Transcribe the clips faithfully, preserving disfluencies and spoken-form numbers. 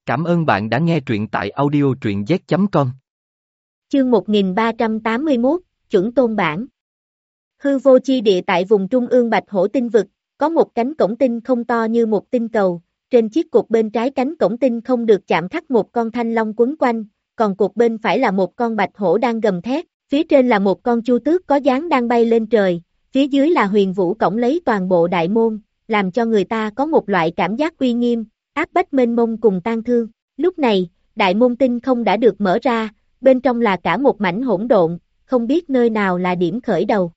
Cảm ơn bạn đã nghe truyện tại audio truyện z chấm com. Chương một nghìn ba trăm tám mươi mốt, chuẩn tôn bản. Hư vô chi địa tại vùng trung ương Bạch Hổ tinh vực, có một cánh cổng tinh không to như một tinh cầu, trên chiếc cột bên trái cánh cổng tinh không được chạm khắc một con thanh long quấn quanh, còn cột bên phải là một con bạch hổ đang gầm thét, phía trên là một con chu tước có dáng đang bay lên trời, phía dưới là huyền vũ cổng lấy toàn bộ đại môn, làm cho người ta có một loại cảm giác uy nghiêm, áp bách mênh mông cùng tang thương. Lúc này, đại môn tinh không đã được mở ra, bên trong là cả một mảnh hỗn độn, không biết nơi nào là điểm khởi đầu.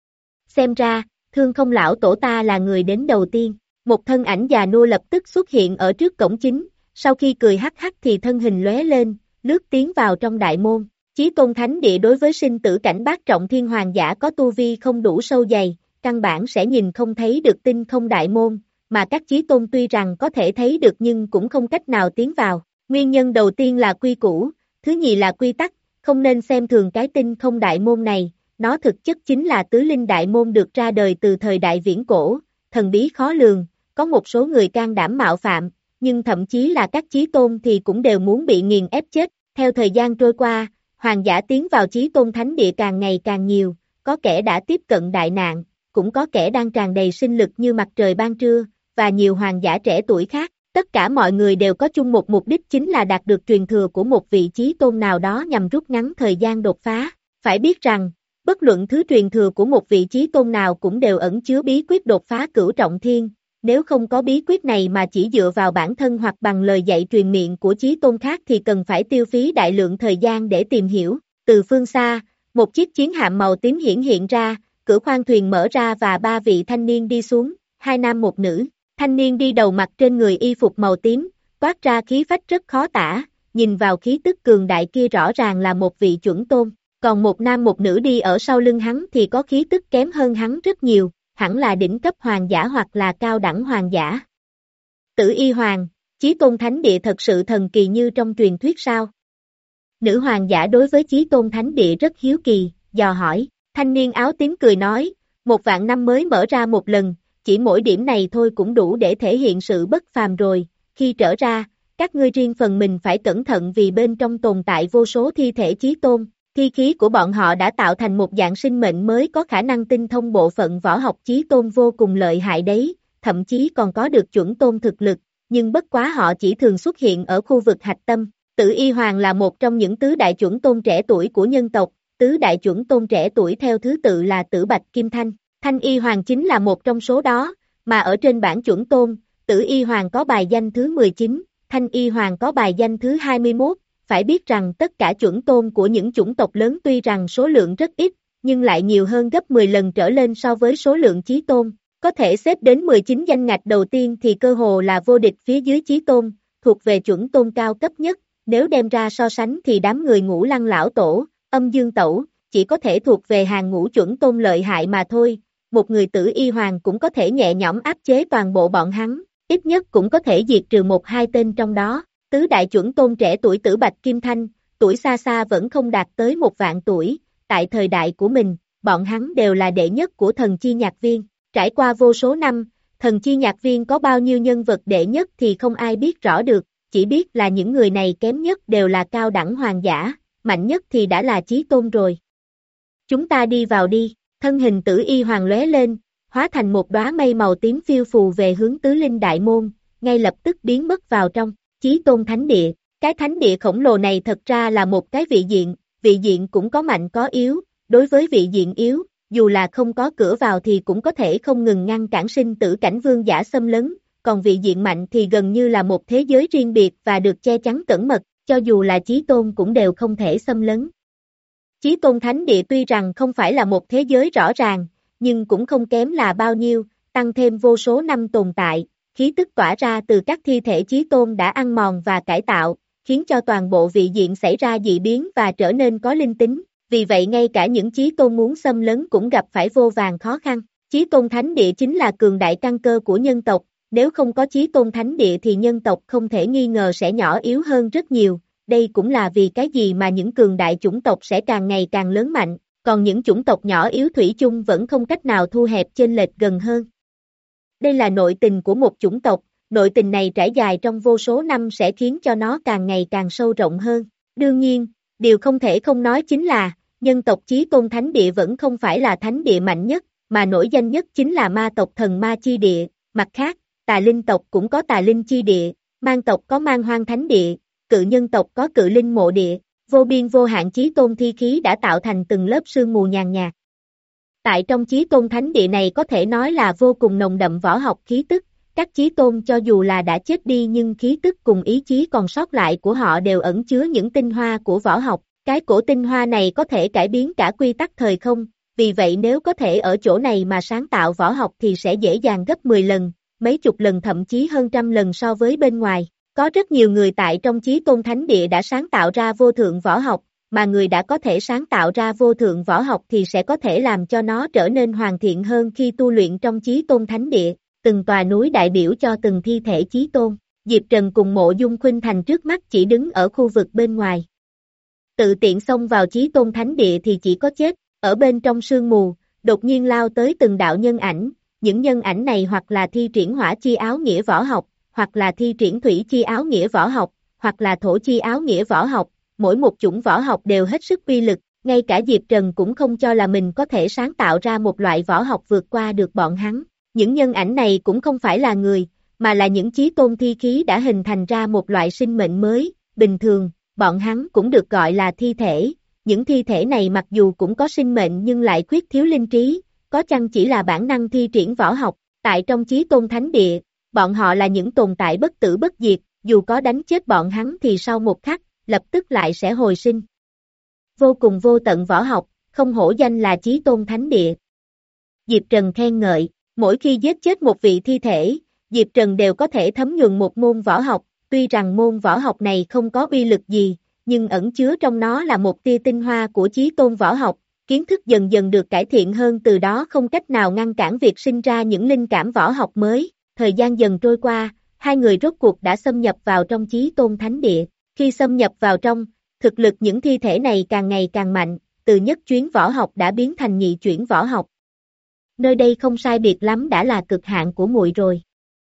Xem ra, Thương Không lão tổ ta là người đến đầu tiên. Một thân ảnh già nua lập tức xuất hiện ở trước cổng chính, sau khi cười hắc hắc thì thân hình lóe lên, lướt tiến vào trong đại môn. Chí Tôn Thánh Địa đối với sinh tử cảnh bát trọng thiên hoàng giả có tu vi không đủ sâu dày, căn bản sẽ nhìn không thấy được tinh không đại môn, mà các chí tôn tuy rằng có thể thấy được nhưng cũng không cách nào tiến vào. Nguyên nhân đầu tiên là quy củ, thứ nhì là quy tắc, không nên xem thường cái tinh không đại môn này, nó thực chất chính là tứ linh đại môn được ra đời từ thời đại viễn cổ, thần bí khó lường, có một số người can đảm mạo phạm, nhưng thậm chí là các chí tôn thì cũng đều muốn bị nghiền ép chết. Theo thời gian trôi qua, hoàng giả tiến vào Chí Tôn Thánh Địa càng ngày càng nhiều, có kẻ đã tiếp cận đại nạn, cũng có kẻ đang tràn đầy sinh lực như mặt trời ban trưa, và nhiều hoàng giả trẻ tuổi khác. Tất cả mọi người đều có chung một mục đích chính là đạt được truyền thừa của một vị chí tôn nào đó nhằm rút ngắn thời gian đột phá. Phải biết rằng, bất luận thứ truyền thừa của một vị chí tôn nào cũng đều ẩn chứa bí quyết đột phá cửu trọng thiên. Nếu không có bí quyết này mà chỉ dựa vào bản thân hoặc bằng lời dạy truyền miệng của chí tôn khác thì cần phải tiêu phí đại lượng thời gian để tìm hiểu. Từ phương xa, một chiếc chiến hạm màu tím hiển hiện ra, cửa khoang thuyền mở ra và ba vị thanh niên đi xuống, hai nam một nữ. Thanh niên đi đầu mặt trên người y phục màu tím, toát ra khí phách rất khó tả, nhìn vào khí tức cường đại kia rõ ràng là một vị chuẩn tôn, còn một nam một nữ đi ở sau lưng hắn thì có khí tức kém hơn hắn rất nhiều, hẳn là đỉnh cấp hoàng giả hoặc là cao đẳng hoàng giả. Tử Y Hoàng, Chí Tôn Thánh Địa thật sự thần kỳ như trong truyền thuyết sao? Nữ hoàng giả đối với Chí Tôn Thánh Địa rất hiếu kỳ, dò hỏi, thanh niên áo tím cười nói, một vạn năm mới mở ra một lần, chỉ mỗi điểm này thôi cũng đủ để thể hiện sự bất phàm rồi, khi trở ra, các ngươi riêng phần mình phải cẩn thận vì bên trong tồn tại vô số thi thể chí tôn, thi khí của bọn họ đã tạo thành một dạng sinh mệnh mới có khả năng tinh thông bộ phận võ học chí tôn vô cùng lợi hại đấy, thậm chí còn có được chuẩn tôn thực lực, nhưng bất quá họ chỉ thường xuất hiện ở khu vực hạch tâm. Tử Y Hoàng là một trong những tứ đại chuẩn tôn trẻ tuổi của nhân tộc, tứ đại chuẩn tôn trẻ tuổi theo thứ tự là Tử Bạch Kim Thanh. Thanh Y Hoàng chính là một trong số đó, mà ở trên bảng chuẩn tôn, Tử Y Hoàng có bài danh thứ mười chín, Thanh Y Hoàng có bài danh thứ hai mươi mốt, phải biết rằng tất cả chuẩn tôn của những chủng tộc lớn tuy rằng số lượng rất ít, nhưng lại nhiều hơn gấp mười lần trở lên so với số lượng chí tôn, có thể xếp đến mười chín danh ngạch đầu tiên thì cơ hồ là vô địch phía dưới chí tôn, thuộc về chuẩn tôn cao cấp nhất, nếu đem ra so sánh thì đám người Ngũ Lăng lão tổ, Âm Dương Tẩu, chỉ có thể thuộc về hàng ngũ chuẩn tôn lợi hại mà thôi. Một người Tử Y Hoàng cũng có thể nhẹ nhõm áp chế toàn bộ bọn hắn, ít nhất cũng có thể diệt trừ một hai tên trong đó. Tứ đại chuẩn tôn trẻ tuổi Tử Bạch Kim Thanh, tuổi xa xa vẫn không đạt tới một vạn tuổi, tại thời đại của mình, bọn hắn đều là đệ nhất của thần chi nhạc viên. Trải qua vô số năm, thần chi nhạc viên có bao nhiêu nhân vật đệ nhất thì không ai biết rõ được, chỉ biết là những người này kém nhất đều là cao đẳng hoàng giả, mạnh nhất thì đã là chí tôn rồi. Chúng ta đi vào đi. Thân hình Tử Y Hoàng lóe lên, hóa thành một đóa mây màu tím phiêu phù về hướng tứ linh đại môn, ngay lập tức biến mất vào trong Chí Tôn Thánh Địa. Cái thánh địa khổng lồ này thật ra là một cái vị diện, vị diện cũng có mạnh có yếu, đối với vị diện yếu, dù là không có cửa vào thì cũng có thể không ngừng ngăn cản sinh tử cảnh vương giả xâm lấn, còn vị diện mạnh thì gần như là một thế giới riêng biệt và được che chắn cẩn mật, cho dù là Chí Tôn cũng đều không thể xâm lấn. Chí Tôn Thánh Địa tuy rằng không phải là một thế giới rõ ràng, nhưng cũng không kém là bao nhiêu, tăng thêm vô số năm tồn tại, khí tức tỏa ra từ các thi thể Chí Tôn đã ăn mòn và cải tạo, khiến cho toàn bộ vị diện xảy ra dị biến và trở nên có linh tính, vì vậy ngay cả những Chí Tôn muốn xâm lấn cũng gặp phải vô vàn khó khăn. Chí Tôn Thánh Địa chính là cường đại căn cơ của nhân tộc, nếu không có Chí Tôn Thánh Địa thì nhân tộc không thể nghi ngờ sẽ nhỏ yếu hơn rất nhiều. Đây cũng là vì cái gì mà những cường đại chủng tộc sẽ càng ngày càng lớn mạnh, còn những chủng tộc nhỏ yếu thủy chung vẫn không cách nào thu hẹp chênh lệch gần hơn. Đây là nội tình của một chủng tộc, nội tình này trải dài trong vô số năm sẽ khiến cho nó càng ngày càng sâu rộng hơn. Đương nhiên, điều không thể không nói chính là, nhân tộc Chí Tôn Thánh Địa vẫn không phải là thánh địa mạnh nhất, mà nổi danh nhất chính là ma tộc Thần Ma Chi Địa, mặt khác, Tà Linh tộc cũng có Tà Linh Chi Địa, Man tộc có Man Hoang Thánh Địa, Cự Nhân tộc có Cự Linh Mộ Địa, vô biên vô hạn Chí Tôn thi khí đã tạo thành từng lớp sương mù nhàn nhạt. Tại trong Chí Tôn Thánh Địa này có thể nói là vô cùng nồng đậm võ học khí tức, các Chí Tôn cho dù là đã chết đi nhưng khí tức cùng ý chí còn sót lại của họ đều ẩn chứa những tinh hoa của võ học, cái cổ tinh hoa này có thể cải biến cả quy tắc thời không, vì vậy nếu có thể ở chỗ này mà sáng tạo võ học thì sẽ dễ dàng gấp mười lần, mấy chục lần thậm chí hơn trăm lần so với bên ngoài. Có rất nhiều người tại trong Chí Tôn Thánh Địa đã sáng tạo ra vô thượng võ học, mà người đã có thể sáng tạo ra vô thượng võ học thì sẽ có thể làm cho nó trở nên hoàn thiện hơn khi tu luyện trong Chí Tôn Thánh Địa. Từng tòa núi đại biểu cho từng thi thể Chí Tôn, Diệp Trần cùng Mộ Dung Khuynh Thành trước mắt chỉ đứng ở khu vực bên ngoài. Tự tiện xông vào Chí Tôn Thánh Địa thì chỉ có chết, ở bên trong sương mù, đột nhiên lao tới từng đạo nhân ảnh, những nhân ảnh này hoặc là thi triển hỏa chi áo nghĩa võ học, hoặc là thi triển thủy chi áo nghĩa võ học, hoặc là thổ chi áo nghĩa võ học, mỗi một chủng võ học đều hết sức uy lực, ngay cả Diệp Trần cũng không cho là mình có thể sáng tạo ra một loại võ học vượt qua được bọn hắn. Những nhân ảnh này cũng không phải là người, mà là những Chí Tôn thi khí đã hình thành ra một loại sinh mệnh mới, bình thường, bọn hắn cũng được gọi là thi thể. Những thi thể này mặc dù cũng có sinh mệnh nhưng lại khuyết thiếu linh trí, có chăng chỉ là bản năng thi triển võ học, tại trong Chí Tôn Thánh Địa, bọn họ là những tồn tại bất tử bất diệt, dù có đánh chết bọn hắn thì sau một khắc, lập tức lại sẽ hồi sinh. Vô cùng vô tận võ học, không hổ danh là Chí Tôn Thánh Địa. Diệp Trần khen ngợi, mỗi khi giết chết một vị thi thể, Diệp Trần đều có thể thấm nhuần một môn võ học, tuy rằng môn võ học này không có uy lực gì, nhưng ẩn chứa trong nó là một tia tinh hoa của Chí Tôn võ học, kiến thức dần dần được cải thiện hơn, từ đó không cách nào ngăn cản việc sinh ra những linh cảm võ học mới. Thời gian dần trôi qua, hai người rốt cuộc đã xâm nhập vào trong Chí Tôn Thánh Địa. Khi xâm nhập vào trong, thực lực những thi thể này càng ngày càng mạnh, từ nhất chuyến võ học đã biến thành nhị chuyển võ học. Nơi đây không sai biệt lắm đã là cực hạn của muội rồi.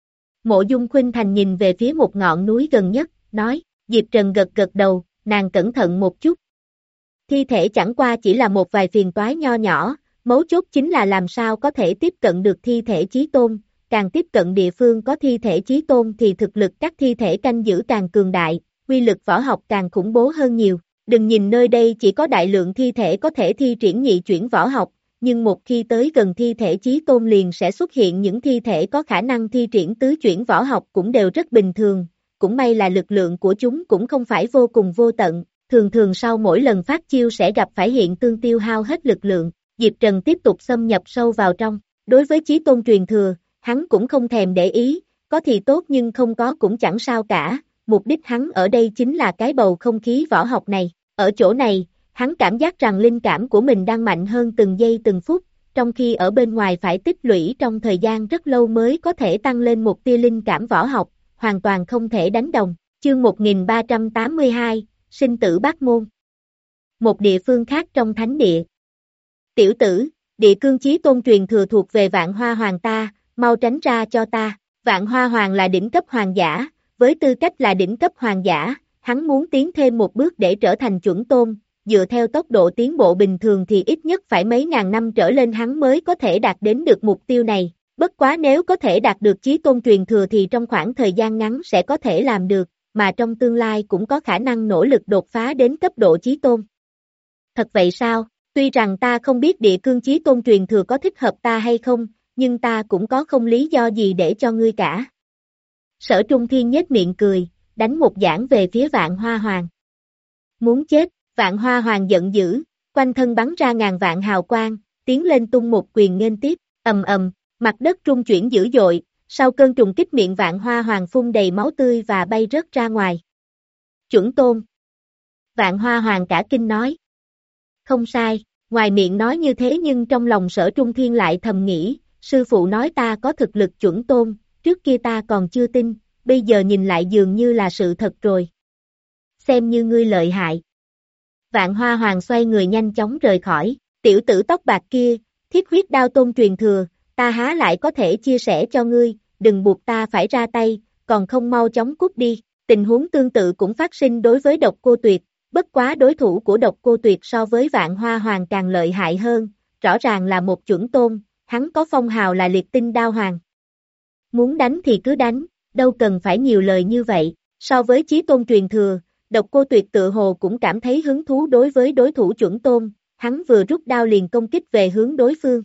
Mộ Dung Khuynh Thành nhìn về phía một ngọn núi gần nhất, nói, Diệp Trần gật gật đầu, nàng cẩn thận một chút. Thi thể chẳng qua chỉ là một vài phiền toái nho nhỏ, mấu chốt chính là làm sao có thể tiếp cận được thi thể Chí Tôn, càng tiếp cận địa phương có thi thể Chí Tôn thì thực lực các thi thể canh giữ càng cường đại, quy lực võ học càng khủng bố hơn nhiều. Đừng nhìn nơi đây chỉ có đại lượng thi thể có thể thi triển nhị chuyển võ học, nhưng một khi tới gần thi thể Chí Tôn liền sẽ xuất hiện những thi thể có khả năng thi triển tứ chuyển võ học cũng đều rất bình thường, cũng may là lực lượng của chúng cũng không phải vô cùng vô tận, thường thường sau mỗi lần phát chiêu sẽ gặp phải hiện tương tiêu hao hết lực lượng. Diệp Trần tiếp tục xâm nhập sâu vào trong, đối với Chí Tôn truyền thừa, hắn cũng không thèm để ý, có thì tốt nhưng không có cũng chẳng sao cả, mục đích hắn ở đây chính là cái bầu không khí võ học này, ở chỗ này, hắn cảm giác rằng linh cảm của mình đang mạnh hơn từng giây từng phút, trong khi ở bên ngoài phải tích lũy trong thời gian rất lâu mới có thể tăng lên một tia linh cảm võ học, hoàn toàn không thể đánh đồng. Chương một nghìn ba trăm tám mươi hai, Sinh tử Bát Môn. Một địa phương khác trong thánh địa. Tiểu tử, địa cương Chí Tôn truyền thừa thuộc về Vạn Hoa Hoàng ta, mau tránh ra cho ta. Vạn Hoa Hoàng là đỉnh cấp hoàng giả, với tư cách là đỉnh cấp hoàng giả, hắn muốn tiến thêm một bước để trở thành chuẩn tôn, dựa theo tốc độ tiến bộ bình thường thì ít nhất phải mấy ngàn năm trở lên hắn mới có thể đạt đến được mục tiêu này, bất quá nếu có thể đạt được Chí Tôn truyền thừa thì trong khoảng thời gian ngắn sẽ có thể làm được, mà trong tương lai cũng có khả năng nỗ lực đột phá đến cấp độ Chí Tôn. Thật vậy sao? Tuy rằng ta không biết địa cương Chí Tôn truyền thừa có thích hợp ta hay không, nhưng ta cũng có không lý do gì để cho ngươi cả. Sở Trung Thiên nhếch miệng cười, đánh một giảng về phía Vạn Hoa Hoàng. Muốn chết, Vạn Hoa Hoàng giận dữ, quanh thân bắn ra ngàn vạn hào quang, tiến lên tung một quyền nghênh tiếp, ầm ầm, mặt đất rung chuyển dữ dội, sau cơn trùng kích miệng Vạn Hoa Hoàng phun đầy máu tươi và bay rớt ra ngoài. Chuẩn tôn. Vạn Hoa Hoàng cả kinh nói. Không sai, ngoài miệng nói như thế nhưng trong lòng Sở Trung Thiên lại thầm nghĩ, sư phụ nói ta có thực lực chuẩn tôn, trước kia ta còn chưa tin, bây giờ nhìn lại dường như là sự thật rồi. Xem như ngươi lợi hại. Vạn Hoa Hoàng xoay người nhanh chóng rời khỏi, tiểu tử tóc bạc kia, thiết huyết đao tôn truyền thừa, ta há lại có thể chia sẻ cho ngươi, đừng buộc ta phải ra tay, còn không mau chóng cút đi. Tình huống tương tự cũng phát sinh đối với Độc Cô Tuyệt, bất quá đối thủ của Độc Cô Tuyệt so với Vạn Hoa Hoàng càng lợi hại hơn, rõ ràng là một chuẩn tôn, hắn có phong hào là liệt tinh đao hoàng. Muốn đánh thì cứ đánh, đâu cần phải nhiều lời như vậy, so với chí tôn truyền thừa, Độc Cô Tuyệt tự hồ cũng cảm thấy hứng thú đối với đối thủ chuẩn tôn, hắn vừa rút đao liền công kích về hướng đối phương.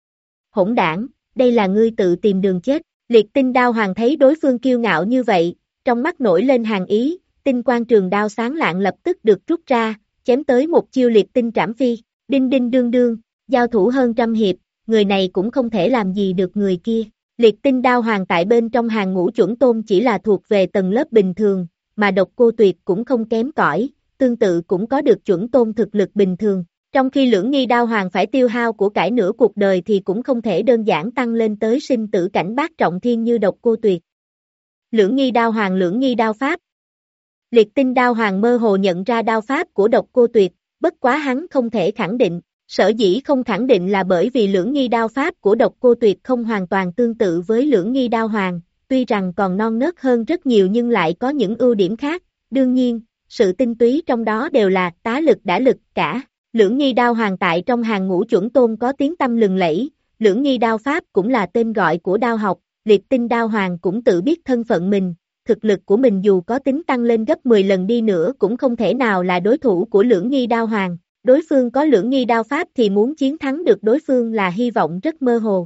Hỗn đảng, đây là ngươi tự tìm đường chết, liệt tinh đao hoàng thấy đối phương kiêu ngạo như vậy, trong mắt nổi lên hàn ý, tinh quang trường đao sáng lạng lập tức được rút ra, chém tới một chiêu liệt tinh trảm phi, đinh đinh đương đương, giao thủ hơn trăm hiệp, người này cũng không thể làm gì được người kia. Liệt tinh đao hoàng tại bên trong hàng ngũ chuẩn tôn chỉ là thuộc về tầng lớp bình thường, mà Độc Cô Tuyệt cũng không kém cỏi, tương tự cũng có được chuẩn tôn thực lực bình thường. Trong khi Lưỡng Nghi đao hoàng phải tiêu hao của cải nửa cuộc đời thì cũng không thể đơn giản tăng lên tới sinh tử cảnh bát trọng thiên như Độc Cô Tuyệt. Lưỡng Nghi đao hoàng Lưỡng Nghi đao pháp. Liệt tinh đao hoàng mơ hồ nhận ra đao pháp của Độc Cô Tuyệt, bất quá hắn không thể khẳng định, sở dĩ không khẳng định là bởi vì Lưỡng Nghi đao pháp của Độc Cô Tuyệt không hoàn toàn tương tự với Lưỡng Nghi đao hoàng, tuy rằng còn non nớt hơn rất nhiều nhưng lại có những ưu điểm khác, đương nhiên, sự tinh túy trong đó đều là tá lực đả lực cả. Lưỡng Nghi đao hoàng tại trong hàng ngũ chuẩn tôn có tiếng tăm lừng lẫy, Lưỡng Nghi đao pháp cũng là tên gọi của đao học, liệt tinh đao hoàng cũng tự biết thân phận mình, thực lực của mình dù có tính tăng lên gấp mười lần đi nữa cũng không thể nào là đối thủ của Lưỡng Nghi đao hoàng, đối phương có Lưỡng Nghi đao pháp thì muốn chiến thắng được đối phương là hy vọng rất mơ hồ.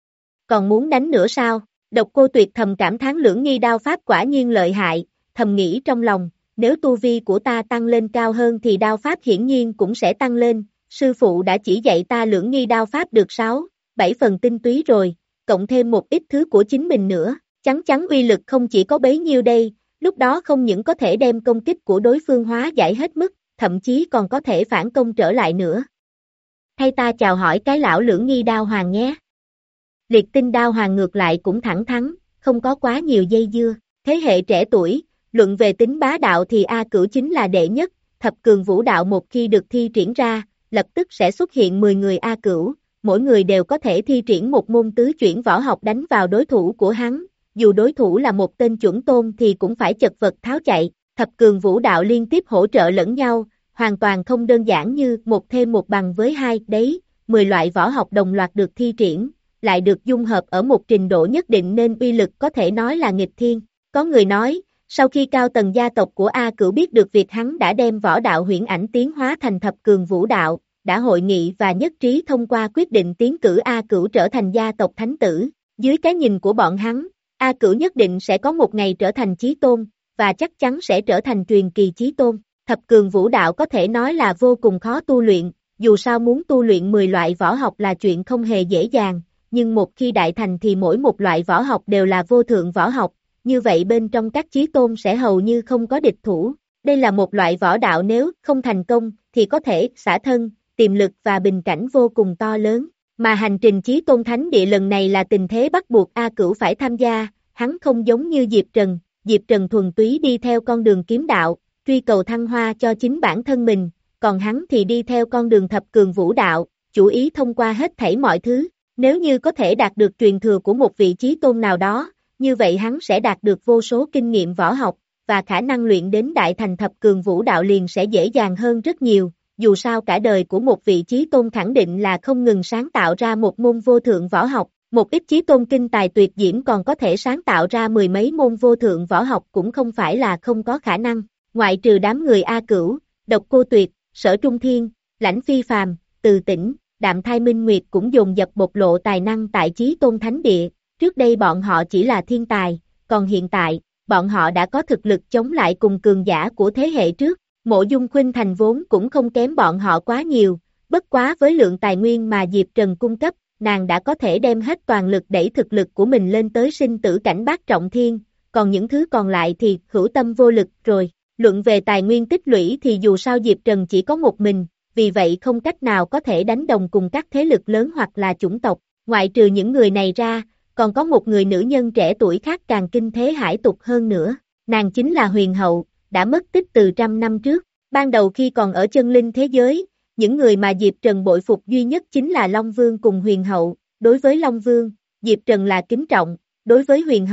Còn muốn đánh nữa sao? Độc Cô Tuyệt thầm cảm thán Lưỡng Nghi đao pháp quả nhiên lợi hại, thầm nghĩ trong lòng, nếu tu vi của ta tăng lên cao hơn thì đao pháp hiển nhiên cũng sẽ tăng lên, sư phụ đã chỉ dạy ta Lưỡng Nghi đao pháp được sáu, bảy phần tinh túy rồi, cộng thêm một ít thứ của chính mình nữa, chắn chắn uy lực không chỉ có bấy nhiêu đây, lúc đó không những có thể đem công kích của đối phương hóa giải hết mức, thậm chí còn có thể phản công trở lại nữa. Thay ta chào hỏi cái lão Lưỡng Nghi đao hoàng nhé. Liệt tinh đao hoàng ngược lại cũng thẳng thắn, không có quá nhiều dây dưa, thế hệ trẻ tuổi, luận về tính bá đạo thì A Cửu chính là đệ nhất, thập cường vũ đạo một khi được thi triển ra, lập tức sẽ xuất hiện mười người A Cửu, mỗi người đều có thể thi triển một môn tứ chuyển võ học đánh vào đối thủ của hắn, dù đối thủ là một tên chuẩn tôn thì cũng phải chật vật tháo chạy, thập cường vũ đạo liên tiếp hỗ trợ lẫn nhau, hoàn toàn không đơn giản như một thêm một bằng với hai đấy, mười loại võ học đồng loạt được thi triển, lại được dung hợp ở một trình độ nhất định nên uy lực có thể nói là nghịch thiên. Có người nói, sau khi cao tầng gia tộc của A Cửu biết được việc hắn đã đem võ đạo huyễn ảnh tiến hóa thành thập cường vũ đạo, đã hội nghị và nhất trí thông qua quyết định tiến cử A Cửu trở thành gia tộc thánh tử. Dưới cái nhìn của bọn hắn, A Cửu nhất định sẽ có một ngày trở thành chí tôn, và chắc chắn sẽ trở thành truyền kỳ chí tôn. Thập cường vũ đạo có thể nói là vô cùng khó tu luyện, dù sao muốn tu luyện mười loại võ học là chuyện không hề dễ dàng, nhưng một khi đại thành thì mỗi một loại võ học đều là vô thượng võ học, như vậy bên trong các chí tôn sẽ hầu như không có địch thủ. Đây là một loại võ đạo nếu không thành công thì có thể xả thân, tiềm lực và bình cảnh vô cùng to lớn, mà hành trình chí tôn thánh địa lần này là tình thế bắt buộc A Cửu phải tham gia, hắn không giống như Diệp Trần, Diệp Trần thuần túy đi theo con đường kiếm đạo, truy cầu thăng hoa cho chính bản thân mình, còn hắn thì đi theo con đường thập cường vũ đạo, chủ ý thông qua hết thảy mọi thứ, nếu như có thể đạt được truyền thừa của một vị chí tôn nào đó, như vậy hắn sẽ đạt được vô số kinh nghiệm võ học, và khả năng luyện đến đại thành thập cường vũ đạo liền sẽ dễ dàng hơn rất nhiều, dù sao cả đời của một vị chí tôn khẳng định là không ngừng sáng tạo ra một môn vô thượng võ học, một ít chí tôn kinh tài tuyệt diễm còn có thể sáng tạo ra mười mấy môn vô thượng võ học cũng không phải là không có khả năng, ngoại trừ đám người A Cửu, Độc Cô Tuyệt, Sở Trung Thiên, Lãnh Phi Phàm, Từ Tĩnh, Đạm Thai Minh Nguyệt cũng dồn dập bộc lộ tài năng tại chí tôn thánh địa, trước đây bọn họ chỉ là thiên tài, còn hiện tại, bọn họ đã có thực lực chống lại cùng cường giả của thế hệ trước, Mộ Dung Khuynh Thành vốn cũng không kém bọn họ quá nhiều, bất quá với lượng tài nguyên mà Diệp Trần cung cấp, nàng đã có thể đem hết toàn lực đẩy thực lực của mình lên tới sinh tử cảnh bát trọng thiên, còn những thứ còn lại thì hữu tâm vô lực rồi. Luận về tài nguyên tích lũy thì dù sao Diệp Trần chỉ có một mình, vì vậy không cách nào có thể đánh đồng cùng các thế lực lớn hoặc là chủng tộc, ngoại trừ những người này ra, còn có một người nữ nhân trẻ tuổi khác càng kinh thế hải tục hơn nữa, nàng chính là Huyền Hậu, đã mất tích từ trăm năm trước, ban đầu khi còn ở chân linh thế giới, những người mà Diệp Trần bội phục duy nhất chính là Long Vương cùng Huyền Hậu, đối với Long Vương, Diệp Trần là kính trọng, đối với Huyền Hậu,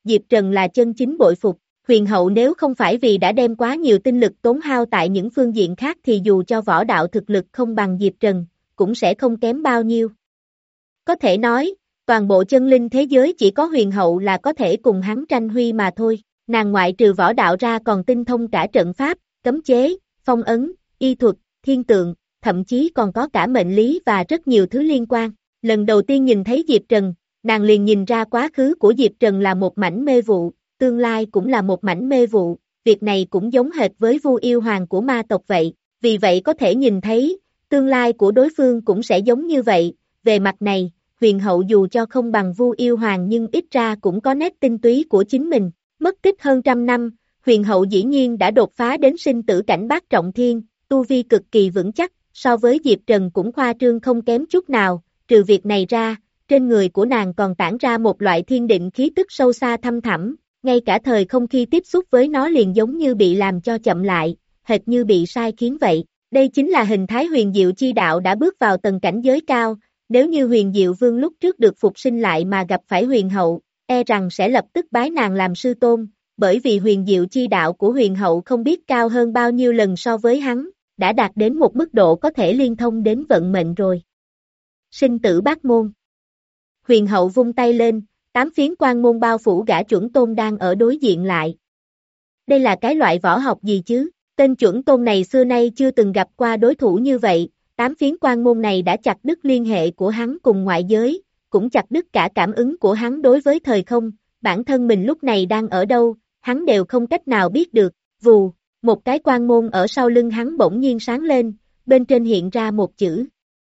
Diệp Trần là chân chính bội phục. Huyền hậu nếu không phải vì đã đem quá nhiều tinh lực tốn hao tại những phương diện khác thì dù cho võ đạo thực lực không bằng Diệp Trần, cũng sẽ không kém bao nhiêu. Có thể nói, toàn bộ chân linh thế giới chỉ có huyền hậu là có thể cùng hắn tranh huy mà thôi. Nàng ngoại trừ võ đạo ra còn tinh thông cả trận pháp, cấm chế, phong ấn, y thuật, thiên tượng, thậm chí còn có cả mệnh lý và rất nhiều thứ liên quan. Lần đầu tiên nhìn thấy Diệp Trần, nàng liền nhìn ra quá khứ của Diệp Trần là một mảnh mê vụ, tương lai cũng là một mảnh mê vụ, việc này cũng giống hệt với Vu Yêu Hoàng của ma tộc vậy, vì vậy có thể nhìn thấy, tương lai của đối phương cũng sẽ giống như vậy. Về mặt này, huyền hậu dù cho không bằng Vu Yêu Hoàng nhưng ít ra cũng có nét tinh túy của chính mình. Mất tích hơn trăm năm, huyền hậu dĩ nhiên đã đột phá đến sinh tử cảnh bát trọng thiên, tu vi cực kỳ vững chắc, so với Diệp Trần cũng khoa trương không kém chút nào, trừ việc này ra, trên người của nàng còn tản ra một loại thiên định khí tức sâu xa thâm thẳm, ngay cả thời không khi tiếp xúc với nó liền giống như bị làm cho chậm lại, hệt như bị sai khiến vậy. Đây chính là hình thái huyền diệu chi đạo đã bước vào tầng cảnh giới cao, nếu như huyền diệu vương lúc trước được phục sinh lại mà gặp phải huyền hậu, e rằng sẽ lập tức bái nàng làm sư tôn, bởi vì huyền diệu chi đạo của huyền hậu không biết cao hơn bao nhiêu lần so với hắn, đã đạt đến một mức độ có thể liên thông đến vận mệnh rồi. Sinh tử bát môn. Huyền hậu vung tay lên, tám phiến quan môn bao phủ gã chuẩn tôn đang ở đối diện lại. Đây là cái loại võ học gì chứ? Tên chuẩn tôn này xưa nay chưa từng gặp qua đối thủ như vậy, tám phiến quan môn này đã chặt đứt liên hệ của hắn cùng ngoại giới, cũng chặt đứt cả cảm ứng của hắn đối với thời không, bản thân mình lúc này đang ở đâu, hắn đều không cách nào biết được. Vù, một cái quan môn ở sau lưng hắn bỗng nhiên sáng lên, bên trên hiện ra một chữ.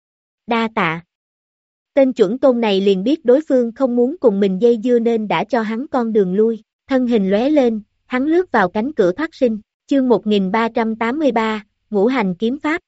Đa tạ. Tên chuẩn tôn này liền biết đối phương không muốn cùng mình dây dưa nên đã cho hắn con đường lui, thân hình lóe lên, hắn lướt vào cánh cửa thoát sinh, chương một nghìn ba trăm tám mươi ba, ngũ hành kiếm pháp.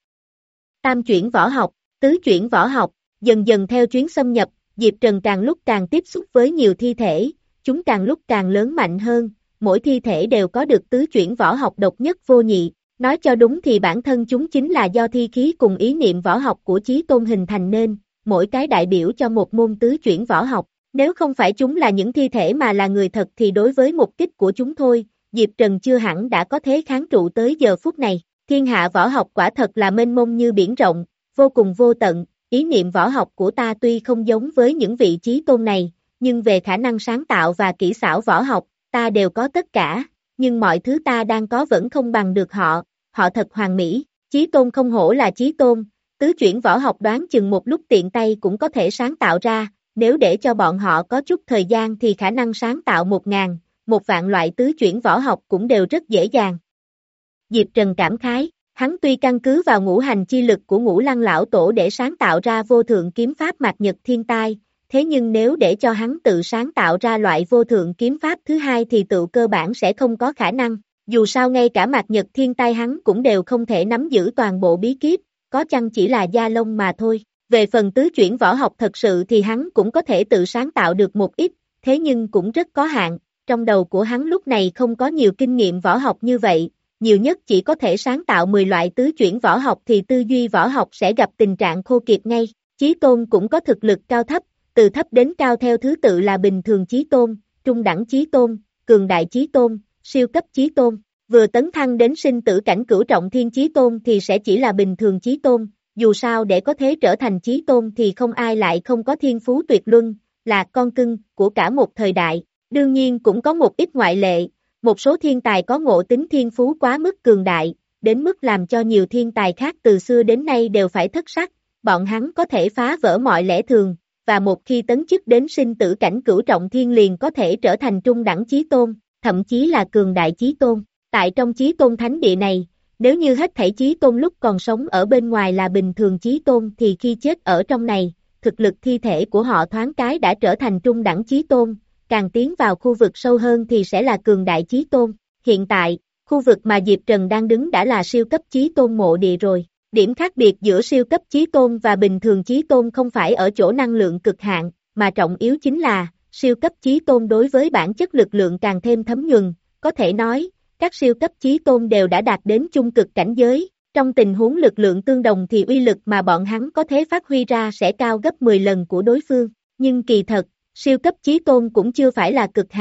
Tam chuyển võ học, tứ chuyển võ học, dần dần theo chuyến xâm nhập, Diệp Trần càng lúc càng tiếp xúc với nhiều thi thể, chúng càng lúc càng lớn mạnh hơn, mỗi thi thể đều có được tứ chuyển võ học độc nhất vô nhị, nói cho đúng thì bản thân chúng chính là do thi khí cùng ý niệm võ học của Chí Tôn hình thành nên, mỗi cái đại biểu cho một môn tứ chuyển võ học, nếu không phải chúng là những thi thể mà là người thật thì đối với mục kích của chúng thôi, Diệp Trần chưa hẳn đã có thế kháng trụ tới giờ phút này. Thiên hạ võ học quả thật là mênh mông như biển rộng, vô cùng vô tận, ý niệm võ học của ta tuy không giống với những vị Chí Tôn này, nhưng về khả năng sáng tạo và kỹ xảo võ học, ta đều có tất cả, nhưng mọi thứ ta đang có vẫn không bằng được họ, họ thật hoàn mỹ, Chí Tôn không hổ là Chí Tôn, tứ chuyển võ học đoán chừng một lúc tiện tay cũng có thể sáng tạo ra, nếu để cho bọn họ có chút thời gian thì khả năng sáng tạo một ngàn, một vạn loại tứ chuyển võ học cũng đều rất dễ dàng. Diệp Trần cảm khái, hắn tuy căn cứ vào ngũ hành chi lực của Ngũ Lăng lão tổ để sáng tạo ra vô thượng kiếm pháp mạt nhật thiên tai, thế nhưng nếu để cho hắn tự sáng tạo ra loại vô thượng kiếm pháp thứ hai thì tự cơ bản sẽ không có khả năng, dù sao ngay cả mạt nhật thiên tai hắn cũng đều không thể nắm giữ toàn bộ bí kíp, có chăng chỉ là da lông mà thôi. Về phần tứ chuyển võ học thật sự thì hắn cũng có thể tự sáng tạo được một ít, thế nhưng cũng rất có hạn, trong đầu của hắn lúc này không có nhiều kinh nghiệm võ học như vậy, nhiều nhất chỉ có thể sáng tạo mười loại tứ chuyển võ học thì tư duy võ học sẽ gặp tình trạng khô kiệt ngay. Chí Tôn cũng có thực lực cao thấp, từ thấp đến cao theo thứ tự là bình thường Chí Tôn, trung đẳng Chí Tôn, cường đại Chí Tôn, siêu cấp Chí Tôn, vừa tấn thăng đến sinh tử cảnh cửu trọng thiên Chí Tôn thì sẽ chỉ là bình thường Chí Tôn, dù sao để có thể trở thành Chí Tôn thì không ai lại không có thiên phú tuyệt luân, là con cưng của cả một thời đại, đương nhiên cũng có một ít ngoại lệ. Một số thiên tài có ngộ tính thiên phú quá mức cường đại, đến mức làm cho nhiều thiên tài khác từ xưa đến nay đều phải thất sắc, bọn hắn có thể phá vỡ mọi lẽ thường, và một khi tấn chức đến sinh tử cảnh cửu trọng thiên liền có thể trở thành trung đẳng Chí Tôn, thậm chí là cường đại Chí Tôn. Tại trong Chí Tôn thánh địa này, nếu như hết thảy Chí Tôn lúc còn sống ở bên ngoài là bình thường Chí Tôn thì khi chết ở trong này, thực lực thi thể của họ thoáng cái đã trở thành trung đẳng Chí Tôn. Càng tiến vào khu vực sâu hơn thì sẽ là cường đại Chí Tôn. Hiện tại, khu vực mà Diệp Trần đang đứng đã là siêu cấp Chí Tôn mộ địa rồi. Điểm khác biệt giữa siêu cấp Chí Tôn và bình thường Chí Tôn không phải ở chỗ năng lượng cực hạn, mà trọng yếu chính là, siêu cấp Chí Tôn đối với bản chất lực lượng càng thêm thấm nhuần. Có thể nói, các siêu cấp Chí Tôn đều đã đạt đến chung cực cảnh giới. Trong tình huống lực lượng tương đồng thì uy lực mà bọn hắn có thể phát huy ra sẽ cao gấp mười lần của đối phương. Nhưng kỳ thật, siêu cấp Chí Tôn cũng chưa phải là cực hạn,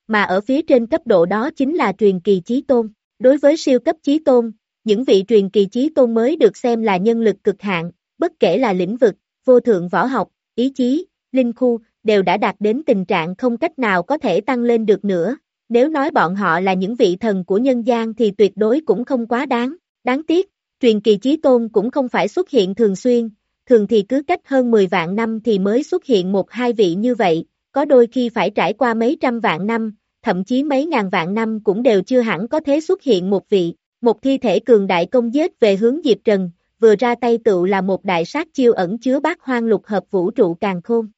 mà ở phía trên cấp độ đó chính là truyền kỳ chí tôn. Đối với siêu cấp chí tôn, những vị truyền kỳ chí tôn mới được xem là nhân lực cực hạn, bất kể là lĩnh vực, vô thượng võ học, ý chí, linh khu, đều đã đạt đến tình trạng không cách nào có thể tăng lên được nữa. Nếu nói bọn họ là những vị thần của nhân gian thì tuyệt đối cũng không quá đáng. Đáng tiếc, truyền kỳ chí tôn cũng không phải xuất hiện thường xuyên, thường thì cứ cách hơn mười vạn năm thì mới xuất hiện một hai vị như vậy, có đôi khi phải trải qua mấy trăm vạn năm, thậm chí mấy ngàn vạn năm cũng đều chưa hẳn có thể xuất hiện một vị. Một thi thể cường đại công giết về hướng Diệp Trần, vừa ra tay tựu là một đại sát chiêu ẩn chứa bát hoang lục hợp vũ trụ càn khôn.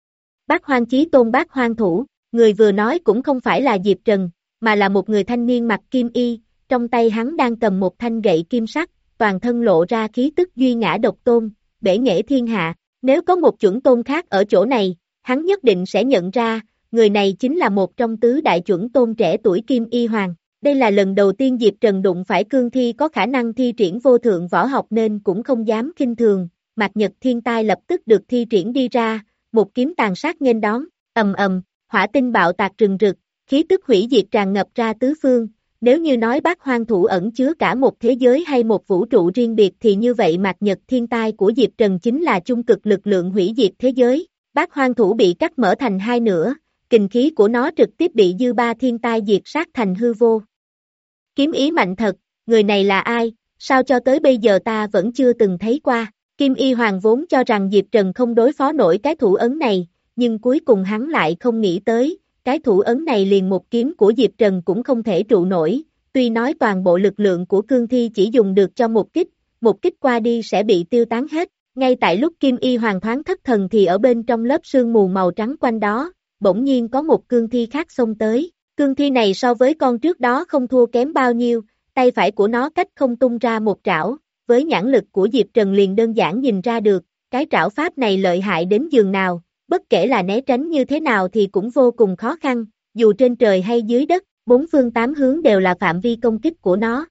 Bát hoang chí tôn bát hoang thủ, người vừa nói cũng không phải là Diệp Trần, mà là một người thanh niên mặc kim y, trong tay hắn đang cầm một thanh gậy kim sắc, toàn thân lộ ra khí tức duy ngã độc tôn, bể nghệ thiên hạ. Nếu có một chuẩn tôn khác ở chỗ này, hắn nhất định sẽ nhận ra, người này chính là một trong tứ đại chuẩn tôn trẻ tuổi Kim Y Hoàng. Đây là lần đầu tiên Diệp Trần đụng phải cương thi có khả năng thi triển vô thượng võ học nên cũng không dám khinh thường, Mạc Nhật Thiên Tai lập tức được thi triển đi ra, một kiếm tàn sát nghênh đón, ầm ầm, hỏa tinh bạo tạc rừng rực, khí tức hủy diệt tràn ngập ra tứ phương. Nếu như nói bát hoang thủ ẩn chứa cả một thế giới hay một vũ trụ riêng biệt thì như vậy Mạc Nhật Thiên Tai của Diệp Trần chính là chung cực lực lượng hủy diệt thế giới. Bát hoang thủ bị cắt mở thành hai nửa, kình khí của nó trực tiếp bị dư ba thiên tai diệt sát thành hư vô. Kiếm ý mạnh thật, người này là ai, sao cho tới bây giờ ta vẫn chưa từng thấy qua. Kim Y Hoàng vốn cho rằng Diệp Trần không đối phó nổi cái thủ ấn này, nhưng cuối cùng hắn lại không nghĩ tới, cái thủ ấn này liền một kiếm của Diệp Trần cũng không thể trụ nổi, tuy nói toàn bộ lực lượng của cương thi chỉ dùng được cho một kích, một kích qua đi sẽ bị tiêu tán hết. Ngay tại lúc Kim Y Hoàng thoáng thất thần thì ở bên trong lớp sương mù màu trắng quanh đó, bỗng nhiên có một cương thi khác xông tới. Cương thi này so với con trước đó không thua kém bao nhiêu, tay phải của nó cách không tung ra một trảo, với nhãn lực của Diệp Trần liền đơn giản nhìn ra được, cái trảo pháp này lợi hại đến giường nào, bất kể là né tránh như thế nào thì cũng vô cùng khó khăn, dù trên trời hay dưới đất, bốn phương tám hướng đều là phạm vi công kích của nó.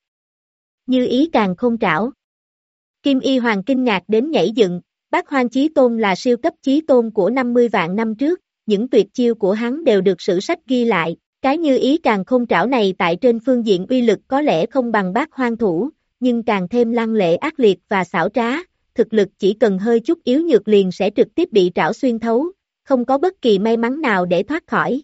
Như ý càng không trảo. Kim Y Hoàng kinh ngạc đến nhảy dựng, Bát Hoang Chí Tôn là siêu cấp chí tôn của năm mươi vạn năm trước, những tuyệt chiêu của hắn đều được sử sách ghi lại, cái như ý càng không trảo này tại trên phương diện uy lực có lẽ không bằng Bát Hoang thủ, nhưng càng thêm lăng lệ ác liệt và xảo trá, thực lực chỉ cần hơi chút yếu nhược liền sẽ trực tiếp bị trảo xuyên thấu, không có bất kỳ may mắn nào để thoát khỏi.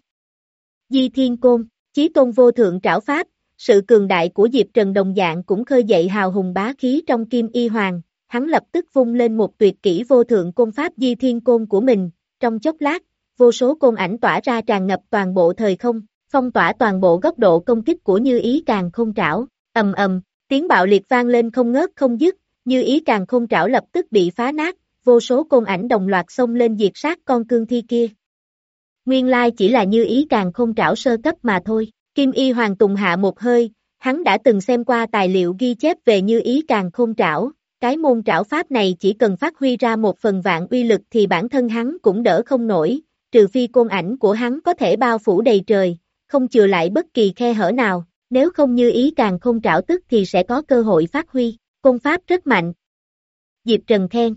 Di Thiên Côn, Chí Tôn vô thượng trảo pháp, sự cường đại của Diệp Trần đồng dạng cũng khơi dậy hào hùng bá khí trong Kim Y Hoàng, hắn lập tức vung lên một tuyệt kỹ vô thượng côn pháp Di Thiên Côn của mình, trong chốc lát, vô số côn ảnh tỏa ra tràn ngập toàn bộ thời không, phong tỏa toàn bộ góc độ công kích của Như Ý Càng Không Trảo, ầm ầm, tiếng bạo liệt vang lên không ngớt không dứt, Như Ý Càng Không Trảo lập tức bị phá nát, vô số côn ảnh đồng loạt xông lên diệt sát con cương thi kia. Nguyên lai chỉ là Như Ý Càng Không Trảo sơ cấp mà thôi. Kim Y Hoàng tùng hạ một hơi, hắn đã từng xem qua tài liệu ghi chép về Như Ý Càng Không Trảo, cái môn trảo pháp này chỉ cần phát huy ra một phần vạn uy lực thì bản thân hắn cũng đỡ không nổi, trừ phi côn ảnh của hắn có thể bao phủ đầy trời, không chừa lại bất kỳ khe hở nào, nếu không Như Ý Càng Không Trảo tức thì sẽ có cơ hội phát huy, côn pháp rất mạnh. Diệp Trần khen.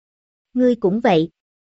Ngươi cũng vậy.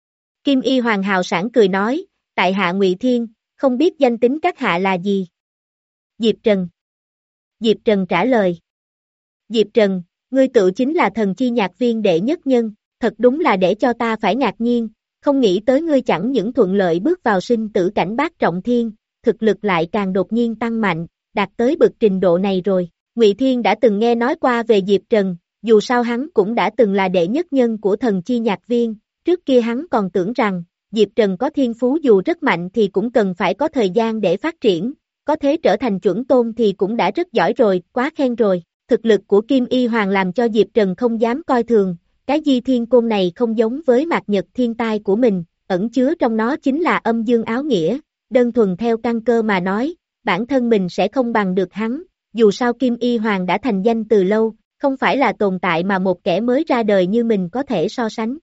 Kim Y Hoàng hào sảng cười nói, tại hạ Ngụy Thiên, không biết danh tính các hạ là gì. Diệp Trần. Diệp Trần trả lời. Diệp Trần, ngươi tự chính là thần chi nhạc viên đệ nhất nhân, thật đúng là để cho ta phải ngạc nhiên, không nghĩ tới ngươi chẳng những thuận lợi bước vào sinh tử cảnh bát trọng thiên, thực lực lại càng đột nhiên tăng mạnh, đạt tới bậc trình độ này rồi. Ngụy Thiên đã từng nghe nói qua về Diệp Trần, dù sao hắn cũng đã từng là đệ nhất nhân của thần chi nhạc viên, trước kia hắn còn tưởng rằng, Diệp Trần có thiên phú dù rất mạnh thì cũng cần phải có thời gian để phát triển, có thể trở thành chuẩn tôn thì cũng đã rất giỏi rồi, quá khen rồi. Thực lực của Kim Y Hoàng làm cho Diệp Trần không dám coi thường, cái Di Thiên Côn này không giống với Mạc Nhật Thiên Tai của mình, ẩn chứa trong nó chính là âm dương áo nghĩa, đơn thuần theo căn cơ mà nói, bản thân mình sẽ không bằng được hắn, dù sao Kim Y Hoàng đã thành danh từ lâu, không phải là tồn tại mà một kẻ mới ra đời như mình có thể so sánh.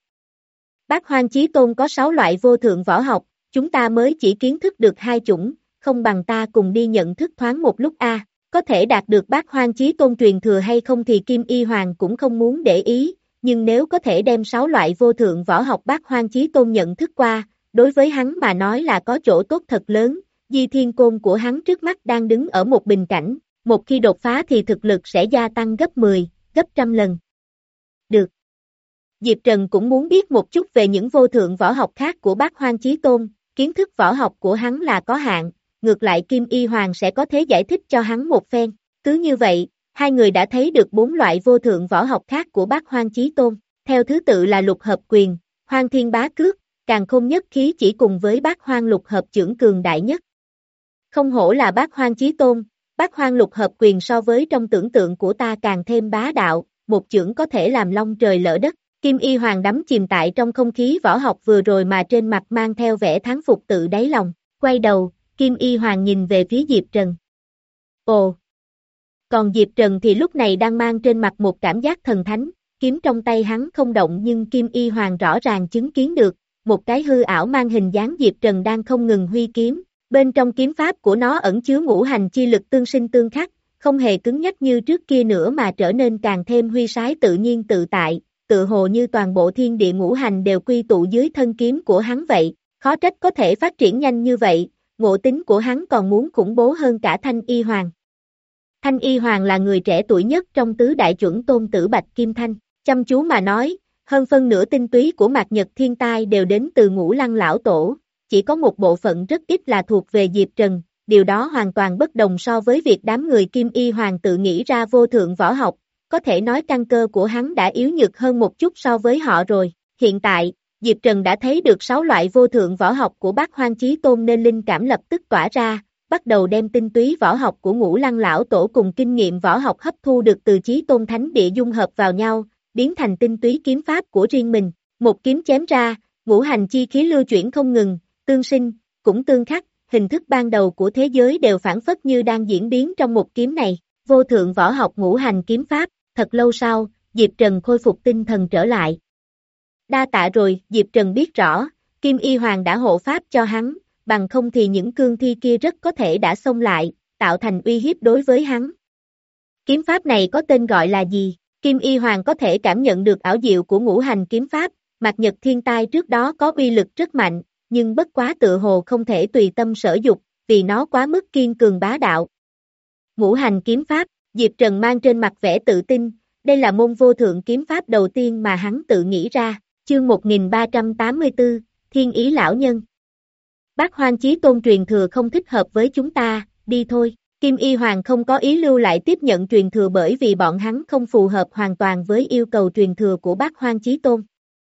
Bát Hoang Chí Tôn có sáu loại vô thượng võ học, chúng ta mới chỉ kiến thức được hai chủng, không bằng ta cùng đi nhận thức thoáng một lúc a. Có thể đạt được Bát Hoang Chí Tôn truyền thừa hay không thì Kim Y Hoàng cũng không muốn để ý, nhưng nếu có thể đem sáu loại vô thượng võ học Bát Hoang Chí Tôn nhận thức qua, đối với hắn mà nói là có chỗ tốt thật lớn, Di Thiên Côn của hắn trước mắt đang đứng ở một bình cảnh, một khi đột phá thì thực lực sẽ gia tăng gấp mười, gấp trăm lần. Được. Diệp Trần cũng muốn biết một chút về những vô thượng võ học khác của Bát Hoang Chí Tôn, kiến thức võ học của hắn là có hạn, ngược lại Kim Y Hoàng sẽ có thể giải thích cho hắn một phen. Cứ như vậy, hai người đã thấy được bốn loại vô thượng võ học khác của Bát Hoang Chí Tôn, theo thứ tự là Lục Hợp Quyền, Hoang Thiên Bá Cước, Càn Khôn Nhất Khí chỉ cùng với Bát Hoang Lục Hợp Chưởng cường đại nhất. Không hổ là Bát Hoang Chí Tôn, Bát Hoang Lục Hợp Quyền so với trong tưởng tượng của ta càng thêm bá đạo, một chưởng có thể làm long trời lỡ đất. Kim Y Hoàng đắm chìm tại trong không khí võ học vừa rồi mà trên mặt mang theo vẻ thán phục tự đáy lòng, quay đầu, Kim Y Hoàng nhìn về phía Diệp Trần. Ồ! Còn Diệp Trần thì lúc này đang mang trên mặt một cảm giác thần thánh, kiếm trong tay hắn không động nhưng Kim Y Hoàng rõ ràng chứng kiến được, một cái hư ảo mang hình dáng Diệp Trần đang không ngừng huy kiếm, bên trong kiếm pháp của nó ẩn chứa ngũ hành chi lực tương sinh tương khắc, không hề cứng nhắc như trước kia nữa mà trở nên càng thêm huy sái tự nhiên tự tại, tự hồ như toàn bộ thiên địa ngũ hành đều quy tụ dưới thân kiếm của hắn vậy, khó trách có thể phát triển nhanh như vậy, ngộ tính của hắn còn muốn khủng bố hơn cả Thanh Y Hoàng. Thanh Y Hoàng là người trẻ tuổi nhất trong tứ đại chuẩn tôn tử Bạch Kim Thanh, chăm chú mà nói, hơn phân nửa tinh túy của Mạc Nhật Thiên Tai đều đến từ Ngũ Lăng Lão Tổ, chỉ có một bộ phận rất ít là thuộc về Diệp Trần, điều đó hoàn toàn bất đồng so với việc đám người Kim Y Hoàng tự nghĩ ra vô thượng võ học, có thể nói căn cơ của hắn đã yếu nhược hơn một chút so với họ rồi. Hiện tại, Diệp Trần đã thấy được sáu loại vô thượng võ học của Bát Hoang Chí Tôn nên linh cảm lập tức tỏa ra, bắt đầu đem tinh túy võ học của Ngũ Lăng Lão Tổ cùng kinh nghiệm võ học hấp thu được từ Chí Tôn Thánh Địa dung hợp vào nhau, biến thành tinh túy kiếm pháp của riêng mình. Một kiếm chém ra, ngũ hành chi khí lưu chuyển không ngừng, tương sinh, cũng tương khắc, hình thức ban đầu của thế giới đều phản phất như đang diễn biến trong một kiếm này. Vô thượng võ học ngũ hành kiếm pháp, thật lâu sau, Diệp Trần khôi phục tinh thần trở lại. Đa tạ rồi, Diệp Trần biết rõ, Kim Y Hoàng đã hộ pháp cho hắn, bằng không thì những cương thi kia rất có thể đã xông lại, tạo thành uy hiếp đối với hắn. Kiếm pháp này có tên gọi là gì? Kim Y Hoàng có thể cảm nhận được ảo diệu của ngũ hành kiếm pháp, Mạc Nhật Thiên Tai trước đó có uy lực rất mạnh, nhưng bất quá tự hồ không thể tùy tâm sở dục, vì nó quá mức kiên cường bá đạo. Ngũ hành kiếm pháp, Diệp Trần mang trên mặt vẻ tự tin, đây là môn vô thượng kiếm pháp đầu tiên mà hắn tự nghĩ ra, chương một nghìn ba trăm tám mươi tư, Thiên Ý Lão Nhân. Bát Hoang Chí Tôn truyền thừa không thích hợp với chúng ta, đi thôi. Kim Y Hoàng không có ý lưu lại tiếp nhận truyền thừa bởi vì bọn hắn không phù hợp hoàn toàn với yêu cầu truyền thừa của Bát Hoang Chí Tôn.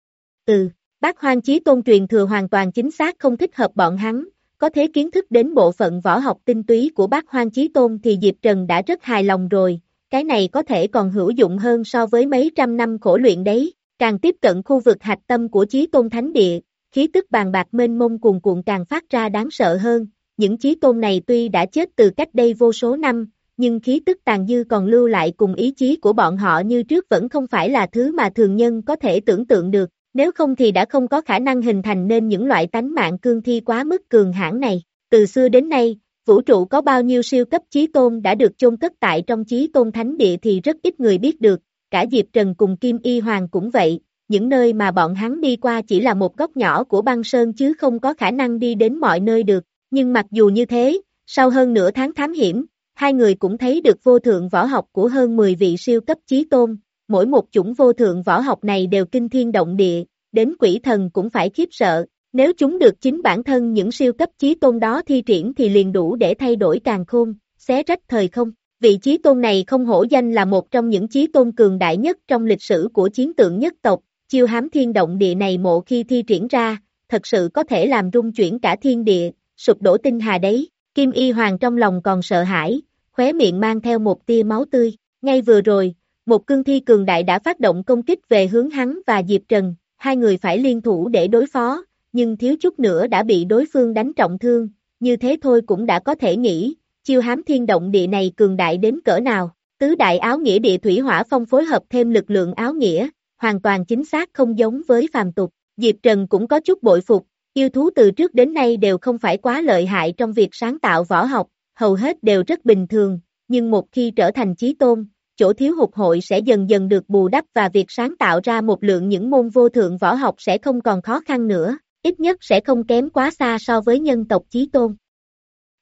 Ừ, Bát Hoang Chí Tôn truyền thừa hoàn toàn chính xác không thích hợp bọn hắn, có thể kiến thức đến bộ phận võ học tinh túy của Bát Hoang Chí Tôn thì Diệp Trần đã rất hài lòng rồi, cái này có thể còn hữu dụng hơn so với mấy trăm năm khổ luyện đấy, càng tiếp cận khu vực hạch tâm của Chí Tôn Thánh Địa, khí tức bàn bạc mênh mông cuồn cuộn càng phát ra đáng sợ hơn. Những chí tôn này tuy đã chết từ cách đây vô số năm, nhưng khí tức tàn dư còn lưu lại cùng ý chí của bọn họ như trước vẫn không phải là thứ mà thường nhân có thể tưởng tượng được, nếu không thì đã không có khả năng hình thành nên những loại tánh mạng cương thi quá mức cường hãn này. Từ xưa đến nay, vũ trụ có bao nhiêu siêu cấp chí tôn đã được chôn cất tại trong chí tôn thánh địa thì rất ít người biết được, cả Diệp Trần cùng Kim Y Hoàng cũng vậy, những nơi mà bọn hắn đi qua chỉ là một góc nhỏ của băng sơn chứ không có khả năng đi đến mọi nơi được. Nhưng mặc dù như thế, sau hơn nửa tháng thám hiểm, hai người cũng thấy được vô thượng võ học của hơn mười vị siêu cấp chí tôn, mỗi một chủng vô thượng võ học này đều kinh thiên động địa, đến quỷ thần cũng phải khiếp sợ, nếu chúng được chính bản thân những siêu cấp chí tôn đó thi triển thì liền đủ để thay đổi càn khôn, xé rách thời không. Vị chí tôn này không hổ danh là một trong những chí tôn cường đại nhất trong lịch sử của chiến tượng nhất tộc, chiêu hám thiên động địa này một khi thi triển ra, thật sự có thể làm rung chuyển cả thiên địa, sụp đổ tinh hà đấy. Kim Y Hoàng trong lòng còn sợ hãi, khóe miệng mang theo một tia máu tươi. Ngay vừa rồi, một cương thi cường đại đã phát động công kích về hướng hắn và Diệp Trần, hai người phải liên thủ để đối phó, nhưng thiếu chút nữa đã bị đối phương đánh trọng thương, như thế thôi cũng đã có thể nghĩ, chiêu hám thiên động địa này cường đại đến cỡ nào. Tứ đại áo nghĩa địa thủy hỏa phong phối hợp thêm lực lượng áo nghĩa, hoàn toàn chính xác không giống với phàm tục. Diệp Trần cũng có chút bội phục. Yêu thú từ trước đến nay đều không phải quá lợi hại trong việc sáng tạo võ học, hầu hết đều rất bình thường, nhưng một khi trở thành chí tôn, chỗ thiếu hụt hội sẽ dần dần được bù đắp và việc sáng tạo ra một lượng những môn vô thượng võ học sẽ không còn khó khăn nữa, ít nhất sẽ không kém quá xa so với nhân tộc chí tôn.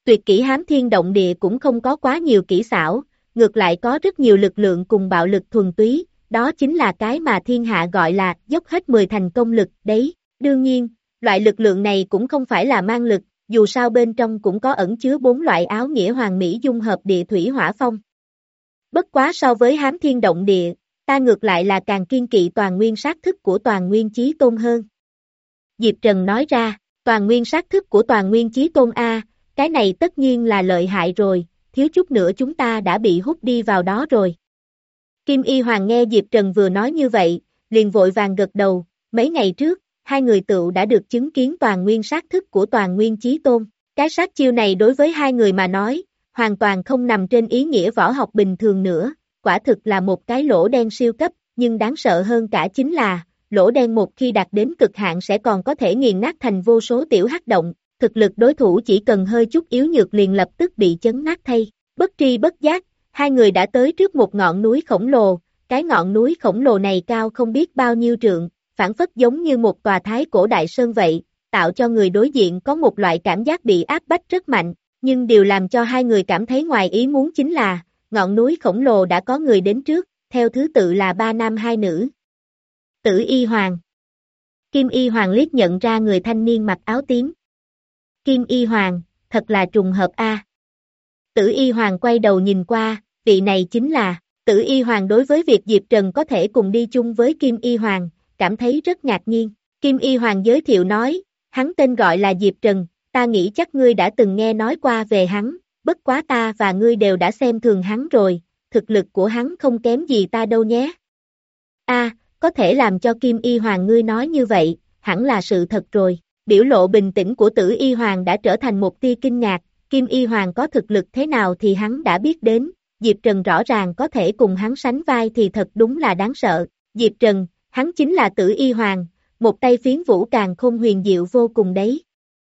Tuyệt kỹ hám thiên động địa cũng không có quá nhiều kỹ xảo, ngược lại có rất nhiều lực lượng cùng bạo lực thuần túy, đó chính là cái mà thiên hạ gọi là dốc hết mười thành công lực đấy. Đương nhiên, loại lực lượng này cũng không phải là mang lực, dù sao bên trong cũng có ẩn chứa bốn loại áo nghĩa hoàn mỹ dung hợp địa thủy hỏa phong. Bất quá so với hám thiên động địa, ta ngược lại là càng kiên kỵ toàn nguyên sát thức của toàn nguyên chí tôn hơn. Diệp Trần nói ra, toàn nguyên sát thức của toàn nguyên chí tôn A, cái này tất nhiên là lợi hại rồi, thiếu chút nữa chúng ta đã bị hút đi vào đó rồi. Kim Y Hoàng nghe Diệp Trần vừa nói như vậy, liền vội vàng gật đầu, mấy ngày trước, hai người tựu đã được chứng kiến toàn nguyên sát thức của toàn nguyên chí tôn. Cái sát chiêu này đối với hai người mà nói, hoàn toàn không nằm trên ý nghĩa võ học bình thường nữa, quả thực là một cái lỗ đen siêu cấp, nhưng đáng sợ hơn cả chính là, lỗ đen một khi đạt đến cực hạn sẽ còn có thể nghiền nát thành vô số tiểu hắc động, thực lực đối thủ chỉ cần hơi chút yếu nhược liền lập tức bị chấn nát thay. Bất tri bất giác, hai người đã tới trước một ngọn núi khổng lồ, cái ngọn núi khổng lồ này cao không biết bao nhiêu trượng, phản phất giống như một tòa thái cổ đại sơn vậy, tạo cho người đối diện có một loại cảm giác bị áp bách rất mạnh, nhưng điều làm cho hai người cảm thấy ngoài ý muốn chính là, ngọn núi khổng lồ đã có người đến trước, theo thứ tự là ba nam hai nữ. Tử Y Hoàng. Kim Y Hoàng liếc nhận ra người thanh niên mặc áo tím. Kim Y Hoàng, thật là trùng hợp a. Tử Y Hoàng quay đầu nhìn qua, vị này chính là, Tử Y Hoàng đối với việc Diệp Trần có thể cùng đi chung với Kim Y Hoàng, cảm thấy rất ngạc nhiên. Kim Y Hoàng giới thiệu nói, hắn tên gọi là Diệp Trần, ta nghĩ chắc ngươi đã từng nghe nói qua về hắn, bất quá ta và ngươi đều đã xem thường hắn rồi, thực lực của hắn không kém gì ta đâu nhé. A, có thể làm cho Kim Y Hoàng ngươi nói như vậy, hẳn là sự thật rồi. Biểu lộ bình tĩnh của Tử Y Hoàng đã trở thành một tia kinh ngạc, Kim Y Hoàng có thực lực thế nào thì hắn đã biết đến, Diệp Trần rõ ràng có thể cùng hắn sánh vai thì thật đúng là đáng sợ. Diệp Trần, hắn chính là Tử Y Hoàng, một tay phiến vũ càng khôn huyền diệu vô cùng đấy.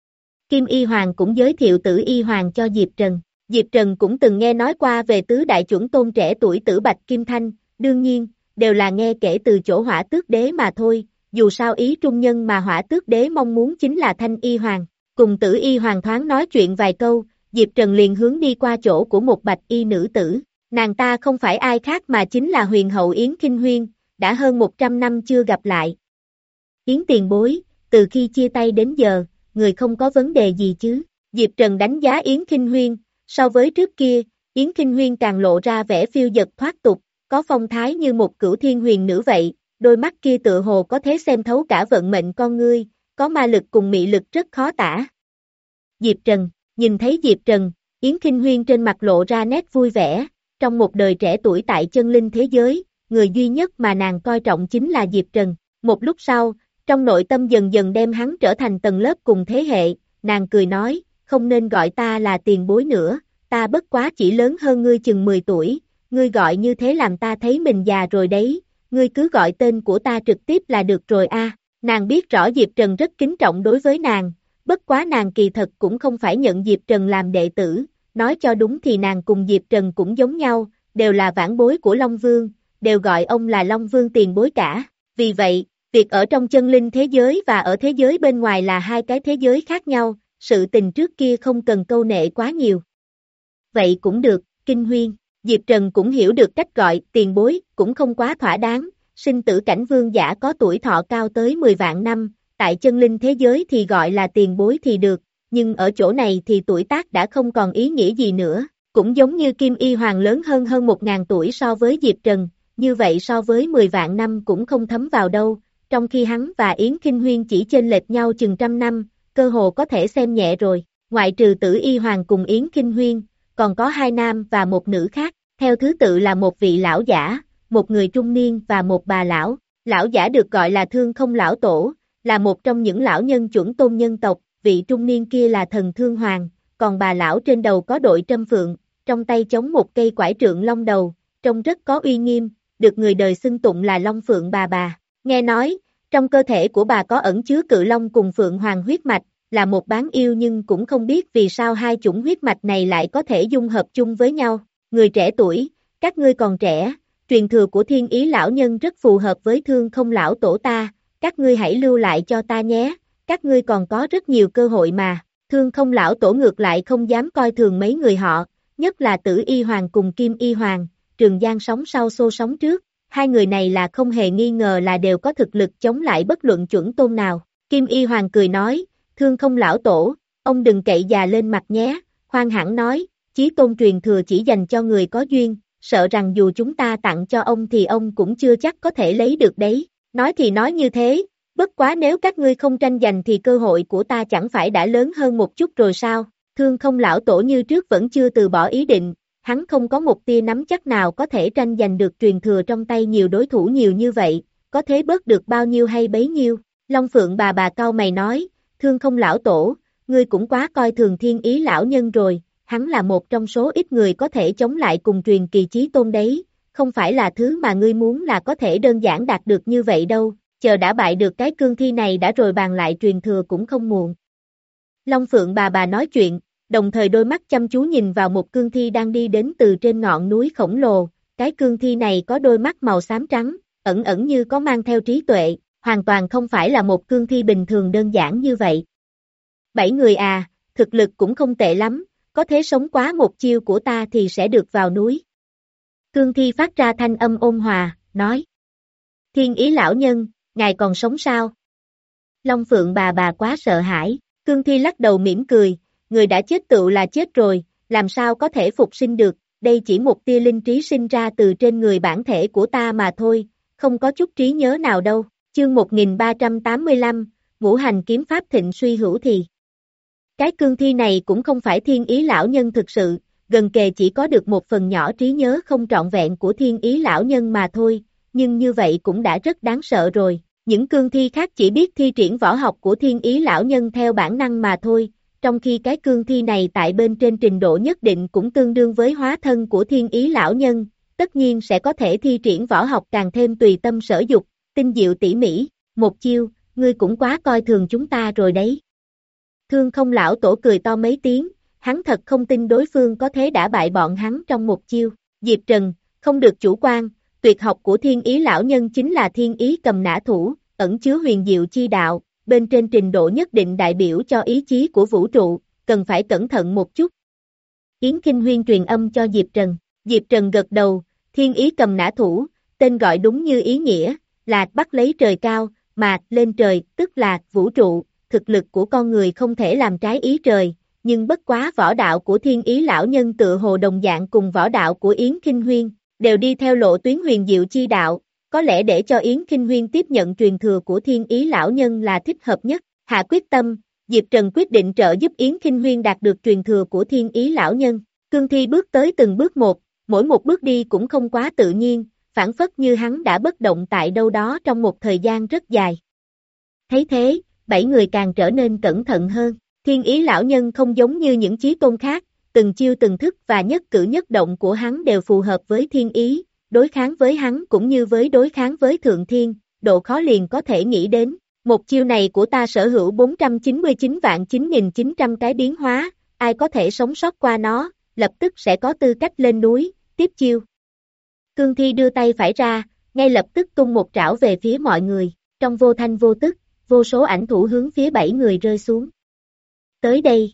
Kim Y Hoàng cũng giới thiệu Tử Y Hoàng cho Diệp Trần. Diệp Trần cũng từng nghe nói qua về tứ đại chuẩn tôn trẻ tuổi Tử Bạch Kim Thanh, đương nhiên, đều là nghe kể từ chỗ Hỏa Tước Đế mà thôi, dù sao ý trung nhân mà Hỏa Tước Đế mong muốn chính là Thanh Y Hoàng. Cùng Tử Y Hoàng thoáng nói chuyện vài câu, Diệp Trần liền hướng đi qua chỗ của một bạch y nữ tử. Nàng ta không phải ai khác mà chính là huyền hậu Yến Kinh Huyên, đã hơn một trăm năm chưa gặp lại. Yến tiền bối, từ khi chia tay đến giờ, người không có vấn đề gì chứ? Diệp Trần đánh giá Yến Kinh Huyên, so với trước kia, Yến Kinh Huyên càng lộ ra vẻ phiêu dật thoát tục, có phong thái như một cửu thiên huyền nữ vậy, đôi mắt kia tựa hồ có thể xem thấu cả vận mệnh con ngươi, có ma lực cùng mị lực rất khó tả. Diệp Trần, nhìn thấy Diệp Trần, Yến Kinh Huyên trên mặt lộ ra nét vui vẻ, trong một đời trẻ tuổi tại chân linh thế giới, người duy nhất mà nàng coi trọng chính là Diệp Trần. Một lúc sau, trong nội tâm dần dần đem hắn trở thành tầng lớp cùng thế hệ, nàng cười nói, không nên gọi ta là tiền bối nữa, ta bất quá chỉ lớn hơn ngươi chừng mười tuổi, ngươi gọi như thế làm ta thấy mình già rồi đấy, ngươi cứ gọi tên của ta trực tiếp là được rồi a. Nàng biết rõ Diệp Trần rất kính trọng đối với nàng, bất quá nàng kỳ thật cũng không phải nhận Diệp Trần làm đệ tử, nói cho đúng thì nàng cùng Diệp Trần cũng giống nhau, đều là vãn bối của Long Vương, đều gọi ông là Long Vương tiền bối cả, vì vậy, việc ở trong chân linh thế giới và ở thế giới bên ngoài là hai cái thế giới khác nhau, sự tình trước kia không cần câu nệ quá nhiều. Vậy cũng được, Kinh Huyên, Diệp Trần cũng hiểu được cách gọi tiền bối, cũng không quá thỏa đáng, sinh tử cảnh vương giả có tuổi thọ cao tới mười vạn năm, tại chân linh thế giới thì gọi là tiền bối thì được, nhưng ở chỗ này thì tuổi tác đã không còn ý nghĩa gì nữa, cũng giống như Kim Y Hoàng lớn hơn hơn một ngàn tuổi so với Diệp Trần, như vậy so với mười vạn năm cũng không thấm vào đâu, trong khi hắn và Yến Kinh Huyên chỉ chênh lệch nhau chừng trăm năm, cơ hồ có thể xem nhẹ rồi, ngoại trừ Tử Y Hoàng cùng Yến Kinh Huyên, còn có hai nam và một nữ khác, theo thứ tự là một vị lão giả, một người trung niên và một bà lão, lão giả được gọi là Thương Không Lão Tổ, là một trong những lão nhân chuẩn tôn nhân tộc, vị trung niên kia là thần Thương Hoàng, còn bà lão trên đầu có đội trâm phượng, trong tay chống một cây quải trượng long đầu, trông rất có uy nghiêm, được người đời xưng tụng là Long Phượng bà bà. Nghe nói, trong cơ thể của bà có ẩn chứa cự long cùng phượng hoàng huyết mạch, là một bán yêu nhưng cũng không biết vì sao hai chủng huyết mạch này lại có thể dung hợp chung với nhau. Người trẻ tuổi, các ngươi còn trẻ, truyền thừa của Thiên Ý lão nhân rất phù hợp với Thương Không Lão Tổ ta, các ngươi hãy lưu lại cho ta nhé, các ngươi còn có rất nhiều cơ hội mà. Thương Không lão tổ ngược lại không dám coi thường mấy người họ, nhất là Tử Y Hoàng cùng Kim Y Hoàng, Trường Giang sóng sau xô sóng trước, hai người này là không hề nghi ngờ là đều có thực lực chống lại bất luận chuẩn tôn nào. Kim Y Hoàng cười nói, Thương Không lão tổ, ông đừng cậy già lên mặt nhé, khoan hẳn nói, chí tôn truyền thừa chỉ dành cho người có duyên, sợ rằng dù chúng ta tặng cho ông thì ông cũng chưa chắc có thể lấy được đấy. Nói thì nói như thế, bất quá nếu các ngươi không tranh giành thì cơ hội của ta chẳng phải đã lớn hơn một chút rồi sao? Thương Không lão tổ như trước vẫn chưa từ bỏ ý định, hắn không có một tia nắm chắc nào có thể tranh giành được truyền thừa trong tay nhiều đối thủ nhiều như vậy, có thế bớt được bao nhiêu hay bấy nhiêu. Long Phượng bà bà cau mày nói, Thương Không lão tổ, ngươi cũng quá coi thường Thiên Ý lão nhân rồi, hắn là một trong số ít người có thể chống lại cùng truyền kỳ chí tôn đấy, không phải là thứ mà ngươi muốn là có thể đơn giản đạt được như vậy đâu, chờ đã bại được cái cương thi này đã rồi bàn lại truyền thừa cũng không muộn. Long Phượng bà bà nói chuyện, đồng thời đôi mắt chăm chú nhìn vào một cương thi đang đi đến từ trên ngọn núi khổng lồ, cái cương thi này có đôi mắt màu xám trắng, ẩn ẩn như có mang theo trí tuệ, hoàn toàn không phải là một cương thi bình thường đơn giản như vậy. Bảy người à, thực lực cũng không tệ lắm, có thế sống quá một chiêu của ta thì sẽ được vào núi. Cương thi phát ra thanh âm ôn hòa, nói. Thiên Ý lão nhân, ngài còn sống sao? Long Phượng bà bà quá sợ hãi, cương thi lắc đầu mỉm cười, người đã chết tựu là chết rồi, làm sao có thể phục sinh được, đây chỉ một tia linh trí sinh ra từ trên người bản thể của ta mà thôi, không có chút trí nhớ nào đâu. Chương một nghìn ba trăm tám mươi lăm, Ngũ Hành Kiếm Pháp Thịnh Suy Hữu Thì. Cái cương thi này cũng không phải Thiên Ý lão nhân thực sự, gần kề chỉ có được một phần nhỏ trí nhớ không trọn vẹn của Thiên Ý lão nhân mà thôi, nhưng như vậy cũng đã rất đáng sợ rồi. Những cương thi khác chỉ biết thi triển võ học của Thiên Ý lão nhân theo bản năng mà thôi, trong khi cái cương thi này tại bên trên trình độ nhất định cũng tương đương với hóa thân của Thiên Ý lão nhân, tất nhiên sẽ có thể thi triển võ học càng thêm tùy tâm sở dục, tinh diệu tỉ mỉ, một chiêu, ngươi cũng quá coi thường chúng ta rồi đấy. Thương Không lão tổ cười to mấy tiếng, hắn thật không tin đối phương có thế đã bại bọn hắn trong một chiêu. Diệp Trần, không được chủ quan, tuyệt học của Thiên Ý lão nhân chính là Thiên Ý cầm nã thủ, ẩn chứa huyền diệu chi đạo, bên trên trình độ nhất định đại biểu cho ý chí của vũ trụ, cần phải cẩn thận một chút. Yến Kinh Huyên truyền âm cho Diệp Trần, Diệp Trần gật đầu, Thiên Ý cầm nã thủ, tên gọi đúng như ý nghĩa, là bắt lấy trời cao, mà lên trời, tức là vũ trụ, thực lực của con người không thể làm trái ý trời, nhưng bất quá võ đạo của Thiên Ý lão nhân tựa hồ đồng dạng cùng võ đạo của Yến Kinh Huyên, đều đi theo lộ tuyến huyền diệu chi đạo, có lẽ để cho Yến Kinh Huyên tiếp nhận truyền thừa của Thiên Ý lão nhân là thích hợp nhất. Hạ quyết tâm, Diệp Trần quyết định trợ giúp Yến Kinh Huyên đạt được truyền thừa của Thiên Ý lão nhân. Cương thi bước tới từng bước một, mỗi một bước đi cũng không quá tự nhiên, phản phất như hắn đã bất động tại đâu đó trong một thời gian rất dài. Thấy thế, bảy người càng trở nên cẩn thận hơn. Thiên Ý lão nhân không giống như những chí tôn khác, từng chiêu từng thức và nhất cử nhất động của hắn đều phù hợp với Thiên Ý, đối kháng với hắn cũng như với đối kháng với Thượng Thiên, độ khó liền có thể nghĩ đến. Một chiêu này của ta sở hữu bốn trăm chín mươi chín vạn chín nghìn chín trăm cái biến hóa, ai có thể sống sót qua nó, lập tức sẽ có tư cách lên núi, tiếp chiêu. Cương thi đưa tay phải ra, ngay lập tức tung một trảo về phía mọi người, trong vô thanh vô tức, vô số ảnh thủ hướng phía bảy người rơi xuống. Tới đây.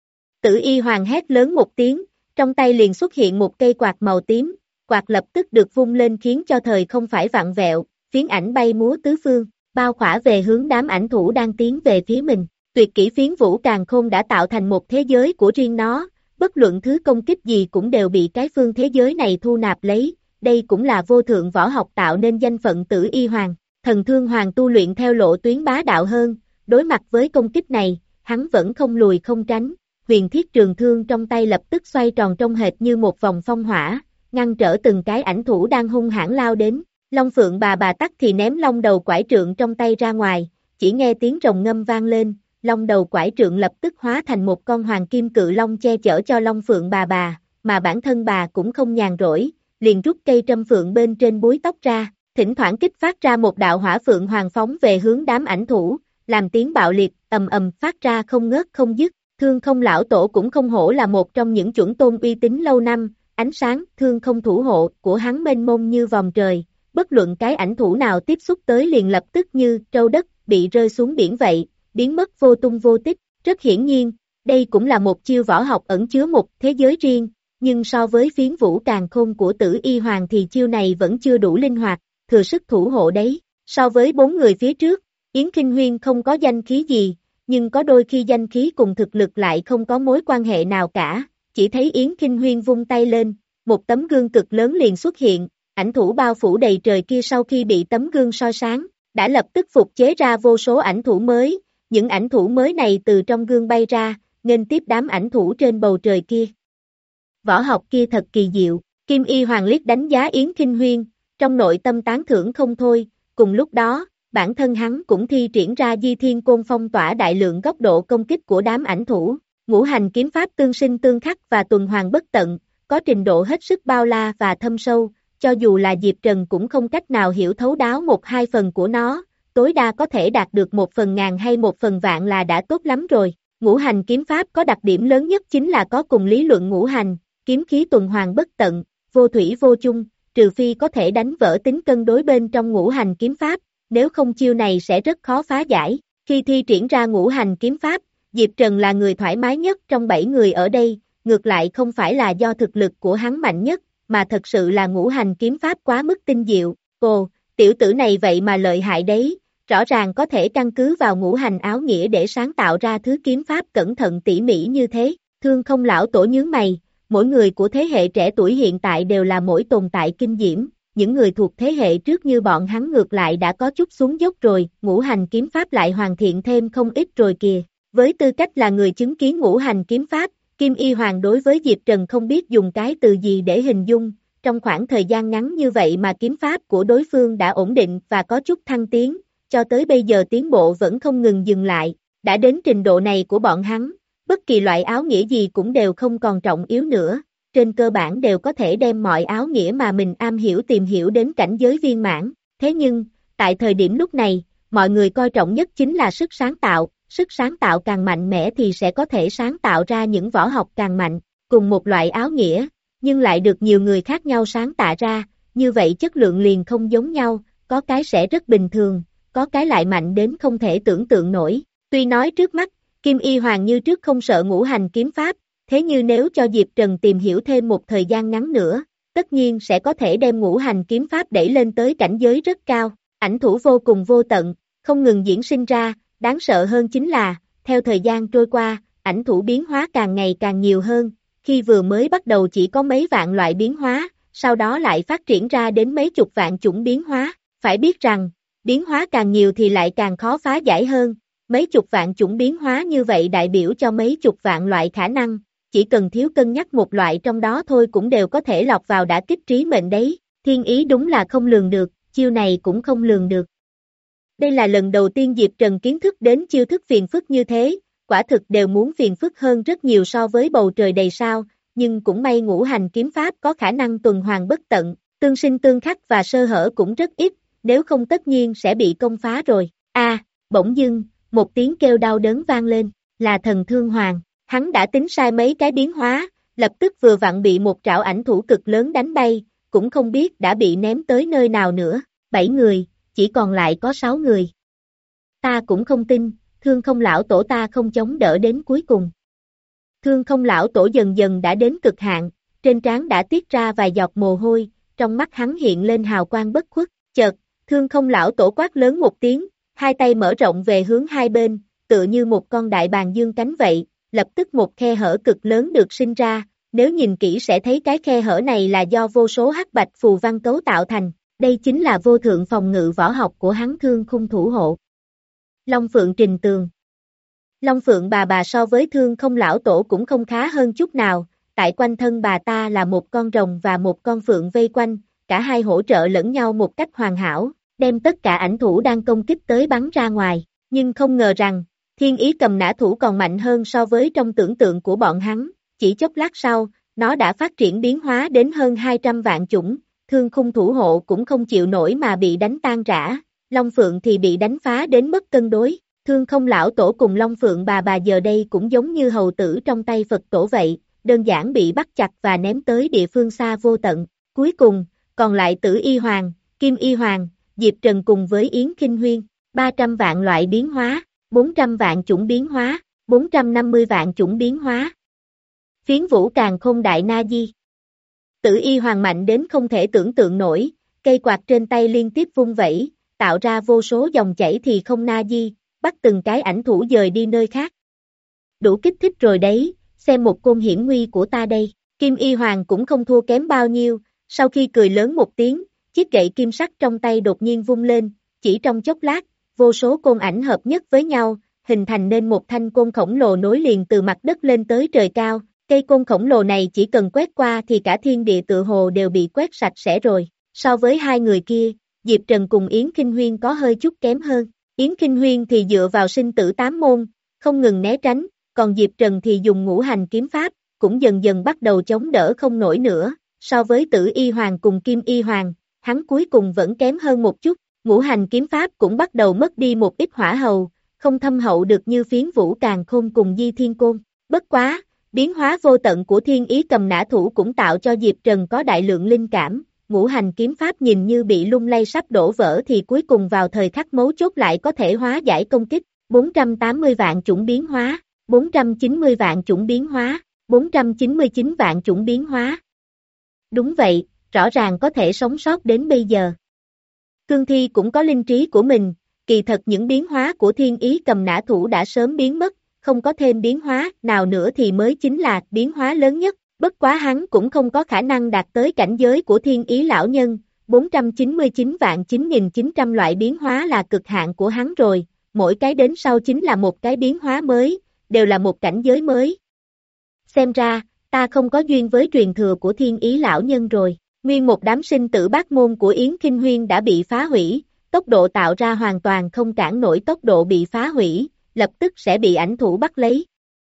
Tử Y Hoàng hét lớn một tiếng, trong tay liền xuất hiện một cây quạt màu tím, quạt lập tức được vung lên khiến cho thời không phải vặn vẹo, phiến ảnh bay múa tứ phương, bao khỏa về hướng đám ảnh thủ đang tiến về phía mình. Tuyệt kỹ phiến vũ càn khôn đã tạo thành một thế giới của riêng nó, bất luận thứ công kích gì cũng đều bị cái phương thế giới này thu nạp lấy, đây cũng là vô thượng võ học tạo nên danh phận Tử Y Hoàng. Thần Thương Hoàng tu luyện theo lộ tuyến bá đạo hơn, đối mặt với công kích này, hắn vẫn không lùi không tránh, huyền thiết trường thương trong tay lập tức xoay tròn trông hệt như một vòng phong hỏa, ngăn trở từng cái ảnh thủ đang hung hãn lao đến. Long Phượng bà bà tắc thì ném long đầu quải trượng trong tay ra ngoài, chỉ nghe tiếng rồng ngâm vang lên, long đầu quải trượng lập tức hóa thành một con hoàng kim cự long che chở cho Long Phượng bà bà, mà bản thân bà cũng không nhàn rỗi, liền rút cây trâm phượng bên trên búi tóc ra, thỉnh thoảng kích phát ra một đạo hỏa phượng hoàng phóng về hướng đám ảnh thủ, làm tiếng bạo liệt, ầm ầm phát ra không ngớt không dứt. Thương Không lão tổ cũng không hổ là một trong những chuẩn tôn uy tín lâu năm, ánh sáng Thương Không thủ hộ của hắn mênh mông như vòng trời, bất luận cái ảnh thủ nào tiếp xúc tới liền lập tức như trâu đất bị rơi xuống biển vậy, biến mất vô tung vô tích. Rất hiển nhiên, Đây cũng là một chiêu võ học ẩn chứa một thế giới riêng, nhưng so với phiến vũ càn khôn của Tử Y Hoàng thì chiêu này vẫn chưa đủ linh hoạt, thừa sức thủ hộ đấy. So với bốn người phía trước, Yến Kinh Huyên không có danh khí gì, nhưng có đôi khi danh khí cùng thực lực lại không có mối quan hệ nào cả, chỉ thấy Yến Kinh Huyên vung tay lên, một tấm gương cực lớn liền xuất hiện, ảnh thủ bao phủ đầy trời kia sau khi bị tấm gương soi sáng, đã lập tức phục chế ra vô số ảnh thủ mới, những ảnh thủ mới này từ trong gương bay ra, nghênh tiếp đám ảnh thủ trên bầu trời kia. Võ học kia thật kỳ diệu, Kim Y Hoàng liếc đánh giá Yến Kinh Huyên, trong nội tâm tán thưởng không thôi, cùng lúc đó, bản thân hắn cũng thi triển ra Di Thiên Côn phong tỏa đại lượng góc độ công kích của đám ảnh thủ, ngũ hành kiếm pháp tương sinh tương khắc và tuần hoàn bất tận, có trình độ hết sức bao la và thâm sâu, cho dù là Diệp Trần cũng không cách nào hiểu thấu đáo một hai phần của nó, tối đa có thể đạt được một phần ngàn hay một phần vạn là đã tốt lắm rồi. Ngũ hành kiếm pháp có đặc điểm lớn nhất chính là có cùng lý luận ngũ hành, kiếm khí tuần hoàn bất tận, vô thủy vô chung, trừ phi có thể đánh vỡ tính cân đối bên trong ngũ hành kiếm pháp, nếu không chiêu này sẽ rất khó phá giải. Khi thi triển ra ngũ hành kiếm pháp, Diệp Trần là người thoải mái nhất trong bảy người ở đây, ngược lại không phải là do thực lực của hắn mạnh nhất, mà thật sự là ngũ hành kiếm pháp quá mức tinh diệu. Ồ, tiểu tử này vậy mà lợi hại đấy, rõ ràng có thể căn cứ vào ngũ hành áo nghĩa để sáng tạo ra thứ kiếm pháp cẩn thận tỉ mỉ như thế. Thương Không lão tổ nhướng mày, mỗi người của thế hệ trẻ tuổi hiện tại đều là mỗi tồn tại kinh diễm, những người thuộc thế hệ trước như bọn hắn ngược lại đã có chút xuống dốc rồi, ngũ hành kiếm pháp lại hoàn thiện thêm không ít rồi kìa. Với tư cách là người chứng kiến ngũ hành kiếm pháp, Kim Y Hoàng đối với Diệp Trần không biết dùng cái từ gì để hình dung, trong khoảng thời gian ngắn như vậy mà kiếm pháp của đối phương đã ổn định và có chút thăng tiến, cho tới bây giờ tiến bộ vẫn không ngừng dừng lại, đã đến trình độ này của bọn hắn, bất kỳ loại áo nghĩa gì cũng đều không còn trọng yếu nữa, trên cơ bản đều có thể đem mọi áo nghĩa mà mình am hiểu tìm hiểu đến cảnh giới viên mãn, thế nhưng, tại thời điểm lúc này, mọi người coi trọng nhất chính là sức sáng tạo, sức sáng tạo càng mạnh mẽ thì sẽ có thể sáng tạo ra những võ học càng mạnh, cùng một loại áo nghĩa, nhưng lại được nhiều người khác nhau sáng tạo ra, như vậy chất lượng liền không giống nhau, có cái sẽ rất bình thường, có cái lại mạnh đến không thể tưởng tượng nổi. Tuy nói trước mắt, Kim Y Hoàng như trước không sợ ngũ hành kiếm pháp, thế như nếu cho Diệp Trần tìm hiểu thêm một thời gian ngắn nữa, tất nhiên sẽ có thể đem ngũ hành kiếm pháp đẩy lên tới cảnh giới rất cao, ảnh thủ vô cùng vô tận, không ngừng diễn sinh ra, đáng sợ hơn chính là, theo thời gian trôi qua, ảnh thủ biến hóa càng ngày càng nhiều hơn, khi vừa mới bắt đầu chỉ có mấy vạn loại biến hóa, sau đó lại phát triển ra đến mấy chục vạn chủng biến hóa, phải biết rằng, biến hóa càng nhiều thì lại càng khó phá giải hơn, mấy chục vạn chủng biến hóa như vậy đại biểu cho mấy chục vạn loại khả năng, chỉ cần thiếu cân nhắc một loại trong đó thôi cũng đều có thể lọc vào đã kích trí mệnh đấy, thiên ý đúng là không lường được, chiêu này cũng không lường được. Đây là lần đầu tiên Diệp Trần kiến thức đến chiêu thức phiền phức như thế, quả thực đều muốn phiền phức hơn rất nhiều so với bầu trời đầy sao, nhưng cũng may ngũ hành kiếm pháp có khả năng tuần hoàn bất tận, tương sinh tương khắc và sơ hở cũng rất ít, nếu không tất nhiên sẽ bị công phá rồi. A, à, bỗng dưng, một tiếng kêu đau đớn vang lên, là Thần Thương Hoàng, hắn đã tính sai mấy cái biến hóa, lập tức vừa vặn bị một trảo ảnh thủ cực lớn đánh bay, cũng không biết đã bị ném tới nơi nào nữa, bảy người, chỉ còn lại có sáu người. Ta cũng không tin, Thương Không lão tổ ta không chống đỡ đến cuối cùng. Thương Không lão tổ dần dần đã đến cực hạn, trên trán đã tiết ra vài giọt mồ hôi, trong mắt hắn hiện lên hào quang bất khuất, chợt, Thương Không lão tổ quát lớn một tiếng, hai tay mở rộng về hướng hai bên, tựa như một con đại bàng dương cánh vậy, lập tức một khe hở cực lớn được sinh ra, nếu nhìn kỹ sẽ thấy cái khe hở này là do vô số hắc bạch phù văn cấu tạo thành, đây chính là vô thượng phòng ngự võ học của hắn Thương Khung thủ hộ. Long Phượng Trình Tường. Long Phượng bà bà so với Thương Không lão tổ cũng không khá hơn chút nào, tại quanh thân bà ta là một con rồng và một con phượng vây quanh, cả hai hỗ trợ lẫn nhau một cách hoàn hảo, đem tất cả ảnh thủ đang công kích tới bắn ra ngoài, nhưng không ngờ rằng, thiên ý cầm nã thủ còn mạnh hơn so với trong tưởng tượng của bọn hắn, chỉ chốc lát sau, nó đã phát triển biến hóa đến hơn hai trăm vạn chủng, Thương Khung thủ hộ cũng không chịu nổi mà bị đánh tan rã, Long Phượng thì bị đánh phá đến mất cân đối, Thương Không lão tổ cùng Long Phượng bà bà giờ đây cũng giống như hầu tử trong tay Phật tổ vậy, đơn giản bị bắt chặt và ném tới địa phương xa vô tận, cuối cùng, còn lại Tử Y Hoàng, Kim Y Hoàng, Diệp Trần cùng với Yến Kinh Huyên, ba trăm vạn loại biến hóa, bốn trăm vạn chủng biến hóa, bốn trăm năm mươi vạn chủng biến hóa. Phiến vũ càn khôn đại na di. Tử y hoàng mạnh đến không thể tưởng tượng nổi, cây quạt trên tay liên tiếp vung vẩy, tạo ra vô số dòng chảy thì không na di, bắt từng cái ảnh thủ dời đi nơi khác. Đủ kích thích rồi đấy, xem một côn hiểm nguy của ta đây. Kim y hoàng cũng không thua kém bao nhiêu, sau khi cười lớn một tiếng, chiếc gậy kim sắc trong tay đột nhiên vung lên, chỉ trong chốc lát, vô số côn ảnh hợp nhất với nhau, hình thành nên một thanh côn khổng lồ nối liền từ mặt đất lên tới trời cao. Cây côn khổng lồ này chỉ cần quét qua thì cả thiên địa tựa hồ đều bị quét sạch sẽ rồi. So với hai người kia, Diệp Trần cùng Yến Kinh Huyên có hơi chút kém hơn. Yến Kinh Huyên thì dựa vào sinh tử tám môn, không ngừng né tránh, còn Diệp Trần thì dùng ngũ hành kiếm pháp, cũng dần dần bắt đầu chống đỡ không nổi nữa. So với Tử Y Hoàng cùng Kim Y Hoàng, hắn cuối cùng vẫn kém hơn một chút. Ngũ hành kiếm pháp cũng bắt đầu mất đi một ít hỏa hầu, không thâm hậu được như phiến vũ càn khôn cùng Di Thiên Côn. Bất quá, biến hóa vô tận của thiên ý cầm nã thủ cũng tạo cho Diệp Trần có đại lượng linh cảm, ngũ hành kiếm pháp nhìn như bị lung lay sắp đổ vỡ thì cuối cùng vào thời khắc mấu chốt lại có thể hóa giải công kích. bốn trăm tám mươi vạn chủng biến hóa, bốn trăm chín mươi vạn chủng biến hóa, bốn trăm chín mươi chín vạn chủng biến hóa. Đúng vậy, rõ ràng có thể sống sót đến bây giờ. Cương Thi cũng có linh trí của mình, kỳ thật những biến hóa của thiên ý cầm nã thủ đã sớm biến mất, không có thêm biến hóa nào nữa thì mới chính là biến hóa lớn nhất, bất quá hắn cũng không có khả năng đạt tới cảnh giới của thiên ý lão nhân, bốn trăm chín mươi chín vạn chín nghìn chín trăm loại biến hóa là cực hạn của hắn rồi, mỗi cái đến sau chính là một cái biến hóa mới, đều là một cảnh giới mới. Xem ra, ta không có duyên với truyền thừa của thiên ý lão nhân rồi, nguyên một đám sinh tử bát môn của Yến Kinh Huyên đã bị phá hủy, tốc độ tạo ra hoàn toàn không cản nổi tốc độ bị phá hủy, lập tức sẽ bị ảnh thủ bắt lấy.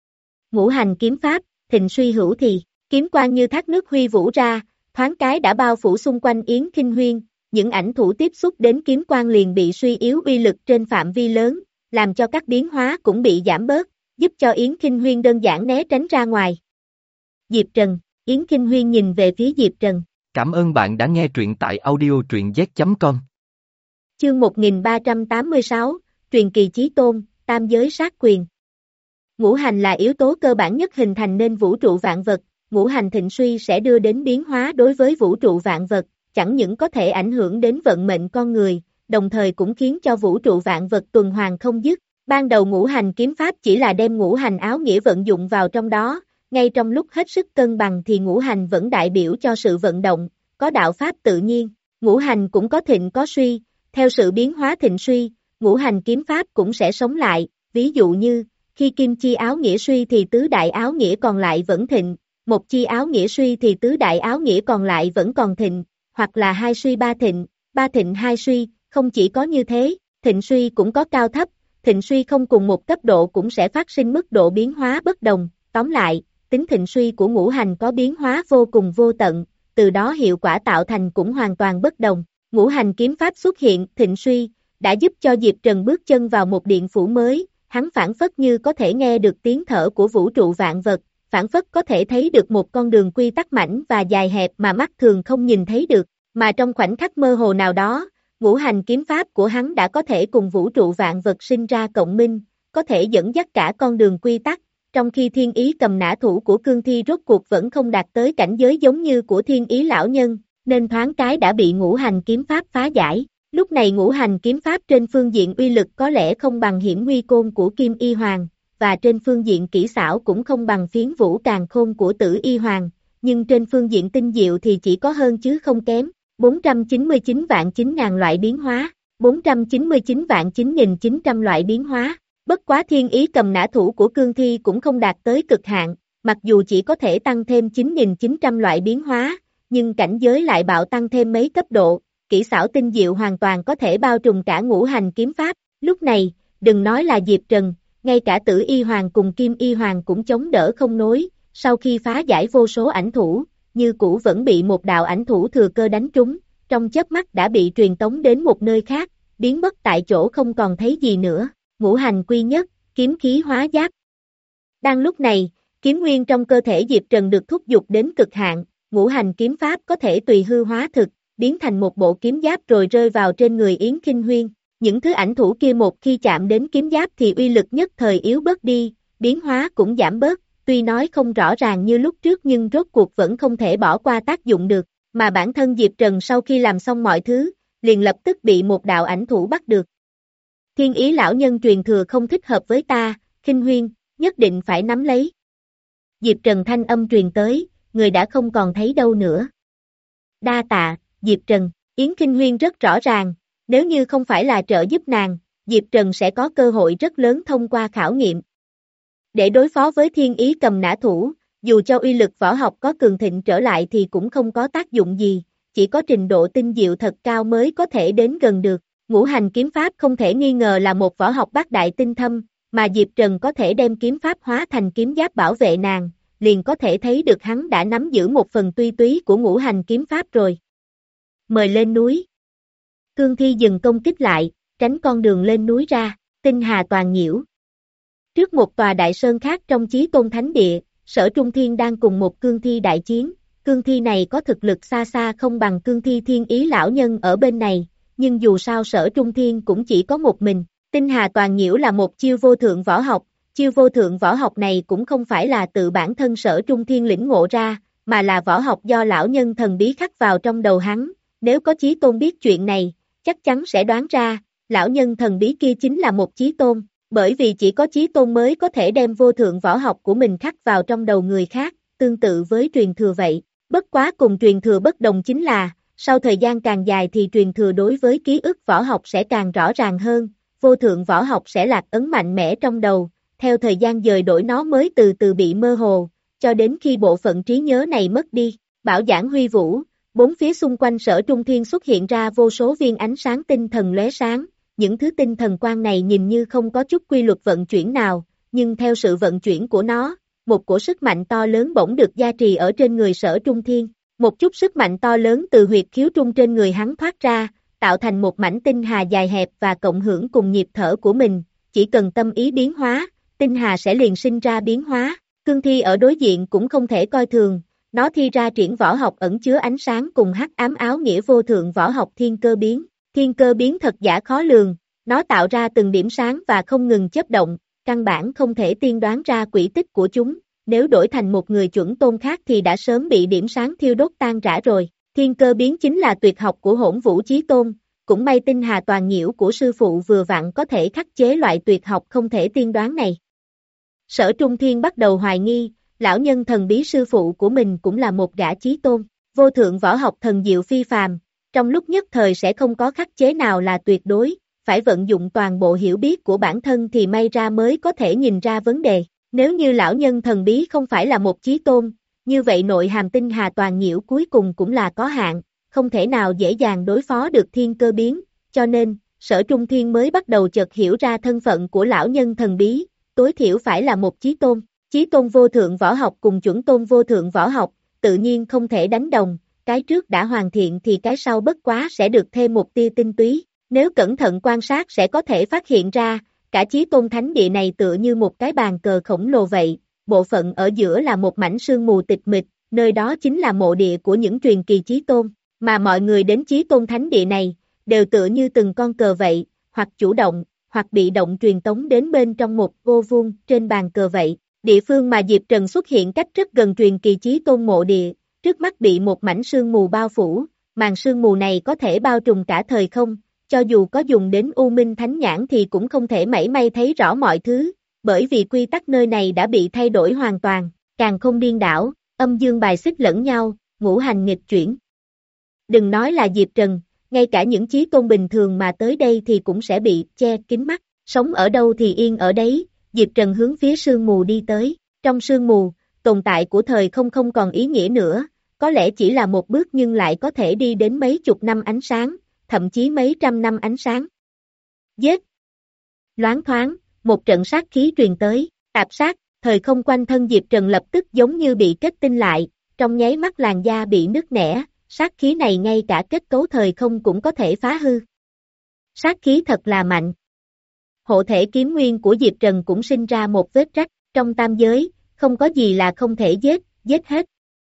Ngũ hành kiếm pháp, thịnh suy hữu thì, kiếm quang như thác nước huy vũ ra, thoáng cái đã bao phủ xung quanh Yến Kinh Huyên, những ảnh thủ tiếp xúc đến kiếm quang liền bị suy yếu uy lực trên phạm vi lớn, làm cho các biến hóa cũng bị giảm bớt, giúp cho Yến Kinh Huyên đơn giản né tránh ra ngoài. Diệp Trần, Yến Kinh Huyên nhìn về phía Diệp Trần. Cảm ơn bạn đã nghe truyện tại audio truyện z chấm com. Chương một nghìn ba trăm tám mươi sáu, Truyền kỳ chí tôn, tam giới sát quyền. Ngũ hành là yếu tố cơ bản nhất hình thành nên vũ trụ vạn vật, ngũ hành thịnh suy sẽ đưa đến biến hóa đối với vũ trụ vạn vật, chẳng những có thể ảnh hưởng đến vận mệnh con người, đồng thời cũng khiến cho vũ trụ vạn vật tuần hoàn không dứt. Ban đầu ngũ hành kiếm pháp chỉ là đem ngũ hành áo nghĩa vận dụng vào trong đó, ngay trong lúc hết sức cân bằng thì ngũ hành vẫn đại biểu cho sự vận động, có đạo pháp tự nhiên, ngũ hành cũng có thịnh có suy, theo sự biến hóa thịnh suy, ngũ hành kiếm pháp cũng sẽ sống lại, ví dụ như, khi kim chi áo nghĩa suy thì tứ đại áo nghĩa còn lại vẫn thịnh, một chi áo nghĩa suy thì tứ đại áo nghĩa còn lại vẫn còn thịnh, hoặc là hai suy ba thịnh, ba thịnh hai suy, không chỉ có như thế, thịnh suy cũng có cao thấp, thịnh suy không cùng một cấp độ cũng sẽ phát sinh mức độ biến hóa bất đồng, tóm lại, tính thịnh suy của ngũ hành có biến hóa vô cùng vô tận, từ đó hiệu quả tạo thành cũng hoàn toàn bất đồng. Ngũ hành kiếm pháp xuất hiện, thịnh suy, đã giúp cho Diệp Trần bước chân vào một điện phủ mới, hắn phản phất như có thể nghe được tiếng thở của vũ trụ vạn vật, phản phất có thể thấy được một con đường quy tắc mảnh và dài hẹp mà mắt thường không nhìn thấy được, mà trong khoảnh khắc mơ hồ nào đó, ngũ hành kiếm pháp của hắn đã có thể cùng vũ trụ vạn vật sinh ra cộng minh, có thể dẫn dắt cả con đường quy tắc, trong khi thiên ý cầm nã thủ của Cương Thi rốt cuộc vẫn không đạt tới cảnh giới giống như của thiên ý lão nhân, nên thoáng cái đã bị ngũ hành kiếm pháp phá giải. Lúc này ngũ hành kiếm pháp trên phương diện uy lực có lẽ không bằng hiểm nguy côn của Kim Y Hoàng, và trên phương diện kỹ xảo cũng không bằng phiến vũ càn khôn của Tử Y Hoàng, nhưng trên phương diện tinh diệu thì chỉ có hơn chứ không kém. bốn trăm chín mươi chín vạn chín ngàn loại biến hóa, bốn trăm chín mươi chín vạn chín nghìn chín trăm loại biến hóa. Bất quá thiên ý cầm nã thủ của Cương Thi cũng không đạt tới cực hạn, mặc dù chỉ có thể tăng thêm chín nghìn chín trăm loại biến hóa, nhưng cảnh giới lại bạo tăng thêm mấy cấp độ, kỹ xảo tinh diệu hoàn toàn có thể bao trùm cả ngũ hành kiếm pháp. Lúc này, đừng nói là Diệp Trần, ngay cả Tử Y Hoàng cùng Kim Y Hoàng cũng chống đỡ không nối, sau khi phá giải vô số ảnh thủ, như cũ vẫn bị một đạo ảnh thủ thừa cơ đánh trúng, trong chớp mắt đã bị truyền tống đến một nơi khác, biến mất tại chỗ không còn thấy gì nữa. Ngũ hành quy nhất, kiếm khí hóa giáp. Đang lúc này, kiếm nguyên trong cơ thể Diệp Trần được thúc giục đến cực hạn, ngũ hành kiếm pháp có thể tùy hư hóa thực, biến thành một bộ kiếm giáp rồi rơi vào trên người Yến Kinh Huyên. Những thứ ảnh thủ kia một khi chạm đến kiếm giáp thì uy lực nhất thời yếu bớt đi, biến hóa cũng giảm bớt, tuy nói không rõ ràng như lúc trước nhưng rốt cuộc vẫn không thể bỏ qua tác dụng được, mà bản thân Diệp Trần sau khi làm xong mọi thứ, liền lập tức bị một đạo ảnh thủ bắt được. Thiên ý lão nhân truyền thừa không thích hợp với ta, Khinh Huyên, nhất định phải nắm lấy. Diệp Trần thanh âm truyền tới, người đã không còn thấy đâu nữa. Đa tạ, Diệp Trần, Yến Khinh Huyên rất rõ ràng, nếu như không phải là trợ giúp nàng, Diệp Trần sẽ có cơ hội rất lớn thông qua khảo nghiệm. Để đối phó với thiên ý cầm nã thủ, dù cho uy lực võ học có cường thịnh trở lại thì cũng không có tác dụng gì, chỉ có trình độ tinh diệu thật cao mới có thể đến gần được. Ngũ hành kiếm pháp không thể nghi ngờ là một võ học bát đại tinh thâm, mà Diệp Trần có thể đem kiếm pháp hóa thành kiếm giáp bảo vệ nàng, liền có thể thấy được hắn đã nắm giữ một phần tuy túy của ngũ hành kiếm pháp rồi. Mời lên núi. Cương Thi dừng công kích lại, tránh con đường lên núi ra, tinh hà toàn nhiễu. Trước một tòa đại sơn khác trong Chí Tôn Thánh Địa, Sở Trung Thiên đang cùng một cương thi đại chiến, cương thi này có thực lực xa xa không bằng cương thi thiên ý lão nhân ở bên này, nhưng dù sao Sở Trung Thiên cũng chỉ có một mình. Tinh hà toàn nhiễu là một chiêu vô thượng võ học, chiêu vô thượng võ học này cũng không phải là tự bản thân Sở Trung Thiên lĩnh ngộ ra, mà là võ học do lão nhân thần bí khắc vào trong đầu hắn, nếu có Chí Tôn biết chuyện này, chắc chắn sẽ đoán ra, lão nhân thần bí kia chính là một Chí Tôn, bởi vì chỉ có Chí Tôn mới có thể đem vô thượng võ học của mình khắc vào trong đầu người khác, tương tự với truyền thừa vậy, bất quá cùng truyền thừa bất đồng chính là, sau thời gian càng dài thì truyền thừa đối với ký ức võ học sẽ càng rõ ràng hơn, vô thượng võ học sẽ lạc ấn mạnh mẽ trong đầu, theo thời gian dời đổi nó mới từ từ bị mơ hồ, cho đến khi bộ phận trí nhớ này mất đi, bảo giảng huy vũ, bốn phía xung quanh Sở Trung Thiên xuất hiện ra vô số viên ánh sáng tinh thần lóe sáng, những thứ tinh thần quang này nhìn như không có chút quy luật vận chuyển nào, nhưng theo sự vận chuyển của nó, một cổ sức mạnh to lớn bỗng được gia trì ở trên người Sở Trung Thiên, một chút sức mạnh to lớn từ huyệt khiếu trung trên người hắn thoát ra, tạo thành một mảnh tinh hà dài hẹp và cộng hưởng cùng nhịp thở của mình, chỉ cần tâm ý biến hóa, tinh hà sẽ liền sinh ra biến hóa, cương thi ở đối diện cũng không thể coi thường, nó thi ra triển võ học ẩn chứa ánh sáng cùng hắc ám áo nghĩa vô thượng võ học thiên cơ biến, thiên cơ biến thật giả khó lường, nó tạo ra từng điểm sáng và không ngừng chớp động, căn bản không thể tiên đoán ra quỹ tích của chúng, nếu đổi thành một người chuẩn tôn khác thì đã sớm bị điểm sáng thiêu đốt tan rã rồi. Thiên cơ biến chính là tuyệt học của Hỗn Vũ Chí Tôn, cũng may tinh hà toàn nhiễu của sư phụ vừa vặn có thể khắc chế loại tuyệt học không thể tiên đoán này. Sở Trung Thiên bắt đầu hoài nghi, lão nhân thần bí sư phụ của mình cũng là một gã chí tôn, vô thượng võ học thần diệu phi phàm, trong lúc nhất thời sẽ không có khắc chế nào là tuyệt đối, phải vận dụng toàn bộ hiểu biết của bản thân thì may ra mới có thể nhìn ra vấn đề. Nếu như lão nhân thần bí không phải là một chí tôn, như vậy nội hàm tinh hà toàn nhiễu cuối cùng cũng là có hạn, không thể nào dễ dàng đối phó được thiên cơ biến, cho nên, Sở Trung Thiên mới bắt đầu chợt hiểu ra thân phận của lão nhân thần bí, tối thiểu phải là một chí tôn, chí tôn vô thượng võ học cùng chuẩn tôn vô thượng võ học, tự nhiên không thể đánh đồng, cái trước đã hoàn thiện thì cái sau bất quá sẽ được thêm một tia tinh túy, nếu cẩn thận quan sát sẽ có thể phát hiện ra, cả Chí Tôn Thánh Địa này tựa như một cái bàn cờ khổng lồ vậy, bộ phận ở giữa là một mảnh sương mù tịch mịch, nơi đó chính là mộ địa của những truyền kỳ Chí Tôn, mà mọi người đến Chí Tôn Thánh Địa này, đều tựa như từng con cờ vậy, hoặc chủ động, hoặc bị động truyền tống đến bên trong một ô vuông trên bàn cờ vậy. Địa phương mà Diệp Trần xuất hiện cách rất gần truyền kỳ Chí Tôn mộ địa, trước mắt bị một mảnh sương mù bao phủ, màn sương mù này có thể bao trùm cả thời không, cho dù có dùng đến U Minh Thánh Nhãn thì cũng không thể mảy may thấy rõ mọi thứ, bởi vì quy tắc nơi này đã bị thay đổi hoàn toàn, càng không điên đảo, âm dương bài xích lẫn nhau, ngũ hành nghịch chuyển. Đừng nói là Diệp Trần, ngay cả những chí tôn bình thường mà tới đây thì cũng sẽ bị che kín mắt, sống ở đâu thì yên ở đấy, Diệp Trần hướng phía sương mù đi tới, trong sương mù, tồn tại của thời không không còn ý nghĩa nữa, có lẽ chỉ là một bước nhưng lại có thể đi đến mấy chục năm ánh sáng, thậm chí mấy trăm năm ánh sáng. Giết! Loáng thoáng, một trận sát khí truyền tới, tạp sát, thời không quanh thân Diệp Trần lập tức giống như bị kết tinh lại, trong nháy mắt làn da bị nứt nẻ, sát khí này ngay cả kết cấu thời không cũng có thể phá hư. Sát khí thật là mạnh. Hộ thể kiếm nguyên của Diệp Trần cũng sinh ra một vết rách, trong tam giới, không có gì là không thể giết, giết hết.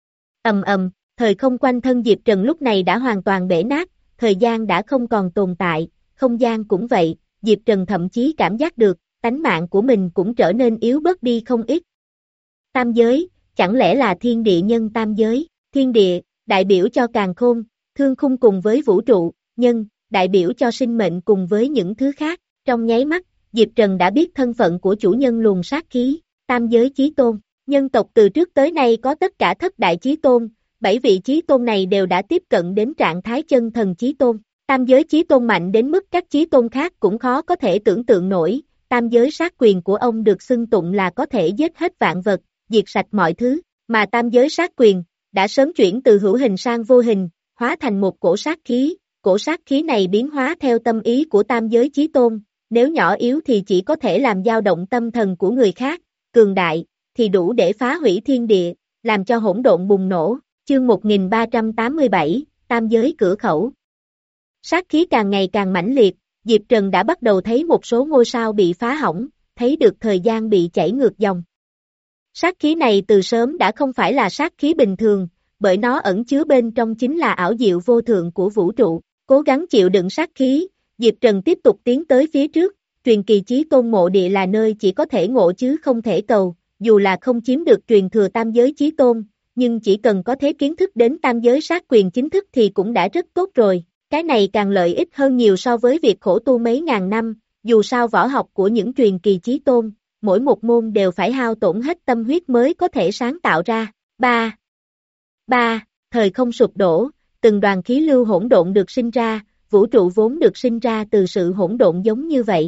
Ầm ầm, thời không quanh thân Diệp Trần lúc này đã hoàn toàn bể nát, thời gian đã không còn tồn tại, không gian cũng vậy, Diệp Trần thậm chí cảm giác được, tánh mạng của mình cũng trở nên yếu bớt đi không ít. Tam giới, chẳng lẽ là thiên địa nhân tam giới? Thiên địa, đại biểu cho càn khôn, thương khung cùng với vũ trụ, nhân, đại biểu cho sinh mệnh cùng với những thứ khác. Trong nháy mắt, Diệp Trần đã biết thân phận của chủ nhân luồng sát khí, tam giới chí tôn. Nhân tộc từ trước tới nay có tất cả thất đại chí tôn, bảy vị chí tôn này đều đã tiếp cận đến trạng thái chân thần chí tôn. Tam giới chí tôn mạnh đến mức các chí tôn khác cũng khó có thể tưởng tượng nổi, tam giới sát quyền của ông được xưng tụng là có thể giết hết vạn vật, diệt sạch mọi thứ, mà tam giới sát quyền đã sớm chuyển từ hữu hình sang vô hình, hóa thành một cổ sát khí, cổ sát khí này biến hóa theo tâm ý của tam giới chí tôn, nếu nhỏ yếu thì chỉ có thể làm dao động tâm thần của người khác, cường đại thì đủ để phá hủy thiên địa, làm cho hỗn độn bùng nổ. Chương một nghìn ba trăm tám mươi bảy, Tam giới cửa khẩu. Sát khí càng ngày càng mãnh liệt, Diệp Trần đã bắt đầu thấy một số ngôi sao bị phá hỏng, thấy được thời gian bị chảy ngược dòng. Sát khí này từ sớm đã không phải là sát khí bình thường, bởi nó ẩn chứa bên trong chính là ảo diệu vô thượng của vũ trụ. Cố gắng chịu đựng sát khí, Diệp Trần tiếp tục tiến tới phía trước, truyền kỳ chí tôn mộ địa là nơi chỉ có thể ngộ chứ không thể cầu, dù là không chiếm được truyền thừa tam giới chí tôn, nhưng chỉ cần có thế kiến thức đến tam giới sát quyền chính thức thì cũng đã rất tốt rồi, cái này càng lợi ích hơn nhiều so với việc khổ tu mấy ngàn năm, dù sao võ học của những truyền kỳ chí tôn, mỗi một môn đều phải hao tổn hết tâm huyết mới có thể sáng tạo ra. ba. ba. Thời không sụp đổ, từng đoàn khí lưu hỗn độn được sinh ra, vũ trụ vốn được sinh ra từ sự hỗn độn giống như vậy.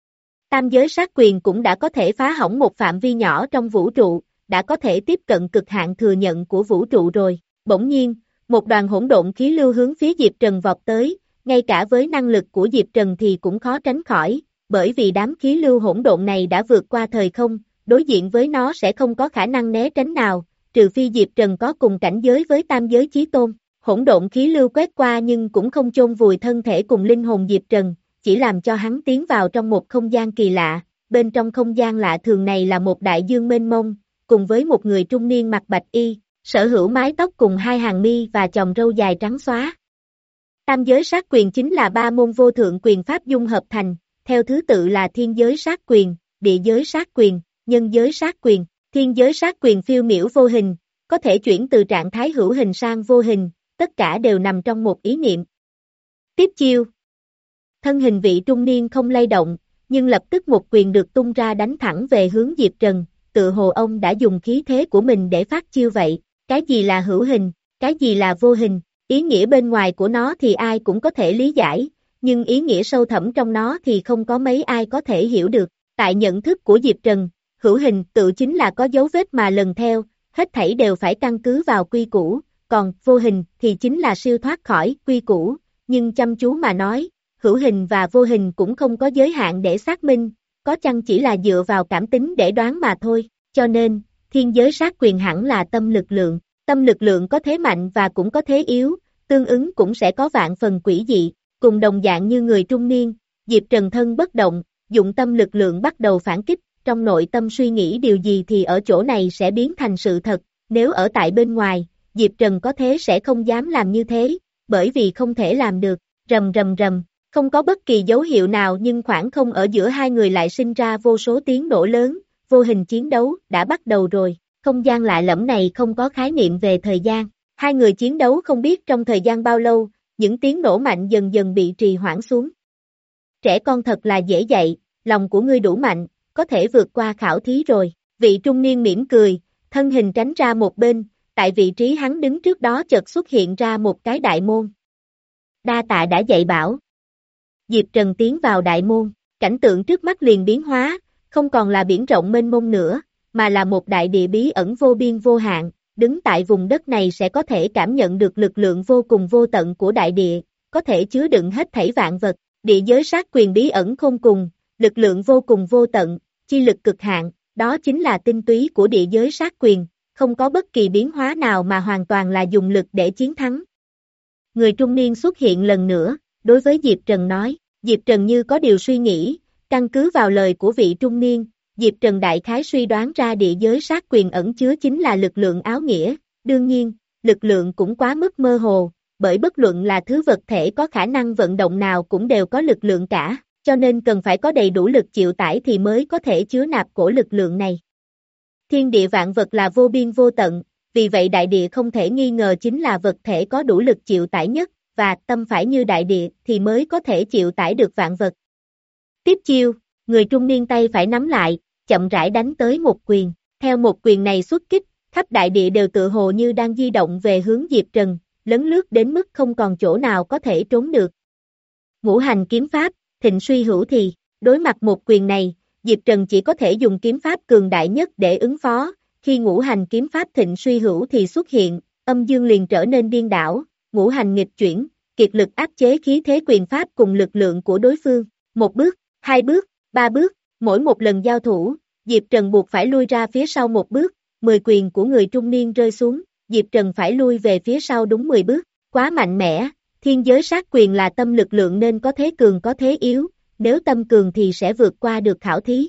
Tam giới sát quyền cũng đã có thể phá hỏng một phạm vi nhỏ trong vũ trụ, đã có thể tiếp cận cực hạn thừa nhận của vũ trụ rồi. Bỗng nhiên, một đoàn hỗn độn khí lưu hướng phía Diệp Trần vọt tới, ngay cả với năng lực của Diệp Trần thì cũng khó tránh khỏi, bởi vì đám khí lưu hỗn độn này đã vượt qua thời không, đối diện với nó sẽ không có khả năng né tránh nào, trừ phi Diệp Trần có cùng cảnh giới với tam giới chí tôn. Hỗn độn khí lưu quét qua nhưng cũng không chôn vùi thân thể cùng linh hồn Diệp Trần, chỉ làm cho hắn tiến vào trong một không gian kỳ lạ, bên trong không gian lạ thường này là một đại dương mênh mông, cùng với một người trung niên mặc bạch y, sở hữu mái tóc cùng hai hàng mi và chòm râu dài trắng xóa. Tam giới sát quyền chính là ba môn vô thượng quyền pháp dung hợp thành, theo thứ tự là thiên giới sát quyền, địa giới sát quyền, nhân giới sát quyền. Thiên giới sát quyền phiêu miểu vô hình, có thể chuyển từ trạng thái hữu hình sang vô hình, tất cả đều nằm trong một ý niệm. Tiếp chiêu. Thân hình vị trung niên không lay động, nhưng lập tức một quyền được tung ra đánh thẳng về hướng Diệp Trần, tự hồ ông đã dùng khí thế của mình để phát chiêu vậy. Cái gì là hữu hình, cái gì là vô hình, ý nghĩa bên ngoài của nó thì ai cũng có thể lý giải, nhưng ý nghĩa sâu thẳm trong nó thì không có mấy ai có thể hiểu được. Tại nhận thức của Diệp Trần, hữu hình tự chính là có dấu vết mà lần theo, hết thảy đều phải căn cứ vào quy củ, còn vô hình thì chính là siêu thoát khỏi quy củ, nhưng chăm chú mà nói, hữu hình và vô hình cũng không có giới hạn để xác minh, có chăng chỉ là dựa vào cảm tính để đoán mà thôi, cho nên, thiên giới sát quyền hẳn là tâm lực lượng, tâm lực lượng có thế mạnh và cũng có thế yếu, tương ứng cũng sẽ có vạn phần quỷ dị, cùng đồng dạng như người trung niên, Diệp Trần thân bất động, dụng tâm lực lượng bắt đầu phản kích. Trong nội tâm suy nghĩ điều gì thì ở chỗ này sẽ biến thành sự thật, nếu ở tại bên ngoài, Diệp Trần có thế sẽ không dám làm như thế, bởi vì không thể làm được, rầm rầm rầm, không có bất kỳ dấu hiệu nào nhưng khoảng không ở giữa hai người lại sinh ra vô số tiếng nổ lớn, vô hình chiến đấu đã bắt đầu rồi, không gian lạ lẫm này không có khái niệm về thời gian, hai người chiến đấu không biết trong thời gian bao lâu, những tiếng nổ mạnh dần dần bị trì hoãn xuống. Trẻ con thật là dễ dạy, lòng của ngươi đủ mạnh, có thể vượt qua khảo thí rồi, vị trung niên mỉm cười, thân hình tránh ra một bên, tại vị trí hắn đứng trước đó chợt xuất hiện ra một cái đại môn. Đa tạ đã dạy bảo. Diệp Trần tiến vào đại môn, cảnh tượng trước mắt liền biến hóa, không còn là biển rộng mênh mông nữa, mà là một đại địa bí ẩn vô biên vô hạn, đứng tại vùng đất này sẽ có thể cảm nhận được lực lượng vô cùng vô tận của đại địa, có thể chứa đựng hết thảy vạn vật, địa giới sát quyền bí ẩn khôn cùng. Lực lượng vô cùng vô tận, chi lực cực hạn, đó chính là tinh túy của địa giới sát quyền, không có bất kỳ biến hóa nào mà hoàn toàn là dùng lực để chiến thắng. Người trung niên xuất hiện lần nữa, đối với Diệp Trần nói, Diệp Trần như có điều suy nghĩ, căn cứ vào lời của vị trung niên, Diệp Trần đại khái suy đoán ra địa giới sát quyền ẩn chứa chính là lực lượng áo nghĩa, đương nhiên, lực lượng cũng quá mức mơ hồ, bởi bất luận là thứ vật thể có khả năng vận động nào cũng đều có lực lượng cả. cho nên cần phải có đầy đủ lực chịu tải thì mới có thể chứa nạp cổ lực lượng này. Thiên địa vạn vật là vô biên vô tận, vì vậy đại địa không thể nghi ngờ chính là vật thể có đủ lực chịu tải nhất, và tâm phải như đại địa thì mới có thể chịu tải được vạn vật. Tiếp chiêu, người trung niên tay phải nắm lại, chậm rãi đánh tới một quyền. Theo một quyền này xuất kích, khắp đại địa đều tự hồ như đang di động về hướng Diệp Trần, lấn lướt đến mức không còn chỗ nào có thể trốn được. Ngũ hành kiếm pháp, thịnh suy hữu thì, đối mặt một quyền này, Diệp Trần chỉ có thể dùng kiếm pháp cường đại nhất để ứng phó. Khi ngũ hành kiếm pháp thịnh suy hữu thì xuất hiện, âm dương liền trở nên điên đảo, ngũ hành nghịch chuyển, kiệt lực áp chế khí thế quyền pháp cùng lực lượng của đối phương. Một bước, hai bước, ba bước, mỗi một lần giao thủ, Diệp Trần buộc phải lui ra phía sau một bước, mười quyền của người trung niên rơi xuống, Diệp Trần phải lui về phía sau đúng mười bước, quá mạnh mẽ, thiên giới sát quyền là tâm lực lượng nên có thế cường có thế yếu, nếu tâm cường thì sẽ vượt qua được khảo thí.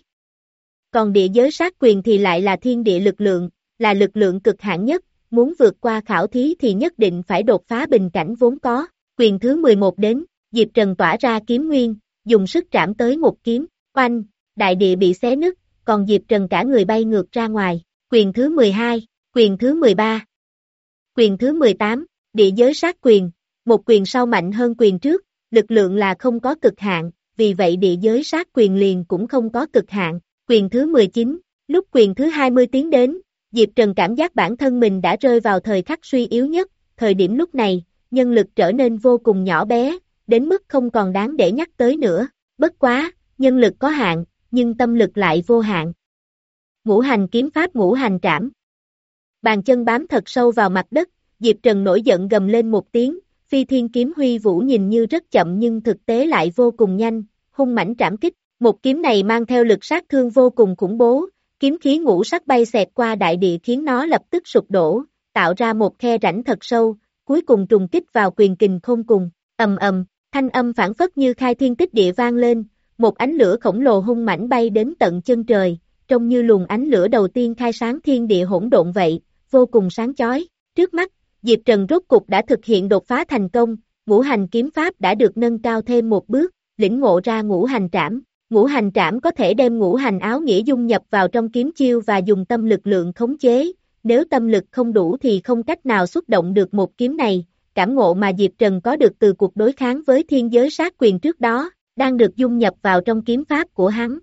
Còn địa giới sát quyền thì lại là thiên địa lực lượng, là lực lượng cực hạn nhất, muốn vượt qua khảo thí thì nhất định phải đột phá bình cảnh vốn có. Quyền thứ mười một đến, Diệp Trần tỏa ra kiếm nguyên, dùng sức trảm tới một kiếm, oanh, đại địa bị xé nứt, còn Diệp Trần cả người bay ngược ra ngoài. Quyền thứ mười hai, quyền thứ mười ba, quyền thứ mười tám, địa giới sát quyền, một quyền sau mạnh hơn quyền trước, lực lượng là không có cực hạn, vì vậy địa giới sát quyền liền cũng không có cực hạn. Quyền thứ mười chín, lúc quyền thứ hai mươi tiến đến, Diệp Trần cảm giác bản thân mình đã rơi vào thời khắc suy yếu nhất, thời điểm lúc này, nhân lực trở nên vô cùng nhỏ bé, đến mức không còn đáng để nhắc tới nữa, bất quá, nhân lực có hạn, nhưng tâm lực lại vô hạn. Ngũ hành kiếm pháp ngũ hành trảm. Bàn chân bám thật sâu vào mặt đất, Diệp Trần nổi giận gầm lên một tiếng, phi thiên kiếm huy vũ nhìn như rất chậm nhưng thực tế lại vô cùng nhanh, hung mãnh trảm kích. Một kiếm này mang theo lực sát thương vô cùng khủng bố, kiếm khí ngũ sắc bay xẹt qua đại địa khiến nó lập tức sụp đổ, tạo ra một khe rãnh thật sâu, cuối cùng trùng kích vào quyền kình khôn cùng, ầm ầm, thanh âm phảng phất như khai thiên tích địa vang lên, một ánh lửa khổng lồ hung mãnh bay đến tận chân trời, trông như luồng ánh lửa đầu tiên khai sáng thiên địa hỗn độn vậy, vô cùng sáng chói. Trước mắt, Diệp Trần rốt cục đã thực hiện đột phá thành công, ngũ hành kiếm pháp đã được nâng cao thêm một bước, lĩnh ngộ ra ngũ hành trảm. Ngũ hành trảm có thể đem ngũ hành áo nghĩa dung nhập vào trong kiếm chiêu và dùng tâm lực lượng khống chế, nếu tâm lực không đủ thì không cách nào xuất động được một kiếm này, cảm ngộ mà Diệp Trần có được từ cuộc đối kháng với thiên giới sát quyền trước đó, đang được dung nhập vào trong kiếm pháp của hắn.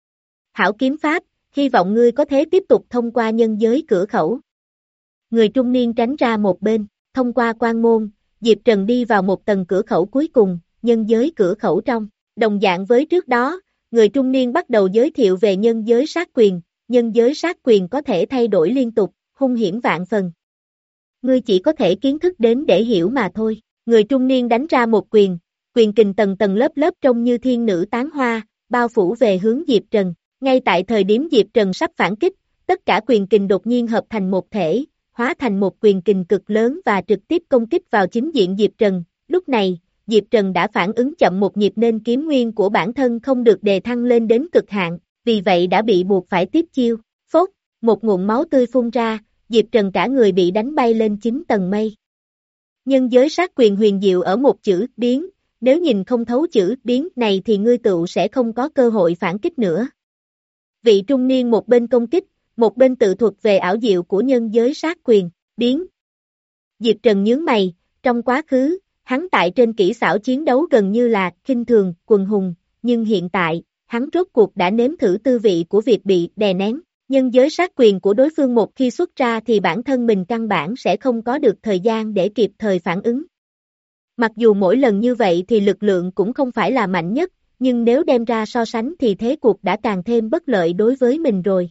Hảo kiếm pháp, hy vọng ngươi có thể tiếp tục thông qua nhân giới cửa khẩu. Người trung niên tránh ra một bên, thông qua quan môn, Diệp Trần đi vào một tầng cửa khẩu cuối cùng, nhân giới cửa khẩu trong, đồng dạng với trước đó. Người trung niên bắt đầu giới thiệu về nhân giới sát quyền, nhân giới sát quyền có thể thay đổi liên tục, hung hiểm vạn phần. Ngươi chỉ có thể kiến thức đến để hiểu mà thôi. Người trung niên đánh ra một quyền, quyền kình tầng tầng lớp lớp trông như thiên nữ tán hoa, bao phủ về hướng Diệp Trần. Ngay tại thời điểm Diệp Trần sắp phản kích, tất cả quyền kình đột nhiên hợp thành một thể, hóa thành một quyền kình cực lớn và trực tiếp công kích vào chính diện Diệp Trần. Lúc này, Diệp Trần đã phản ứng chậm một nhịp nên kiếm nguyên của bản thân không được đề thăng lên đến cực hạn, vì vậy đã bị buộc phải tiếp chiêu. Phốt, một nguồn máu tươi phun ra, Diệp Trần cả người bị đánh bay lên chín tầng mây. Nhân giới sát quyền huyền diệu ở một chữ biến, nếu nhìn không thấu chữ biến này thì ngươi tựu sẽ không có cơ hội phản kích nữa. Vị trung niên một bên công kích, một bên tự thuật về ảo diệu của nhân giới sát quyền, biến. Diệp Trần nhướng mày, trong quá khứ, hắn tại trên kỹ xảo chiến đấu gần như là khinh thường, quần hùng, nhưng hiện tại, hắn rốt cuộc đã nếm thử tư vị của việc bị đè nén. Nhân giới sát quyền của đối phương một khi xuất ra thì bản thân mình căn bản sẽ không có được thời gian để kịp thời phản ứng. Mặc dù mỗi lần như vậy thì lực lượng cũng không phải là mạnh nhất, nhưng nếu đem ra so sánh thì thế cuộc đã càng thêm bất lợi đối với mình rồi.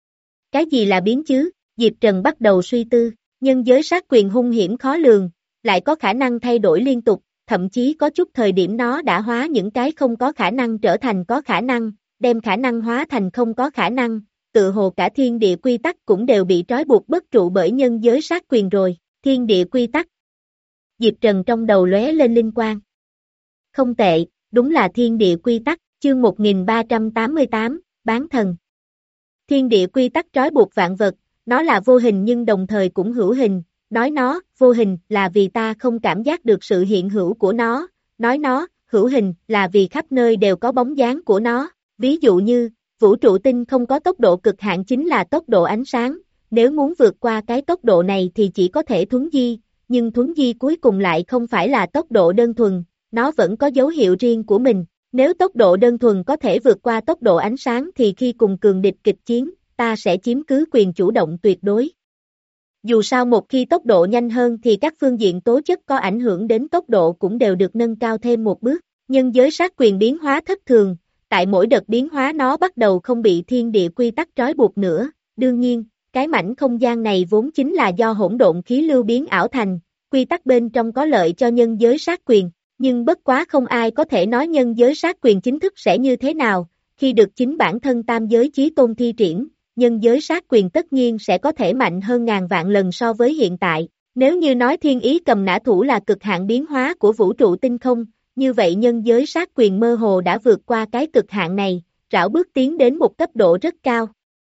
Cái gì là biến chứ? Diệp Trần bắt đầu suy tư, nhân giới sát quyền hung hiểm khó lường, lại có khả năng thay đổi liên tục, thậm chí có chút thời điểm nó đã hóa những cái không có khả năng trở thành có khả năng, đem khả năng hóa thành không có khả năng, tự hồ cả thiên địa quy tắc cũng đều bị trói buộc bất trụ bởi nhân giới sát quyền rồi, thiên địa quy tắc. Diệp Trần trong đầu lóe lên linh quang. Không tệ, đúng là thiên địa quy tắc, chương một nghìn ba trăm tám mươi tám, bán thần. Thiên địa quy tắc trói buộc vạn vật, nó là vô hình nhưng đồng thời cũng hữu hình, nói nó vô hình là vì ta không cảm giác được sự hiện hữu của nó, nói nó hữu hình là vì khắp nơi đều có bóng dáng của nó. Ví dụ như, vũ trụ tinh không có tốc độ cực hạn chính là tốc độ ánh sáng, nếu muốn vượt qua cái tốc độ này thì chỉ có thể thuấn di, nhưng thuấn di cuối cùng lại không phải là tốc độ đơn thuần, nó vẫn có dấu hiệu riêng của mình. Nếu tốc độ đơn thuần có thể vượt qua tốc độ ánh sáng thì khi cùng cường địch kịch chiến, ta sẽ chiếm cứ quyền chủ động tuyệt đối. Dù sao một khi tốc độ nhanh hơn thì các phương diện tố chất có ảnh hưởng đến tốc độ cũng đều được nâng cao thêm một bước. Nhân giới sát quyền biến hóa thất thường, tại mỗi đợt biến hóa nó bắt đầu không bị thiên địa quy tắc trói buộc nữa. Đương nhiên, cái mảnh không gian này vốn chính là do hỗn độn khí lưu biến ảo thành, quy tắc bên trong có lợi cho nhân giới sát quyền, nhưng bất quá không ai có thể nói nhân giới sát quyền chính thức sẽ như thế nào, khi được chính bản thân tam giới chí tôn thi triển, nhân giới sát quyền tất nhiên sẽ có thể mạnh hơn ngàn vạn lần so với hiện tại. Nếu như nói thiên ý cầm nã thủ là cực hạn biến hóa của vũ trụ tinh không, như vậy nhân giới sát quyền mơ hồ đã vượt qua cái cực hạn này, rảo bước tiến đến một cấp độ rất cao.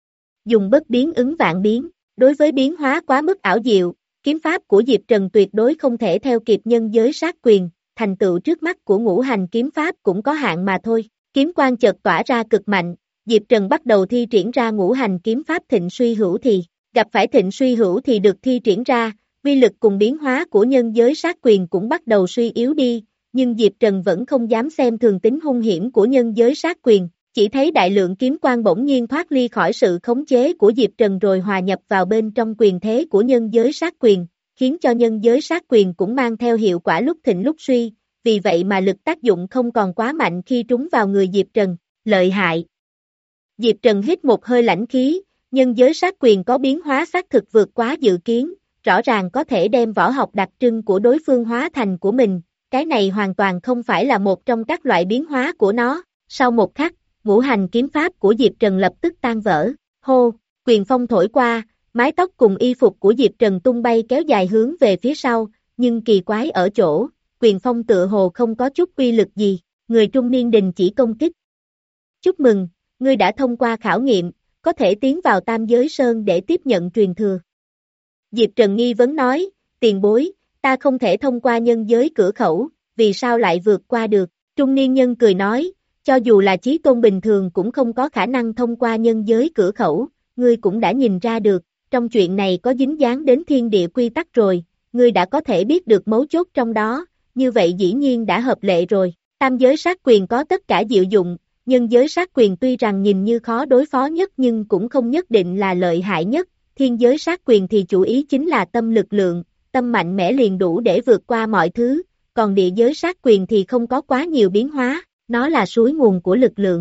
Dùng bất biến ứng vạn biến, đối với biến hóa quá mức ảo diệu, kiếm pháp của Diệp Trần tuyệt đối không thể theo kịp nhân giới sát quyền, thành tựu trước mắt của ngũ hành kiếm pháp cũng có hạn mà thôi. Kiếm quang chợt tỏa ra cực mạnh, Diệp Trần bắt đầu thi triển ra ngũ hành kiếm pháp thịnh suy hữu thì, gặp phải thịnh suy hữu thì được thi triển ra, uy lực cùng biến hóa của nhân giới sát quyền cũng bắt đầu suy yếu đi, nhưng Diệp Trần vẫn không dám xem thường tính hung hiểm của nhân giới sát quyền, chỉ thấy đại lượng kiếm quang bỗng nhiên thoát ly khỏi sự khống chế của Diệp Trần rồi hòa nhập vào bên trong quyền thế của nhân giới sát quyền, khiến cho nhân giới sát quyền cũng mang theo hiệu quả lúc thịnh lúc suy, vì vậy mà lực tác dụng không còn quá mạnh khi trúng vào người Diệp Trần, lợi hại. Diệp Trần hít một hơi lãnh khí, nhân giới sát quyền có biến hóa xác thực vượt quá dự kiến, rõ ràng có thể đem võ học đặc trưng của đối phương hóa thành của mình, cái này hoàn toàn không phải là một trong các loại biến hóa của nó. Sau một khắc, ngũ hành kiếm pháp của Diệp Trần lập tức tan vỡ, hô, quyền phong thổi qua, mái tóc cùng y phục của Diệp Trần tung bay kéo dài hướng về phía sau, nhưng kỳ quái ở chỗ, quyền phong tựa hồ không có chút uy lực gì, người trung niên đình chỉ công kích. Chúc mừng, ngươi đã thông qua khảo nghiệm, có thể tiến vào Tam Giới Sơn để tiếp nhận truyền thừa. Diệp Trần nghi vấn nói, tiền bối, ta không thể thông qua nhân giới cửa khẩu, vì sao lại vượt qua được? Trung niên nhân cười nói, cho dù là chí tôn bình thường cũng không có khả năng thông qua nhân giới cửa khẩu, ngươi cũng đã nhìn ra được, trong chuyện này có dính dáng đến thiên địa quy tắc rồi, ngươi đã có thể biết được mấu chốt trong đó, như vậy dĩ nhiên đã hợp lệ rồi. Tam giới sát quyền có tất cả diệu dụng, nhân giới sát quyền tuy rằng nhìn như khó đối phó nhất nhưng cũng không nhất định là lợi hại nhất, thiên giới sát quyền thì chủ ý chính là tâm lực lượng, tâm mạnh mẽ liền đủ để vượt qua mọi thứ, còn địa giới sát quyền thì không có quá nhiều biến hóa, nó là suối nguồn của lực lượng.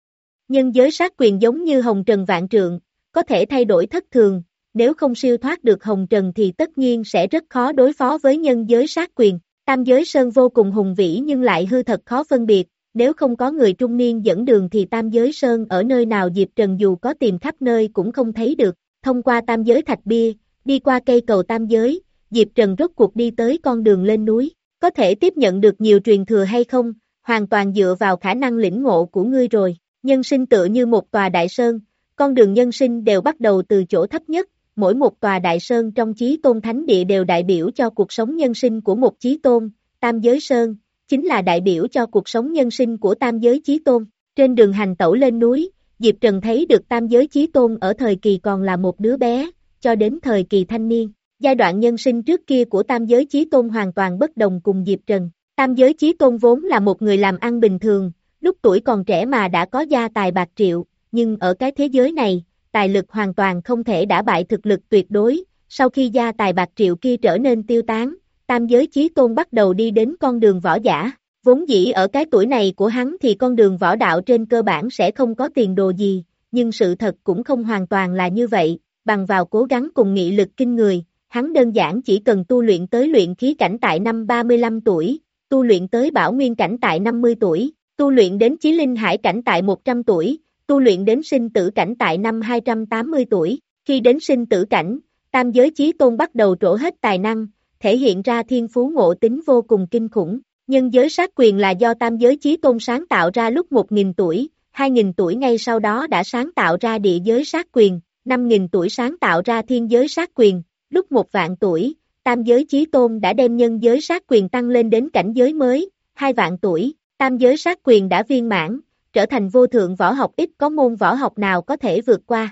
Nhân giới sát quyền giống như hồng trần vạn trượng, có thể thay đổi thất thường, nếu không siêu thoát được hồng trần thì tất nhiên sẽ rất khó đối phó với nhân giới sát quyền. Tam giới sơn vô cùng hùng vĩ nhưng lại hư thật khó phân biệt, nếu không có người trung niên dẫn đường thì tam giới sơn ở nơi nào Diệp Trần dù có tìm khắp nơi cũng không thấy được. Thông qua tam giới thạch bia, đi qua cây cầu tam giới, Diệp Trần rốt cuộc đi tới con đường lên núi, có thể tiếp nhận được nhiều truyền thừa hay không, hoàn toàn dựa vào khả năng lĩnh ngộ của ngươi rồi. Nhân sinh tựa như một tòa đại sơn, con đường nhân sinh đều bắt đầu từ chỗ thấp nhất, mỗi một tòa đại sơn trong chí tôn thánh địa đều đại biểu cho cuộc sống nhân sinh của một chí tôn, tam giới sơn, chính là đại biểu cho cuộc sống nhân sinh của tam giới chí tôn. Trên đường hành tẩu lên núi, Diệp Trần thấy được tam giới chí tôn ở thời kỳ còn là một đứa bé, cho đến thời kỳ thanh niên. Giai đoạn nhân sinh trước kia của tam giới chí tôn hoàn toàn bất đồng cùng Diệp Trần. Tam giới chí tôn vốn là một người làm ăn bình thường, lúc tuổi còn trẻ mà đã có gia tài bạc triệu, nhưng ở cái thế giới này, tài lực hoàn toàn không thể đả bại thực lực tuyệt đối. Sau khi gia tài bạc triệu kia trở nên tiêu tán, tam giới chí tôn bắt đầu đi đến con đường võ giả. Vốn dĩ ở cái tuổi này của hắn thì con đường võ đạo trên cơ bản sẽ không có tiền đồ gì, nhưng sự thật cũng không hoàn toàn là như vậy, bằng vào cố gắng cùng nghị lực kinh người, hắn đơn giản chỉ cần tu luyện tới luyện khí cảnh tại năm ba mươi lăm tuổi, tu luyện tới bảo nguyên cảnh tại năm mươi tuổi, tu luyện đến chí linh hải cảnh tại một trăm tuổi, tu luyện đến sinh tử cảnh tại năm hai trăm tám mươi tuổi, khi đến sinh tử cảnh, tam giới chí tôn bắt đầu trổ hết tài năng, thể hiện ra thiên phú ngộ tính vô cùng kinh khủng. Nhân giới sát quyền là do tam giới chí tôn sáng tạo ra lúc một nghìn tuổi, hai nghìn tuổi ngay sau đó đã sáng tạo ra địa giới sát quyền, năm nghìn tuổi sáng tạo ra thiên giới sát quyền, lúc một vạn tuổi, tam giới chí tôn đã đem nhân giới sát quyền tăng lên đến cảnh giới mới, hai vạn tuổi, tam giới sát quyền đã viên mãn, trở thành vô thượng võ học, ít có môn võ học nào có thể vượt qua.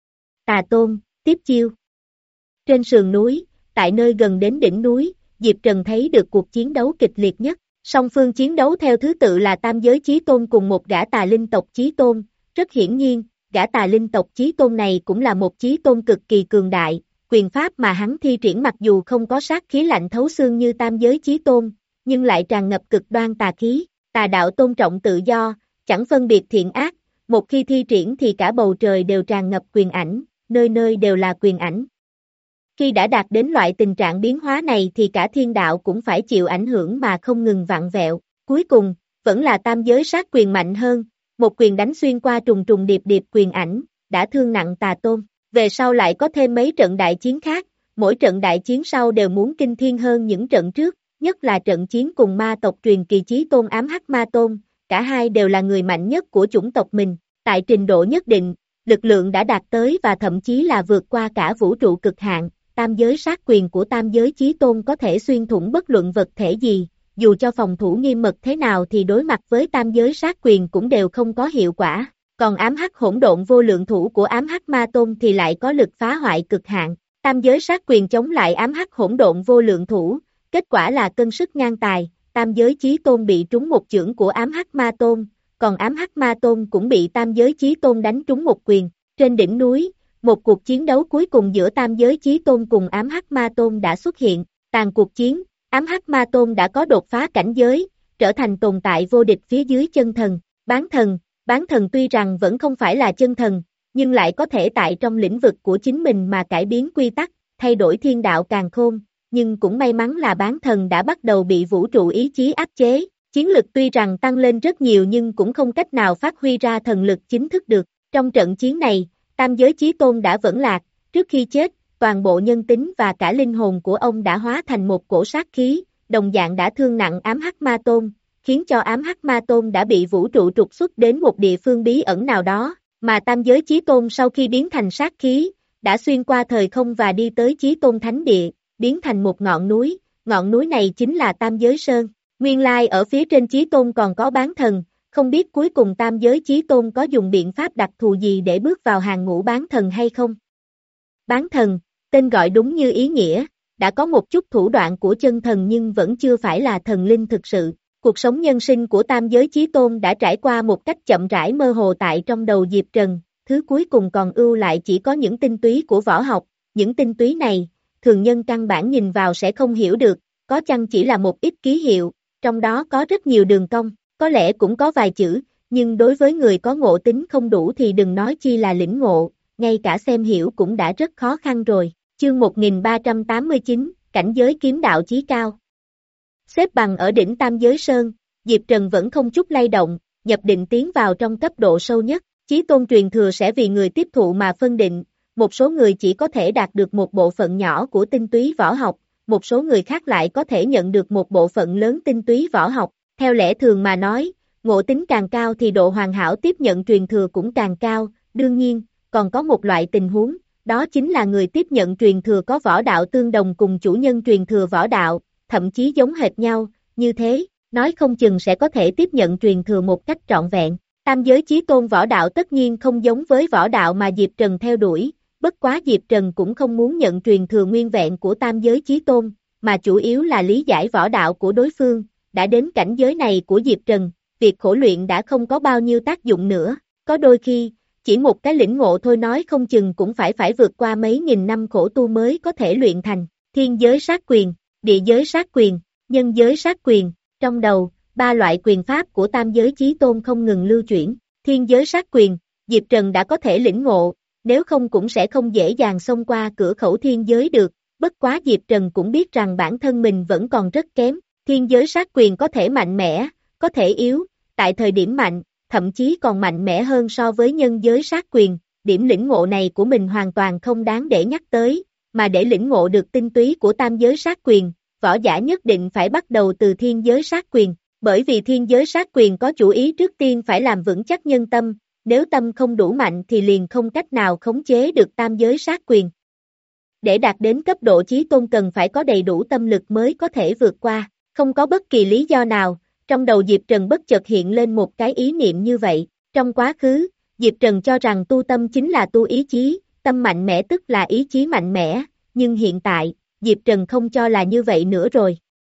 Tà Tôn, tiếp chiêu. Trên sườn núi, tại nơi gần đến đỉnh núi, Diệp Trần thấy được cuộc chiến đấu kịch liệt nhất. Song phương chiến đấu theo thứ tự là tam giới chí tôn cùng một gã tà linh tộc chí tôn. Rất hiển nhiên, gã tà linh tộc chí tôn này cũng là một chí tôn cực kỳ cường đại. Quyền pháp mà hắn thi triển mặc dù không có sát khí lạnh thấu xương như tam giới chí tôn, nhưng lại tràn ngập cực đoan tà khí. Tà đạo tôn trọng tự do, chẳng phân biệt thiện ác, một khi thi triển thì cả bầu trời đều tràn ngập quyền ảnh, nơi nơi đều là quyền ảnh. Khi đã đạt đến loại tình trạng biến hóa này thì cả thiên đạo cũng phải chịu ảnh hưởng mà không ngừng vặn vẹo. Cuối cùng, vẫn là tam giới sát quyền mạnh hơn, một quyền đánh xuyên qua trùng trùng điệp điệp quyền ảnh, đã thương nặng Tà Tôn. Về sau lại có thêm mấy trận đại chiến khác, mỗi trận đại chiến sau đều muốn kinh thiên hơn những trận trước, nhất là trận chiến cùng ma tộc truyền kỳ chí tôn ám hắc ma tôn, cả hai đều là người mạnh nhất của chủng tộc mình, tại trình độ nhất định, lực lượng đã đạt tới và thậm chí là vượt qua cả vũ trụ cực hạn. Tam giới sát quyền của tam giới chí tôn có thể xuyên thủng bất luận vật thể gì, dù cho phòng thủ nghiêm mật thế nào thì đối mặt với tam giới sát quyền cũng đều không có hiệu quả, còn ám hắc hỗn độn vô lượng thủ của ám hắc ma tôn thì lại có lực phá hoại cực hạn. Tam giới sát quyền chống lại ám hắc hỗn độn vô lượng thủ, kết quả là cân sức ngang tài, tam giới chí tôn bị trúng một chưởng của ám hắc ma tôn, còn ám hắc ma tôn cũng bị tam giới chí tôn đánh trúng một quyền. Trên đỉnh núi, một cuộc chiến đấu cuối cùng giữa tam giới chí tôn cùng ám hắc ma tôn đã xuất hiện. Tàn cuộc chiến, ám hắc ma tôn đã có đột phá cảnh giới, trở thành tồn tại vô địch phía dưới chân thần. Bán thần, bán thần tuy rằng vẫn không phải là chân thần, nhưng lại có thể tại trong lĩnh vực của chính mình mà cải biến quy tắc, thay đổi thiên đạo càn khôn, nhưng cũng may mắn là bán thần đã bắt đầu bị vũ trụ ý chí áp chế, chiến lực tuy rằng tăng lên rất nhiều nhưng cũng không cách nào phát huy ra thần lực chính thức được. Trong trận chiến này, tam giới chí tôn đã vẫn lạc, trước khi chết, toàn bộ nhân tính và cả linh hồn của ông đã hóa thành một cổ sát khí, đồng dạng đã thương nặng ám hắc ma tôn, khiến cho ám hắc ma tôn đã bị vũ trụ trục xuất đến một địa phương bí ẩn nào đó, mà tam giới chí tôn sau khi biến thành sát khí, đã xuyên qua thời không và đi tới chí tôn thánh địa, biến thành một ngọn núi, ngọn núi này chính là Tam Giới Sơn. Nguyên lai ở phía trên chí tôn còn có bán thần, không biết cuối cùng tam giới chí tôn có dùng biện pháp đặc thù gì để bước vào hàng ngũ bán thần hay không? Bán thần, tên gọi đúng như ý nghĩa, đã có một chút thủ đoạn của chân thần nhưng vẫn chưa phải là thần linh thực sự. Cuộc sống nhân sinh của tam giới chí tôn đã trải qua một cách chậm rãi mơ hồ tại trong đầu Diệp Trần, thứ cuối cùng còn ưu lại chỉ có những tinh túy của võ học, những tinh túy này, thường nhân căn bản nhìn vào sẽ không hiểu được, có chăng chỉ là một ít ký hiệu, trong đó có rất nhiều đường cong. Có lẽ cũng có vài chữ, nhưng đối với người có ngộ tính không đủ thì đừng nói chi là lĩnh ngộ, ngay cả xem hiểu cũng đã rất khó khăn rồi. Chương một nghìn ba trăm tám mươi chín, cảnh giới kiếm đạo chí cao. Xếp bằng ở đỉnh Tam Giới Sơn, Diệp Trần vẫn không chút lay động, nhập định tiến vào trong cấp độ sâu nhất. Chí tôn truyền thừa sẽ vì người tiếp thụ mà phân định, một số người chỉ có thể đạt được một bộ phận nhỏ của tinh túy võ học, một số người khác lại có thể nhận được một bộ phận lớn tinh túy võ học. Theo lẽ thường mà nói, ngộ tính càng cao thì độ hoàn hảo tiếp nhận truyền thừa cũng càng cao, đương nhiên, còn có một loại tình huống, đó chính là người tiếp nhận truyền thừa có võ đạo tương đồng cùng chủ nhân truyền thừa võ đạo, thậm chí giống hệt nhau, như thế, nói không chừng sẽ có thể tiếp nhận truyền thừa một cách trọn vẹn. Tam giới chí tôn võ đạo tất nhiên không giống với võ đạo mà Diệp Trần theo đuổi, bất quá Diệp Trần cũng không muốn nhận truyền thừa nguyên vẹn của tam giới chí tôn, mà chủ yếu là lý giải võ đạo của đối phương. Đã đến cảnh giới này của Diệp Trần, việc khổ luyện đã không có bao nhiêu tác dụng nữa, có đôi khi, chỉ một cái lĩnh ngộ thôi nói không chừng cũng phải phải vượt qua mấy nghìn năm khổ tu mới có thể luyện thành. Thiên giới sát quyền, địa giới sát quyền, nhân giới sát quyền, trong đầu, ba loại quyền pháp của tam giới chí tôn không ngừng lưu chuyển. Thiên giới sát quyền, Diệp Trần đã có thể lĩnh ngộ, nếu không cũng sẽ không dễ dàng xông qua cửa khẩu thiên giới được, bất quá Diệp Trần cũng biết rằng bản thân mình vẫn còn rất kém. Thiên giới sát quyền có thể mạnh mẽ, có thể yếu, tại thời điểm mạnh, thậm chí còn mạnh mẽ hơn so với nhân giới sát quyền, điểm lĩnh ngộ này của mình hoàn toàn không đáng để nhắc tới, mà để lĩnh ngộ được tinh túy của tam giới sát quyền, võ giả nhất định phải bắt đầu từ thiên giới sát quyền, bởi vì thiên giới sát quyền có chủ ý trước tiên phải làm vững chắc nhân tâm, nếu tâm không đủ mạnh thì liền không cách nào khống chế được tam giới sát quyền. Để đạt đến cấp độ chí tôn cần phải có đầy đủ tâm lực mới có thể vượt qua. Không có bất kỳ lý do nào, Trong đầu Diệp Trần bất chợt hiện lên một cái ý niệm như vậy. Trong quá khứ, Diệp Trần cho rằng tu tâm chính là tu ý chí, tâm mạnh mẽ tức là ý chí mạnh mẽ, nhưng hiện tại, Diệp Trần không cho là như vậy nữa rồi.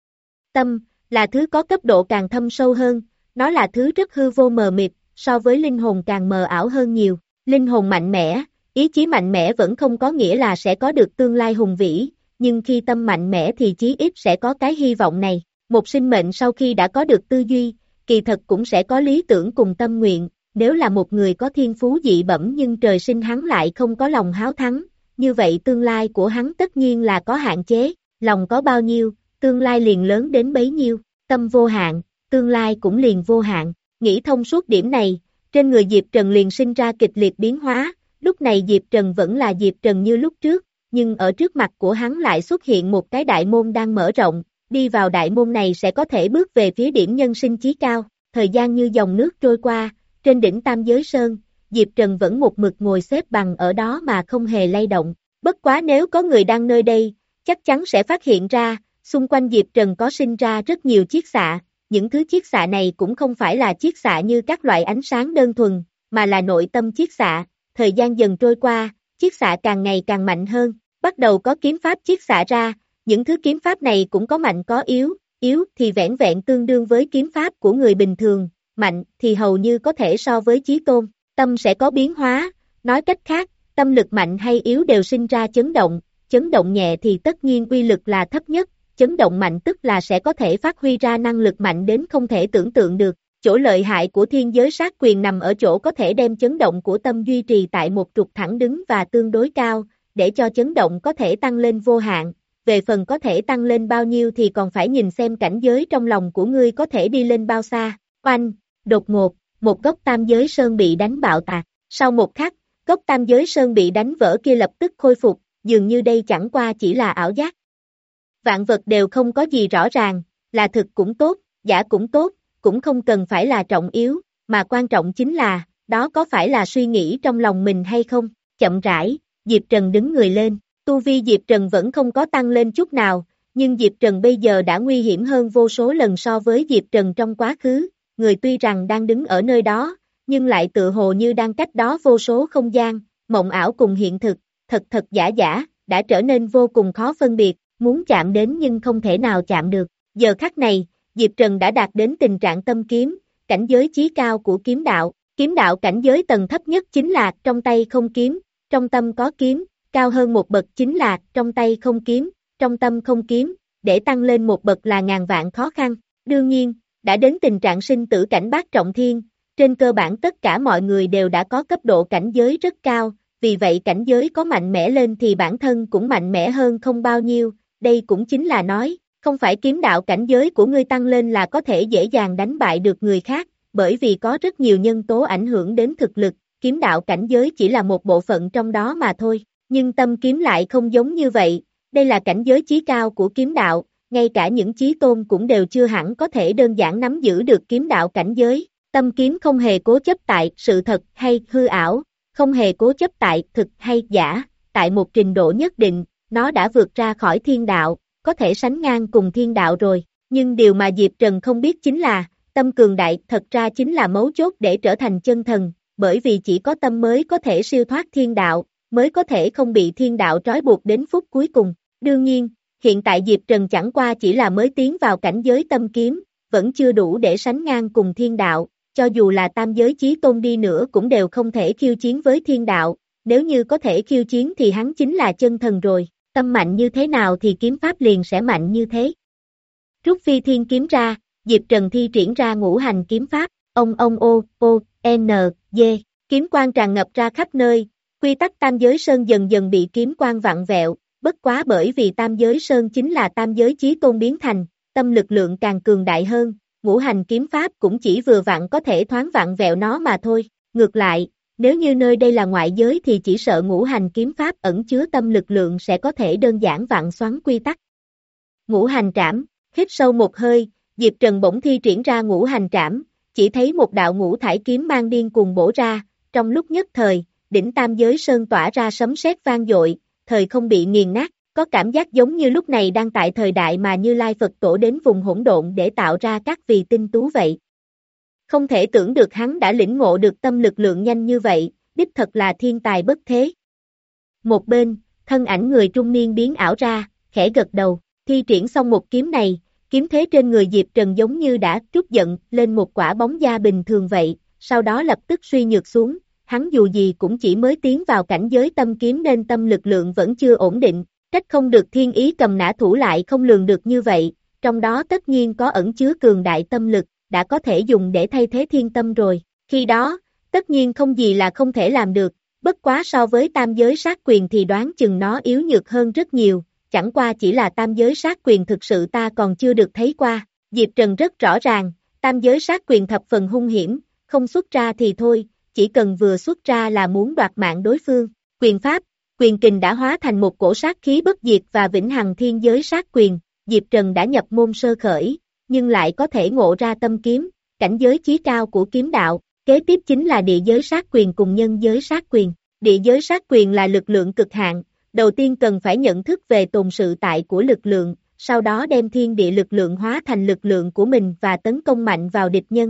Tâm, là thứ có cấp độ càng thâm sâu hơn, nó là thứ rất hư vô mờ mịt, so với linh hồn càng mờ ảo hơn nhiều. Linh hồn mạnh mẽ, ý chí mạnh mẽ vẫn không có nghĩa là sẽ có được tương lai hùng vĩ, nhưng khi tâm mạnh mẽ thì chí ít sẽ có cái hy vọng này. Một sinh mệnh sau khi đã có được tư duy, kỳ thật cũng sẽ có lý tưởng cùng tâm nguyện. Nếu là một người có thiên phú dị bẩm nhưng trời sinh hắn lại không có lòng háo thắng, như vậy tương lai của hắn tất nhiên là có hạn chế, lòng có bao nhiêu, tương lai liền lớn đến bấy nhiêu, tâm vô hạn, tương lai cũng liền vô hạn. Nghĩ thông suốt điểm này, trên người Diệp Trần liền sinh ra kịch liệt biến hóa, lúc này Diệp Trần vẫn là Diệp Trần như lúc trước, nhưng ở trước mặt của hắn lại xuất hiện một cái đại môn đang mở rộng, đi vào đại môn này sẽ có thể bước về phía điểm nhân sinh chí cao. Thời gian như dòng nước trôi qua, trên đỉnh Tam Giới Sơn, Diệp Trần vẫn một mực ngồi xếp bằng ở đó mà không hề lay động. Bất quá nếu có người đang nơi đây, chắc chắn sẽ phát hiện ra, xung quanh Diệp Trần có sinh ra rất nhiều chiết xạ. Những thứ chiết xạ này cũng không phải là chiết xạ như các loại ánh sáng đơn thuần, mà là nội tâm chiết xạ. Thời gian dần trôi qua, chiết xạ càng ngày càng mạnh hơn, bắt đầu có kiếm pháp chiết xạ ra. Những thứ kiếm pháp này cũng có mạnh có yếu, yếu thì vẻn vẹn tương đương với kiếm pháp của người bình thường, mạnh thì hầu như có thể so với chí tôn. Tâm sẽ có biến hóa, nói cách khác, tâm lực mạnh hay yếu đều sinh ra chấn động, chấn động nhẹ thì tất nhiên uy lực là thấp nhất, chấn động mạnh tức là sẽ có thể phát huy ra năng lực mạnh đến không thể tưởng tượng được. Chỗ lợi hại của thiên giới sát quyền nằm ở chỗ có thể đem chấn động của tâm duy trì tại một trục thẳng đứng và tương đối cao, để cho chấn động có thể tăng lên vô hạn. Về phần có thể tăng lên bao nhiêu thì còn phải nhìn xem cảnh giới trong lòng của ngươi có thể đi lên bao xa. Oanh, đột ngột, một gốc Tam Giới Sơn bị đánh bạo tạc. Sau một khắc, gốc Tam Giới Sơn bị đánh vỡ kia lập tức khôi phục, dường như đây chẳng qua chỉ là ảo giác. Vạn vật đều không có gì rõ ràng, là thực cũng tốt, giả cũng tốt, cũng không cần phải là trọng yếu, mà quan trọng chính là, đó có phải là suy nghĩ trong lòng mình hay không. Chậm rãi, Diệp Trần đứng người lên, tu vi Diệp Trần vẫn không có tăng lên chút nào, nhưng Diệp Trần bây giờ đã nguy hiểm hơn vô số lần so với Diệp Trần trong quá khứ. Người tuy rằng đang đứng ở nơi đó, nhưng lại tự hồ như đang cách đó vô số không gian, mộng ảo cùng hiện thực, thật thật giả giả, đã trở nên vô cùng khó phân biệt, muốn chạm đến nhưng không thể nào chạm được. Giờ khắc này, Diệp Trần đã đạt đến tình trạng tâm kiếm, cảnh giới chí cao của kiếm đạo. Kiếm đạo cảnh giới tầng thấp nhất chính là trong tay không kiếm, trong tâm có kiếm, cao hơn một bậc chính là trong tay không kiếm, trong tâm không kiếm, để tăng lên một bậc là ngàn vạn khó khăn. Đương nhiên, đã đến tình trạng sinh tử cảnh bát trọng thiên, trên cơ bản tất cả mọi người đều đã có cấp độ cảnh giới rất cao, vì vậy cảnh giới có mạnh mẽ lên thì bản thân cũng mạnh mẽ hơn không bao nhiêu, đây cũng chính là nói, không phải kiếm đạo cảnh giới của ngươi tăng lên là có thể dễ dàng đánh bại được người khác, bởi vì có rất nhiều nhân tố ảnh hưởng đến thực lực, kiếm đạo cảnh giới chỉ là một bộ phận trong đó mà thôi, nhưng tâm kiếm lại không giống như vậy, đây là cảnh giới chí cao của kiếm đạo, ngay cả những chí tôn cũng đều chưa hẳn có thể đơn giản nắm giữ được kiếm đạo cảnh giới. Tâm kiếm không hề cố chấp tại sự thật hay hư ảo, không hề cố chấp tại thực hay giả, tại một trình độ nhất định, nó đã vượt ra khỏi thiên đạo, có thể sánh ngang cùng thiên đạo rồi. Nhưng điều mà Diệp Trần không biết chính là, tâm cường đại thật ra chính là mấu chốt để trở thành chân thần, bởi vì chỉ có tâm mới có thể siêu thoát thiên đạo, mới có thể không bị thiên đạo trói buộc đến phút cuối cùng. Đương nhiên, hiện tại Diệp Trần chẳng qua chỉ là mới tiến vào cảnh giới tâm kiếm, vẫn chưa đủ để sánh ngang cùng thiên đạo. Cho dù là tam giới chí tôn đi nữa cũng đều không thể khiêu chiến với thiên đạo, nếu như có thể khiêu chiến thì hắn chính là chân thần rồi, tâm mạnh như thế nào thì kiếm pháp liền sẽ mạnh như thế. Rút phi thiên kiếm ra, Diệp Trần thi triển ra ngũ hành kiếm pháp, ông ông ô, ô, n, d, kiếm quang tràn ngập ra khắp nơi, quy tắc tam giới sơn dần dần bị kiếm quang vặn vẹo, bất quá bởi vì tam giới sơn chính là tam giới chí tôn biến thành, tâm lực lượng càng cường đại hơn. Ngũ hành kiếm pháp cũng chỉ vừa vặn có thể thoáng vặn vẹo nó mà thôi. Ngược lại, nếu như nơi đây là ngoại giới thì chỉ sợ ngũ hành kiếm pháp ẩn chứa tâm lực lượng sẽ có thể đơn giản vặn xoắn quy tắc. Ngũ hành trảm, hít sâu một hơi, Diệp Trần bỗng thi triển ra ngũ hành trảm, chỉ thấy một đạo ngũ thải kiếm mang điên cuồng bổ ra, trong lúc nhất thời, đỉnh tam giới sơn tỏa ra sấm sét vang dội, thời không bị nghiền nát, Có cảm giác giống như lúc này đang tại thời đại mà Như Lai Phật Tổ đến vùng hỗn độn để tạo ra các vì tinh tú vậy. Không thể tưởng được hắn đã lĩnh ngộ được tâm lực lượng nhanh như vậy, đích thật là thiên tài bất thế. Một bên, thân ảnh người trung niên biến ảo ra, khẽ gật đầu, thi triển xong một kiếm này, kiếm thế trên người Diệp Trần giống như đã trút giận lên một quả bóng da bình thường vậy, sau đó lập tức suy nhược xuống, hắn dù gì cũng chỉ mới tiến vào cảnh giới tâm kiếm nên tâm lực lượng vẫn chưa ổn định, trách không được thiên ý cầm nã thủ lại không lường được như vậy, trong đó tất nhiên có ẩn chứa cường đại tâm lực, đã có thể dùng để thay thế thiên tâm rồi, khi đó, tất nhiên không gì là không thể làm được, bất quá so với tam giới sát quyền thì đoán chừng nó yếu nhược hơn rất nhiều, chẳng qua chỉ là tam giới sát quyền thực sự ta còn chưa được thấy qua, Diệp Trần rất rõ ràng, tam giới sát quyền thập phần hung hiểm, không xuất ra thì thôi, chỉ cần vừa xuất ra là muốn đoạt mạng đối phương, quyền pháp, quyền kình đã hóa thành một cổ sát khí bất diệt và vĩnh hằng thiên giới sát quyền, Diệp Trần đã nhập môn sơ khởi, nhưng lại có thể ngộ ra tâm kiếm, cảnh giới chí cao của kiếm đạo, kế tiếp chính là địa giới sát quyền cùng nhân giới sát quyền, địa giới sát quyền là lực lượng cực hạn, đầu tiên cần phải nhận thức về tồn sự tại của lực lượng, sau đó đem thiên địa lực lượng hóa thành lực lượng của mình và tấn công mạnh vào địch nhân.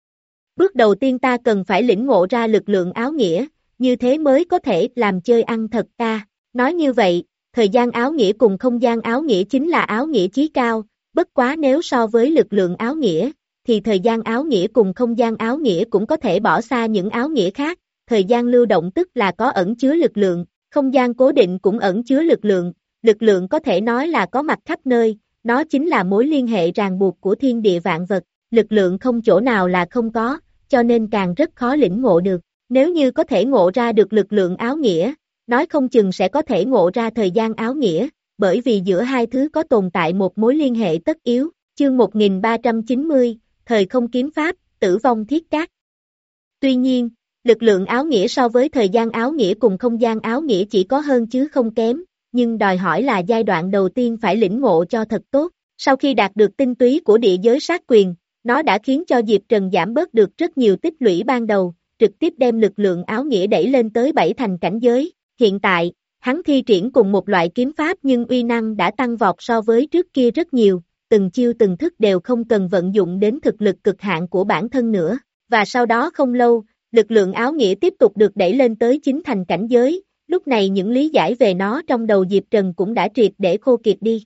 Bước đầu tiên ta cần phải lĩnh ngộ ra lực lượng áo nghĩa, như thế mới có thể làm chơi ăn thật ta. Nói như vậy, thời gian áo nghĩa cùng không gian áo nghĩa chính là áo nghĩa chí cao, bất quá nếu so với lực lượng áo nghĩa, thì thời gian áo nghĩa cùng không gian áo nghĩa cũng có thể bỏ xa những áo nghĩa khác, thời gian lưu động tức là có ẩn chứa lực lượng, không gian cố định cũng ẩn chứa lực lượng, lực lượng có thể nói là có mặt khắp nơi, nó chính là mối liên hệ ràng buộc của thiên địa vạn vật, lực lượng không chỗ nào là không có, cho nên càng rất khó lĩnh ngộ được, nếu như có thể ngộ ra được lực lượng áo nghĩa, nói không chừng sẽ có thể ngộ ra thời gian áo nghĩa, bởi vì giữa hai thứ có tồn tại một mối liên hệ tất yếu, chương một nghìn ba trăm chín mươi, thời không kiếm pháp, tử vong thiết cát. Tuy nhiên, lực lượng áo nghĩa so với thời gian áo nghĩa cùng không gian áo nghĩa chỉ có hơn chứ không kém, nhưng đòi hỏi là giai đoạn đầu tiên phải lĩnh ngộ cho thật tốt, sau khi đạt được tinh túy của địa giới sát quyền, nó đã khiến cho Diệp Trần giảm bớt được rất nhiều tích lũy ban đầu, trực tiếp đem lực lượng áo nghĩa đẩy lên tới bảy thành cảnh giới, hiện tại, hắn thi triển cùng một loại kiếm pháp nhưng uy năng đã tăng vọt so với trước kia rất nhiều, từng chiêu từng thức đều không cần vận dụng đến thực lực cực hạn của bản thân nữa, và sau đó không lâu, lực lượng áo nghĩa tiếp tục được đẩy lên tới chín thành cảnh giới, lúc này những lý giải về nó trong đầu Diệp Trần cũng đã triệt để khô kiệt đi.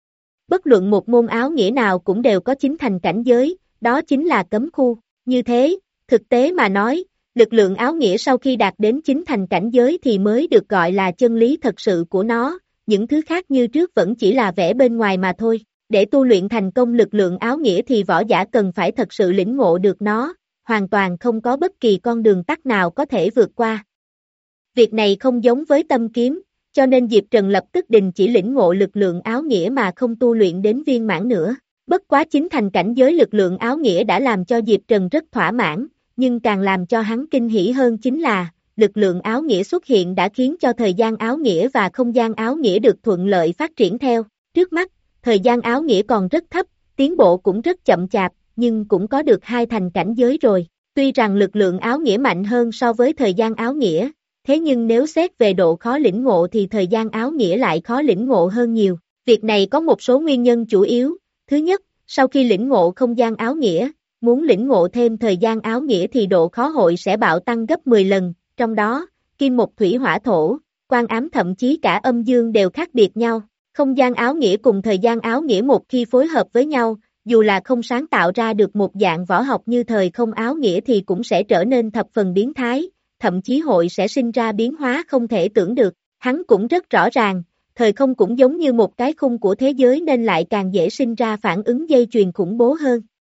Bất luận một môn áo nghĩa nào cũng đều có chín thành cảnh giới, đó chính là cấm khu, như thế, thực tế mà nói, lực lượng áo nghĩa sau khi đạt đến chín thành cảnh giới thì mới được gọi là chân lý thật sự của nó, những thứ khác như trước vẫn chỉ là vẻ bên ngoài mà thôi. Để tu luyện thành công lực lượng áo nghĩa thì võ giả cần phải thật sự lĩnh ngộ được nó, hoàn toàn không có bất kỳ con đường tắt nào có thể vượt qua. Việc này không giống với tâm kiếm, cho nên Diệp Trần lập tức đình chỉ lĩnh ngộ lực lượng áo nghĩa mà không tu luyện đến viên mãn nữa. Bất quá chính thành cảnh giới lực lượng áo nghĩa đã làm cho Diệp Trần rất thỏa mãn, nhưng càng làm cho hắn kinh hỉ hơn chính là, lực lượng áo nghĩa xuất hiện đã khiến cho thời gian áo nghĩa và không gian áo nghĩa được thuận lợi phát triển theo. Trước mắt, thời gian áo nghĩa còn rất thấp, tiến bộ cũng rất chậm chạp, nhưng cũng có được hai thành cảnh giới rồi. Tuy rằng lực lượng áo nghĩa mạnh hơn so với thời gian áo nghĩa, thế nhưng nếu xét về độ khó lĩnh ngộ thì thời gian áo nghĩa lại khó lĩnh ngộ hơn nhiều. Việc này có một số nguyên nhân chủ yếu. Thứ nhất, sau khi lĩnh ngộ không gian áo nghĩa, muốn lĩnh ngộ thêm thời gian áo nghĩa thì độ khó hội sẽ bạo tăng gấp mười lần, trong đó, kim một thủy hỏa thổ, quan ám thậm chí cả âm dương đều khác biệt nhau. Không gian áo nghĩa cùng thời gian áo nghĩa một khi phối hợp với nhau, dù là không sáng tạo ra được một dạng võ học như thời không áo nghĩa thì cũng sẽ trở nên thập phần biến thái, thậm chí hội sẽ sinh ra biến hóa không thể tưởng được. Hắn cũng rất rõ ràng, thời không cũng giống như một cái khung của thế giới nên lại càng dễ sinh ra phản ứng dây chuyền khủng bố hơn.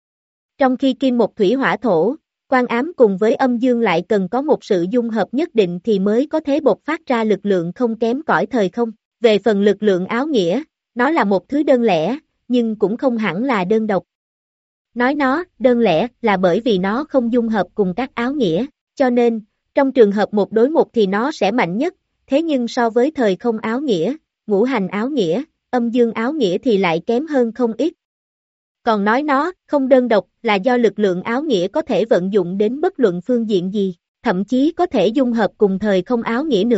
Trong khi kim một thủy hỏa thổ, quan ám cùng với âm dương lại cần có một sự dung hợp nhất định thì mới có thể bộc phát ra lực lượng không kém cỏi thời không. Về phần lực lượng áo nghĩa, nó là một thứ đơn lẻ, nhưng cũng không hẳn là đơn độc. Nói nó đơn lẻ là bởi vì nó không dung hợp cùng các áo nghĩa, cho nên, trong trường hợp một đối một thì nó sẽ mạnh nhất, thế nhưng so với thời không áo nghĩa, ngũ hành áo nghĩa, âm dương áo nghĩa thì lại kém hơn không ít. Còn nói nó không đơn độc là do lực lượng áo nghĩa có thể vận dụng đến bất luận phương diện gì, thậm chí có thể dung hợp cùng thời không áo nghĩa nữa,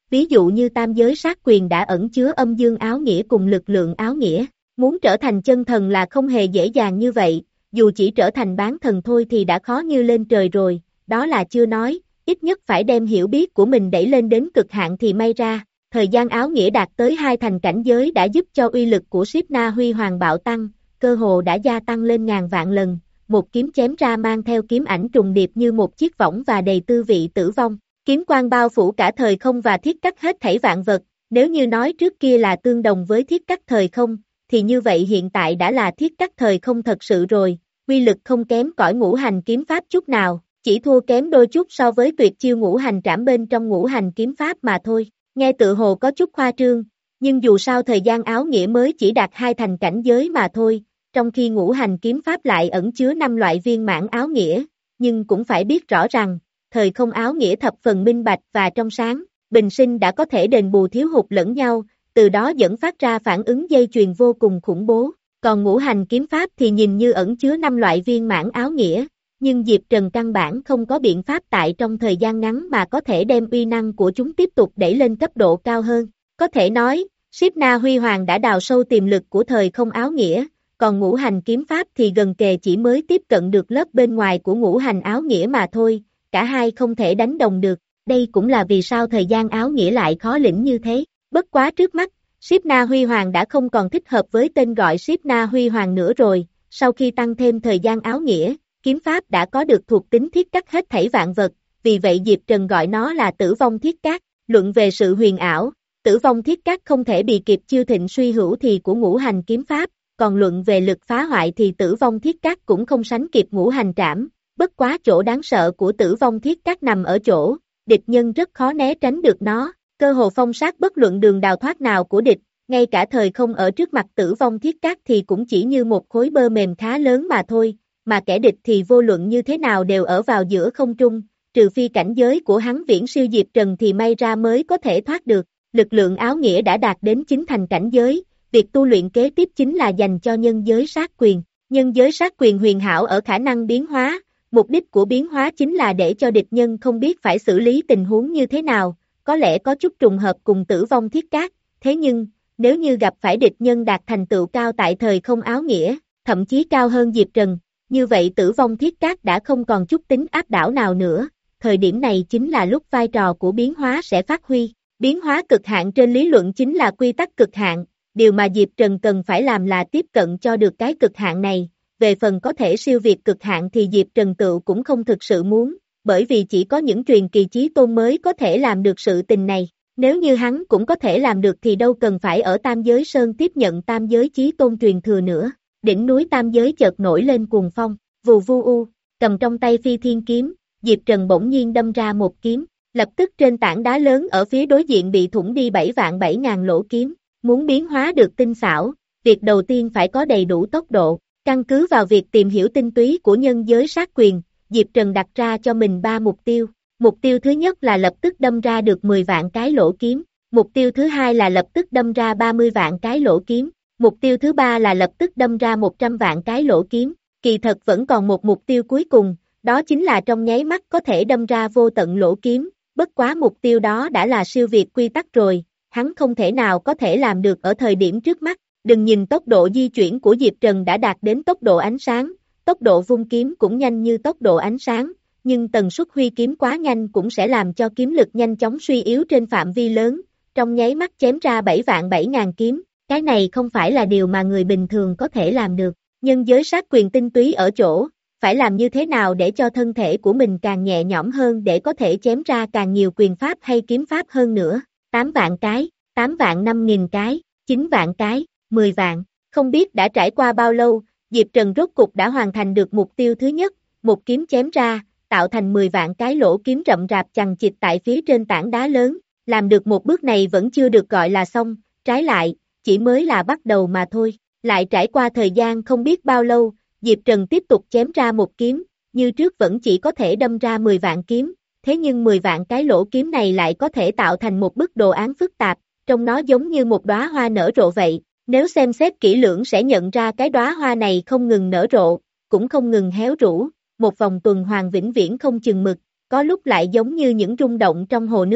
ví dụ như tam giới sát quyền đã ẩn chứa âm dương áo nghĩa cùng lực lượng áo nghĩa. Muốn trở thành chân thần là không hề dễ dàng như vậy, dù chỉ trở thành bán thần thôi thì đã khó như lên trời rồi, đó là chưa nói, ít nhất phải đem hiểu biết của mình đẩy lên đến cực hạn thì may ra. Thời gian áo nghĩa đạt tới hai thành cảnh giới đã giúp cho uy lực của Síp Na Huy Hoàng bạo tăng, cơ hồ đã gia tăng lên ngàn vạn lần, một kiếm chém ra mang theo kiếm ảnh trùng điệp như một chiếc võng và đầy tư vị tử vong. Kiếm quang bao phủ cả thời không và thiết cắt hết thảy vạn vật, nếu như nói trước kia là tương đồng với thiết cắt thời không, thì như vậy hiện tại đã là thiết cắt thời không thật sự rồi, uy lực không kém cỏi ngũ hành kiếm pháp chút nào, chỉ thua kém đôi chút so với tuyệt chiêu ngũ hành trảm bên trong ngũ hành kiếm pháp mà thôi. Nghe tự hồ có chút khoa trương, nhưng dù sao thời gian áo nghĩa mới chỉ đạt hai thành cảnh giới mà thôi, trong khi ngũ hành kiếm pháp lại ẩn chứa năm loại viên mãn áo nghĩa, nhưng cũng phải biết rõ rằng, thời không áo nghĩa thập phần minh bạch và trong sáng, bình sinh đã có thể đền bù thiếu hụt lẫn nhau, từ đó dẫn phát ra phản ứng dây chuyền vô cùng khủng bố. Còn ngũ hành kiếm pháp thì nhìn như ẩn chứa năm loại viên mãn áo nghĩa, nhưng Diệp Trần căn bản không có biện pháp tại trong thời gian ngắn mà có thể đem uy năng của chúng tiếp tục đẩy lên cấp độ cao hơn. Có thể nói, Síp Na Huy Hoàng đã đào sâu tiềm lực của thời không áo nghĩa, còn ngũ hành kiếm pháp thì gần kề chỉ mới tiếp cận được lớp bên ngoài của ngũ hành áo nghĩa mà thôi, cả hai không thể đánh đồng được, đây cũng là vì sao thời gian áo nghĩa lại khó lĩnh như thế. Bất quá trước mắt, Síp Na Huy Hoàng đã không còn thích hợp với tên gọi Síp Na Huy Hoàng nữa rồi, sau khi tăng thêm thời gian áo nghĩa, kiếm pháp đã có được thuộc tính thiết cắt hết thảy vạn vật, vì vậy Diệp Trần gọi nó là tử vong thiết cát. Luận về sự huyền ảo, tử vong thiết cát không thể bị kịp chiêu thịnh suy hữu thì của ngũ hành kiếm pháp, còn luận về lực phá hoại thì tử vong thiết cát cũng không sánh kịp ngũ hành trảm. Bất quá chỗ đáng sợ của tử vong thiết cát nằm ở chỗ, địch nhân rất khó né tránh được nó, cơ hồ phong sát bất luận đường đào thoát nào của địch, ngay cả thời không ở trước mặt tử vong thiết cát thì cũng chỉ như một khối bơ mềm khá lớn mà thôi, mà kẻ địch thì vô luận như thế nào đều ở vào giữa không trung, trừ phi cảnh giới của hắn viễn siêu Diệp Trần thì may ra mới có thể thoát được. Lực lượng áo nghĩa đã đạt đến chín thành cảnh giới, việc tu luyện kế tiếp chính là dành cho nhân giới sát quyền. Nhân giới sát quyền huyền hảo ở khả năng biến hóa, mục đích của biến hóa chính là để cho địch nhân không biết phải xử lý tình huống như thế nào, có lẽ có chút trùng hợp cùng tử vong thiết cát, thế nhưng, nếu như gặp phải địch nhân đạt thành tựu cao tại thời không áo nghĩa, thậm chí cao hơn Diệp Trần, như vậy tử vong thiết cát đã không còn chút tính áp đảo nào nữa, thời điểm này chính là lúc vai trò của biến hóa sẽ phát huy. Biến hóa cực hạn trên lý luận chính là quy tắc cực hạn, điều mà Diệp Trần cần phải làm là tiếp cận cho được cái cực hạn này, về phần có thể siêu việt cực hạn thì Diệp Trần tự cũng không thực sự muốn, bởi vì chỉ có những truyền kỳ chí tôn mới có thể làm được sự tình này, nếu như hắn cũng có thể làm được thì đâu cần phải ở Tam Giới Sơn tiếp nhận Tam Giới chí tôn truyền thừa nữa. Đỉnh núi Tam Giới chợt nổi lên cuồng phong, vù vu u, cầm trong tay phi thiên kiếm, Diệp Trần bỗng nhiên đâm ra một kiếm, lập tức trên tảng đá lớn ở phía đối diện bị thủng đi bảy vạn bảy ngàn lỗ kiếm, muốn biến hóa được tinh xảo, việc đầu tiên phải có đầy đủ tốc độ, căn cứ vào việc tìm hiểu tinh túy của nhân giới sát quyền, Diệp Trần đặt ra cho mình ba mục tiêu, mục tiêu thứ nhất là lập tức đâm ra được mười vạn cái lỗ kiếm, mục tiêu thứ hai là lập tức đâm ra ba mươi vạn cái lỗ kiếm, mục tiêu thứ ba là lập tức đâm ra một trăm vạn cái lỗ kiếm, kỳ thật vẫn còn một mục tiêu cuối cùng, đó chính là trong nháy mắt có thể đâm ra vô tận lỗ kiếm, bất quá mục tiêu đó đã là siêu việt quy tắc rồi, hắn không thể nào có thể làm được ở thời điểm trước mắt, đừng nhìn tốc độ di chuyển của Diệp Trần đã đạt đến tốc độ ánh sáng, tốc độ vung kiếm cũng nhanh như tốc độ ánh sáng, nhưng tần suất huy kiếm quá nhanh cũng sẽ làm cho kiếm lực nhanh chóng suy yếu trên phạm vi lớn, trong nháy mắt chém ra bảy vạn bảy ngàn kiếm, cái này không phải là điều mà người bình thường có thể làm được, nhân giới sát quyền tinh túy ở chỗ, phải làm như thế nào để cho thân thể của mình càng nhẹ nhõm hơn để có thể chém ra càng nhiều quyền pháp hay kiếm pháp hơn nữa, tám vạn cái, tám vạn năm nghìn cái, chín vạn cái, mười vạn, không biết đã trải qua bao lâu, Diệp Trần rốt cục đã hoàn thành được mục tiêu thứ nhất, một kiếm chém ra, tạo thành mười vạn cái lỗ kiếm rậm rạp chằng chịt tại phía trên tảng đá lớn, làm được một bước này vẫn chưa được gọi là xong, trái lại, chỉ mới là bắt đầu mà thôi, lại trải qua thời gian không biết bao lâu, Diệp Trần tiếp tục chém ra một kiếm, như trước vẫn chỉ có thể đâm ra mười vạn kiếm, thế nhưng mười vạn cái lỗ kiếm này lại có thể tạo thành một bức đồ án phức tạp, trông nó giống như một đóa hoa nở rộ vậy, nếu xem xét kỹ lưỡng sẽ nhận ra cái đóa hoa này không ngừng nở rộ, cũng không ngừng héo rũ, một vòng tuần hoàn vĩnh viễn không chừng mực, có lúc lại giống như những rung động trong hồ nước,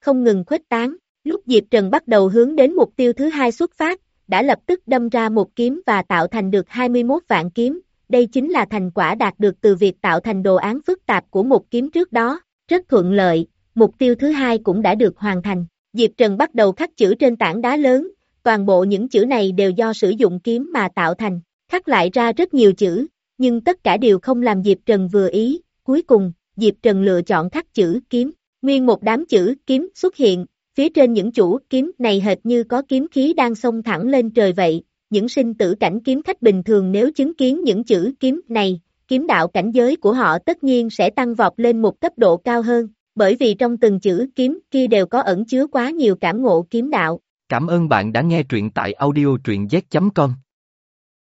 không ngừng khuếch tán. Lúc Diệp Trần bắt đầu hướng đến mục tiêu thứ hai xuất phát, đã lập tức đâm ra một kiếm và tạo thành được hai mươi mốt vạn kiếm. Đây chính là thành quả đạt được từ việc tạo thành đồ án phức tạp của một kiếm trước đó. Rất thuận lợi, mục tiêu thứ hai cũng đã được hoàn thành. Diệp Trần bắt đầu khắc chữ trên tảng đá lớn, toàn bộ những chữ này đều do sử dụng kiếm mà tạo thành, khắc lại ra rất nhiều chữ, nhưng tất cả đều không làm Diệp Trần vừa ý. Cuối cùng, Diệp Trần lựa chọn khắc chữ kiếm, nguyên một đám chữ kiếm xuất hiện, phía trên những chủ kiếm này hệt như có kiếm khí đang xông thẳng lên trời vậy. Những sinh tử cảnh kiếm khách bình thường nếu chứng kiến những chữ kiếm này, kiếm đạo cảnh giới của họ tất nhiên sẽ tăng vọt lên một cấp độ cao hơn, bởi vì trong từng chữ kiếm kia đều có ẩn chứa quá nhiều cảm ngộ kiếm đạo. Cảm ơn bạn đã nghe truyện tại audio truyện z chấm com.